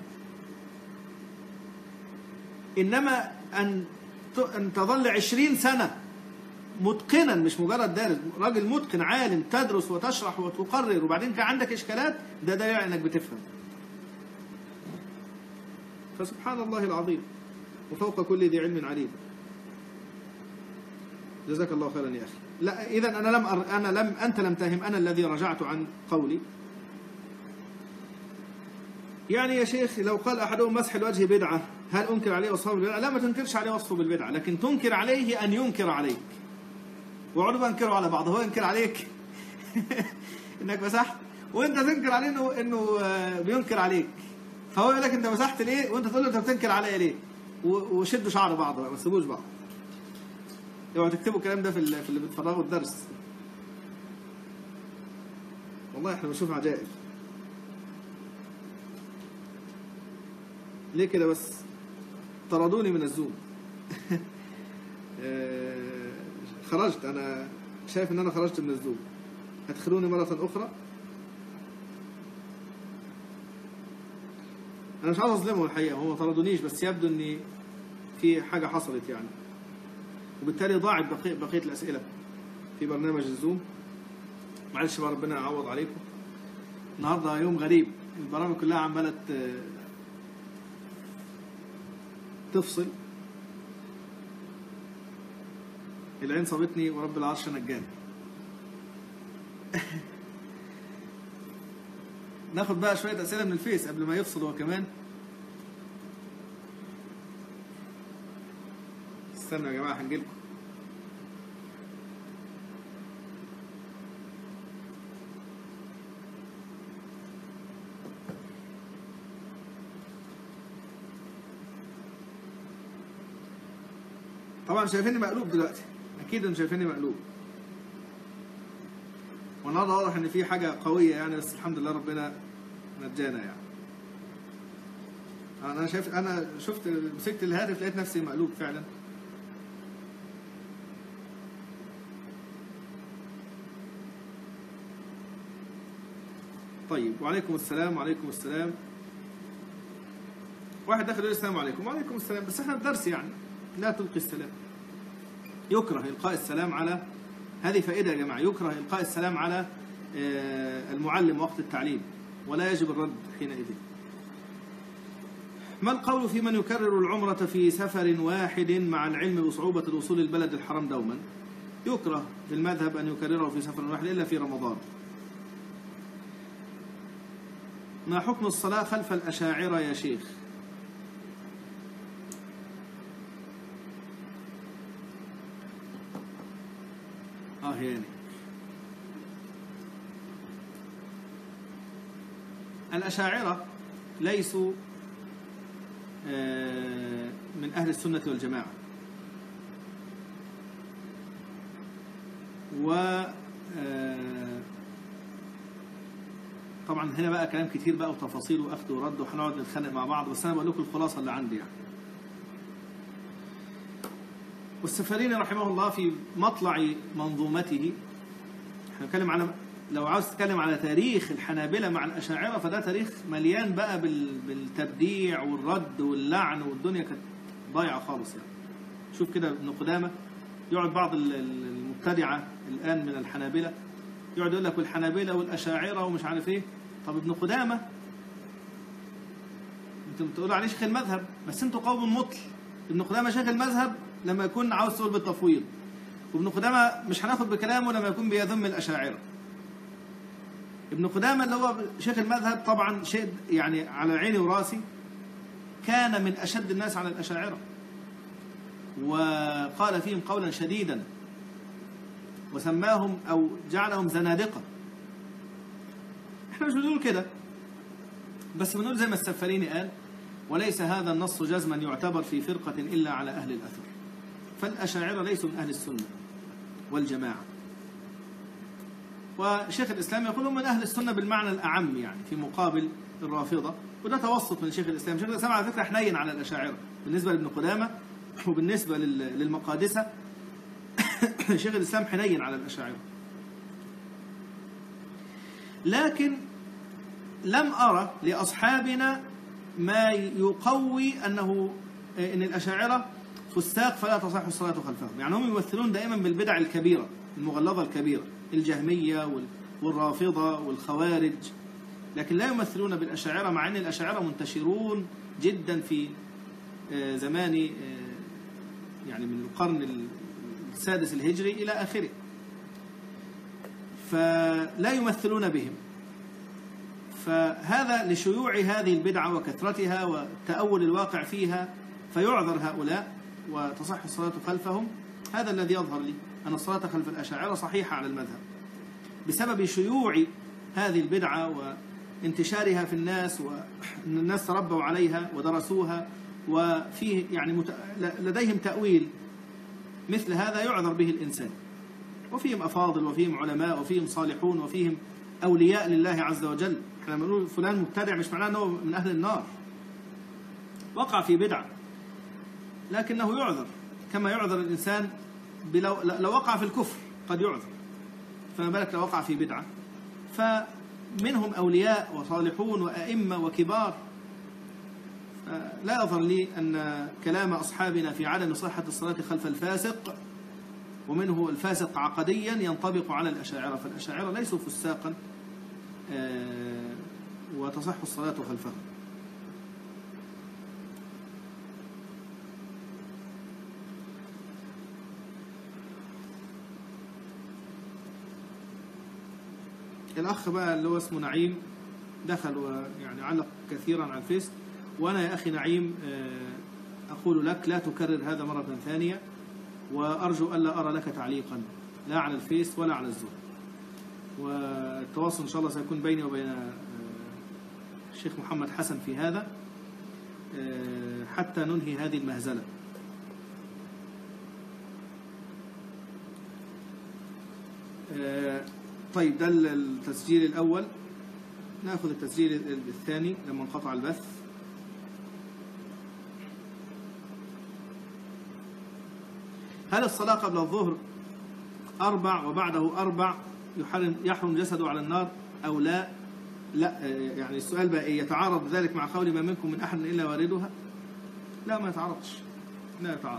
إنما أن أن تظل عشرين سنة متقنا، مش مجرد دارس، راجل متقن عالم تدرس وتشرح وتقرر، وبعدين كان عندك إشكالات، ده دليل انك بتفهم. فسبحان الله العظيم، وفوق كل ذي علم عليم. جزاك الله خيرا يا أخي. لا إذا أنا لم أر... أنا لم أنت لم تهم، أنا الذي رجعت عن قولي. يعني يا شيخ لو قال أحدهم مسح الوجه بدعة، هل أنكر عليه وصفه بالبدعة؟ لا، ما تنكرش عليه وصفه بالبدعة، لكن تنكر عليه أن ينكر عليك. وعرضوا بانكروا على بعض، هو ينكر عليك إنك مسحت، وأنت تنكر عليه إنه إنه بينكر عليك، فهو يقول لك أنت مسحت ليه؟ وأنت تقول له أنت بتنكر عليا ليه؟ وشدوا شعر بعض بقى، ما تسيبوش بعض. اوعوا تكتبوا الكلام ده في في اللي بتفرغوا الدرس. والله احنا بنشوف عجائب. ليه كده بس؟ طردوني من الزوم. خرجت، انا شايف ان انا خرجت من الزوم. هتدخلوني مرة اخرى؟ انا مش عاوز اظلمهم الحقيقة، هم ما طردونيش، بس يبدو ان في حاجة حصلت يعني، وبالتالي ضاعت بقية, بقية الأسئلة في برنامج الزوم. معلش بقى، ربنا يعوض عليكم. النهاردة يوم غريب، البرامج كلها عمالة تفصل. العين صابتني ورب العرش نجاني. ناخد بقى شوية أسئلة من الفيس قبل ما يفصل هو كمان. استنوا يا جماعة هنجيلكم. طبعا شايفيني مقلوب دلوقتي، اكيد انتوا شايفيني مقلوب، والنهارده واضح ان في حاجه قويه يعني، بس الحمد لله ربنا نجانا يعني. انا شايف، انا شفت مسكت الهاتف لقيت نفسي مقلوب فعلا. طيب، وعليكم السلام. وعليكم السلام. واحد داخل يقول السلام عليكم. وعليكم السلام، بس احنا الدرس يعني لا تلقي السلام. يكره إلقاء السلام على، هذه فائدة يا جماعة، يكره إلقاء السلام على المعلم وقت التعليم، ولا يجب الرد حينئذ. ما القول في من يكرر العمرة في سفر واحد مع العلم بصعوبة الوصول البلد الحرام دوما؟ يكره في المذهب أن يكرره في سفر واحد إلا في رمضان. ما حكم الصلاة خلف الأشاعرة يا شيخ؟ آه يعني الأشاعرة ليسوا من أهل السنة والجماعة، و طبعا هنا بقى كلام كتير بقى وتفاصيل وأخذ ورد وهنقعد نتخانق مع بعض، بس أنا بقول لكم الخلاصة اللي عندي يعني. والسفاريني رحمه الله في مطلع منظومته، احنا بنتكلم على، لو عاوز تتكلم على تاريخ الحنابلة مع الأشاعرة فده تاريخ مليان بقى بالتبديع والرد واللعن، والدنيا كانت ضايعة خالص يعني. شوف كده ابن قدامة يقعد بعض المبتدعة الآن من الحنابلة يقعد يقول لك والحنابلة والأشاعرة ومش عارف ايه. طب ابن قدامة انتم بتقولوا عليه شيخ المذهب، بس انتوا قوم مطل. ابن قدامة شيخ المذهب لما يكون عاوز تقول بالتفويض، وابن قدامة مش هناخد بكلامه لما يكون بيذم الأشاعرة. ابن قدامة اللي هو شيخ المذهب طبعا شيء يعني على عيني وراسي، كان من أشد الناس على الأشاعرة وقال فيهم قولا شديدا وسماهم أو جعلهم زنادقة. احنا مش بنقول كده، بس بنقول زي ما السفاريني قال: وليس هذا النص جزما يعتبر في فرقة إلا على أهل الأثر. فالأشاعرة ليسوا من أهل السنة والجماعة، وشيخ الإسلام يقول من أهل السنة بالمعنى الأعم يعني في مقابل الرافضة، وده توسط من شيخ الإسلام. شيخ الإسلام على فكرة حنين على الأشاعرة بالنسبة لابن قدامة، وبالنسبة للمقادسة شيخ الإسلام حنين على الأشاعرة. لكن لم أرى لأصحابنا ما يقوي أنه إن الأشاعرة فساق فلا تصح الصلاة خلفهم. يعني هم يمثلون دائما بالبدع الكبيرة المغلظة الكبيرة، الجهمية والرافضة والخوارج، لكن لا يمثلون بالأشاعرة، مع أن الأشاعرة منتشرون جدا في زمان يعني من القرن السادس الهجري إلى آخره، فلا يمثلون بهم. فهذا لشيوع هذه البدعة وكثرتها وتأول الواقع فيها، فيعذر هؤلاء وتصح الصلاة خلفهم. هذا الذي يظهر لي أن الصلاة خلف الأشاعرة صحيحة على المذهب بسبب شيوع هذه البدعة وانتشارها في الناس، وأن الناس تربوا عليها ودرسوها، وفيه يعني مت... لديهم تأويل مثل هذا يعذر به الإنسان. وفيهم أفاضل وفيهم علماء وفيهم صالحون وفيهم أولياء لله عز وجل. احنا بنقول فلان مبتدع مش معناه أنه من أهل النار، وقع في بدعة لكنه يعذر كما يعذر الإنسان بلو... لو وقع في الكفر قد يعذر، فما بالك لو وقع في بدعة. فمنهم أولياء وصالحون وأئمة وكبار. لا يظهر لي أن كلام أصحابنا في عدم صحة الصلاة خلف الفاسق، ومنه الفاسق عقديا، ينطبق على الأشاعرة. فالأشاعرة ليسوا فساقا وتصح الصلاة خلفهم. الأخ بقى اللي هو اسمه نعيم دخل ويعني علق كثيرا على الفيس. وأنا يا أخي نعيم أقول لك لا تكرر هذا مرة ثانية، وأرجو ألا أرى لك تعليقا لا على الفيس ولا على الزوم. والتواصل إن شاء الله سيكون بيني وبين الشيخ محمد حسن في هذا حتى ننهي هذه المهزلة. طيب ده التسجيل الأول، نأخذ التسجيل الثاني لما انقطع البث. هل الصلاة قبل الظهر أربع وبعده أربع يحرم يحرم جسده على النار أو لا؟ لا يعني السؤال بقى إيه؟ يتعارض ذلك مع قول ما منكم من أحد إلا واردها؟ لا ما يتعارضش، لا يتعارض.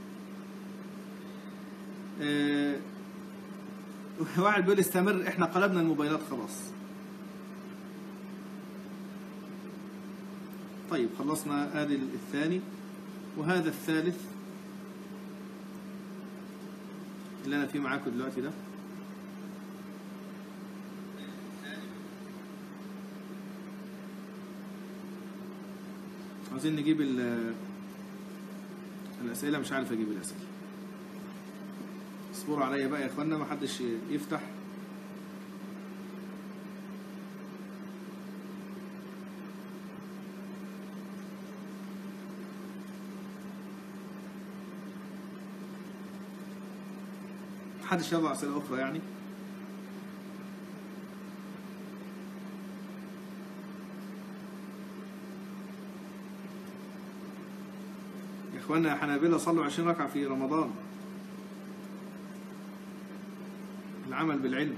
أه واحد بيقول استمر، احنا قلبنا الموبايلات خلاص. طيب خلصنا آدي الثاني، وهذا الثالث اللي أنا فيه معاكم دلوقتي ده. عاوزين نجيب الأسئلة، مش عارف أجيب الأسئلة. اصبروا عليا بقى يا إخوانا، ما حدش يفتح. محدش يضع أسئلة أخرى يعني. يا إخوانا يا حنابلة صلوا عشرين ركعة في رمضان، العمل بالعلم.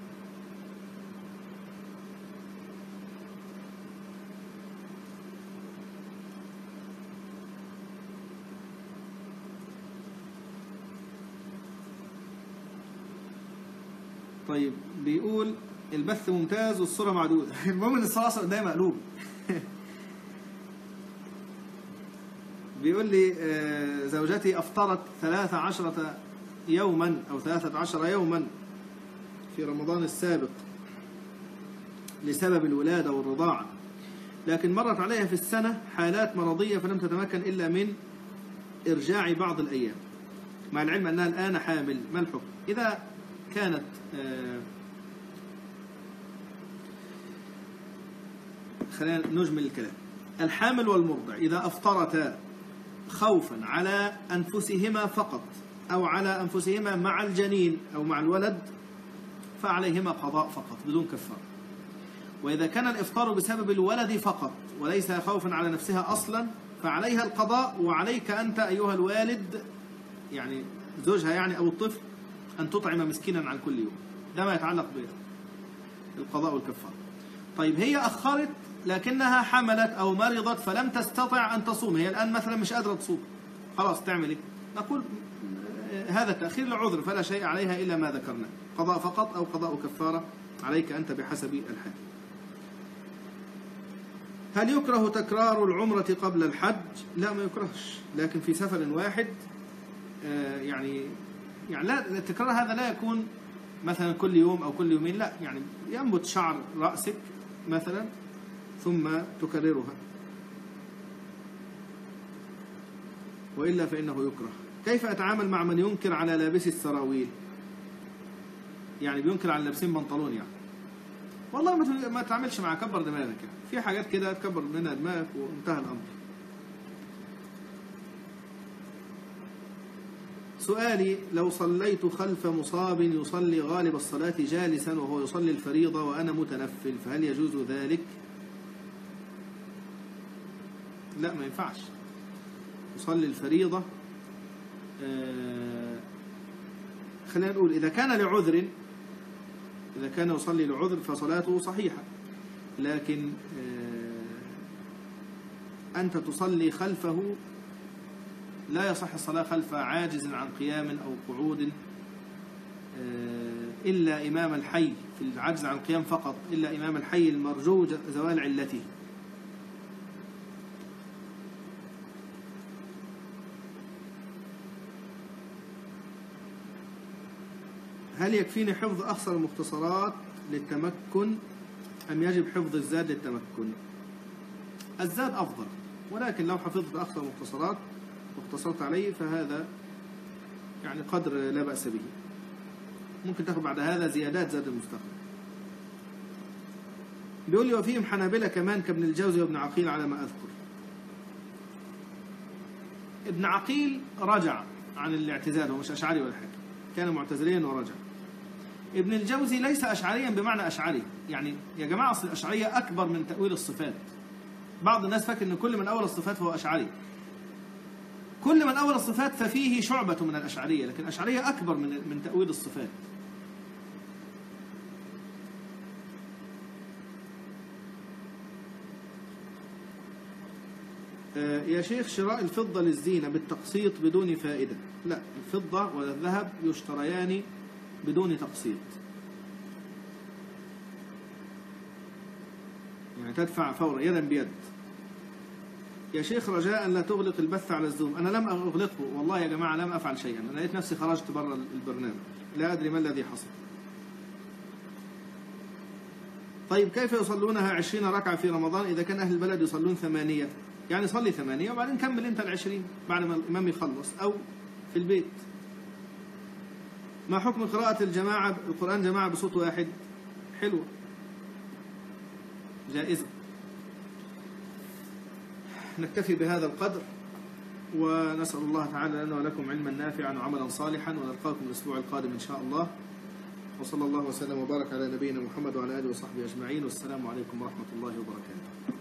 طيب بيقول البث ممتاز والصورة معدودة. المهم ان الصورة اصلا قدامي مقلوب. بيقول لي زوجتي افطرت ثلاث عشرة يوما او ثلاثة عشر يوما في رمضان السابق لسبب الولادة والرضاعة، لكن مرت عليها في السنة حالات مرضية فلم تتمكن إلا من إرجاع بعض الأيام، مع العلم أنها الآن حامل. ما الحكم؟ إذا كانت آه خلينا نجمل الكلام. الحامل والمرضع إذا أفطرتا خوفا على أنفسهما فقط أو على أنفسهما مع الجنين أو مع الولد فعليهما قضاء فقط بدون كفارة. وإذا كان الإفطار بسبب الولد فقط وليس خوفا على نفسها أصلا فعليها القضاء، وعليك أنت أيها الوالد يعني زوجها يعني أو الطفل أن تطعم مسكينا عن كل يوم. ده ما يتعلق بالقضاء والكفارة. طيب هي أخرت لكنها حملت أو مرضت فلم تستطع أن تصوم، هي الآن مثلا مش قادرة تصوم، خلاص تعمل إيه؟ نقول هذا التأخير لعذر فلا شيء عليها إلا ما ذكرنا، قضاء فقط أو قضاء كفارة، عليك أنت بحسب الحال. هل يكره تكرار العمرة قبل الحج؟ لا ما يكرهش، لكن في سفر واحد آه يعني يعني لا التكرار هذا لا يكون مثلا كل يوم أو كل يومين، لا يعني ينبت شعر رأسك مثلا ثم تكررها، وإلا فإنه يكره. كيف أتعامل مع من ينكر على لابس السراويل؟ يعني بينكر على لابسين بنطلون يعني. والله ما تعملش معاه، كبر دماغك يعني. في حاجات كده تكبر منها دماغك وانتهى الأمر. سؤالي: لو صليت خلف مصاب يصلي غالب الصلاة جالسا وهو يصلي الفريضة وأنا متنفل فهل يجوز ذلك؟ لا ما ينفعش. يصلي الفريضة آه خلينا نقول إذا كان لعذر، إذا كان يصلي لعذر فصلاته صحيحة، لكن آه أنت تصلي خلفه لا يصح الصلاة خلف عاجز عن قيام أو قعود آه إلا إمام الحي، في العجز عن قيام فقط إلا إمام الحي المرجو زوال علته. هل يكفيني حفظ أخصر المختصرات للتمكن أم يجب حفظ الزاد للتمكن؟ الزاد أفضل، ولكن لو حفظت أخصر المختصرات واقتصرت عليه فهذا يعني قدر لا بأس به. ممكن تاخذ بعد هذا زيادات زاد المستقبل. بيقول لي وفيهم حنابلة كمان كابن الجوزي وابن عقيل على ما أذكر. ابن عقيل رجع عن الاعتزال، هو مش أشعري ولا حاجة، كان معتزليا ورجع. ابن الجوزي ليس أشعريا بمعنى أشعري، يعني يا جماعة أصل الأشعرية أكبر من تأويل الصفات. بعض الناس فاكر أن كل من أول الصفات هو أشعري. كل من أول الصفات ففيه شعبة من الأشعرية، لكن الأشعرية أكبر من من تأويل الصفات. يا شيخ شراء الفضة للزينة بالتقسيط بدون فائدة؟ لا، الفضة والذهب يشتريان بدون تقسيط، يعني تدفع فورا يدا بيد. يا شيخ رجاء لا تغلق البث على الزوم. أنا لم أغلقه والله يا جماعة، لم أفعل شيئا، أنا لقيت نفسي خرجت برا البرنامج، لا أدري ما الذي حصل. طيب كيف يصلونها عشرين ركعة في رمضان إذا كان أهل البلد يصلون ثمانية؟ يعني صلي ثمانية وبعدين كمل أنت العشرين بعد ما الإمام يخلص أو في البيت. ما حكم قراءة الجماعة القرآن جماعة بصوت واحد؟ حلوة، جائزة. نكتفي بهذا القدر، ونسأل الله تعالى لنا ولكم علما نافعا وعملا صالحا، ونلقاكم الأسبوع القادم إن شاء الله. وصلى الله وسلم وبارك على نبينا محمد وعلى آله وصحبه أجمعين، والسلام عليكم ورحمة الله وبركاته.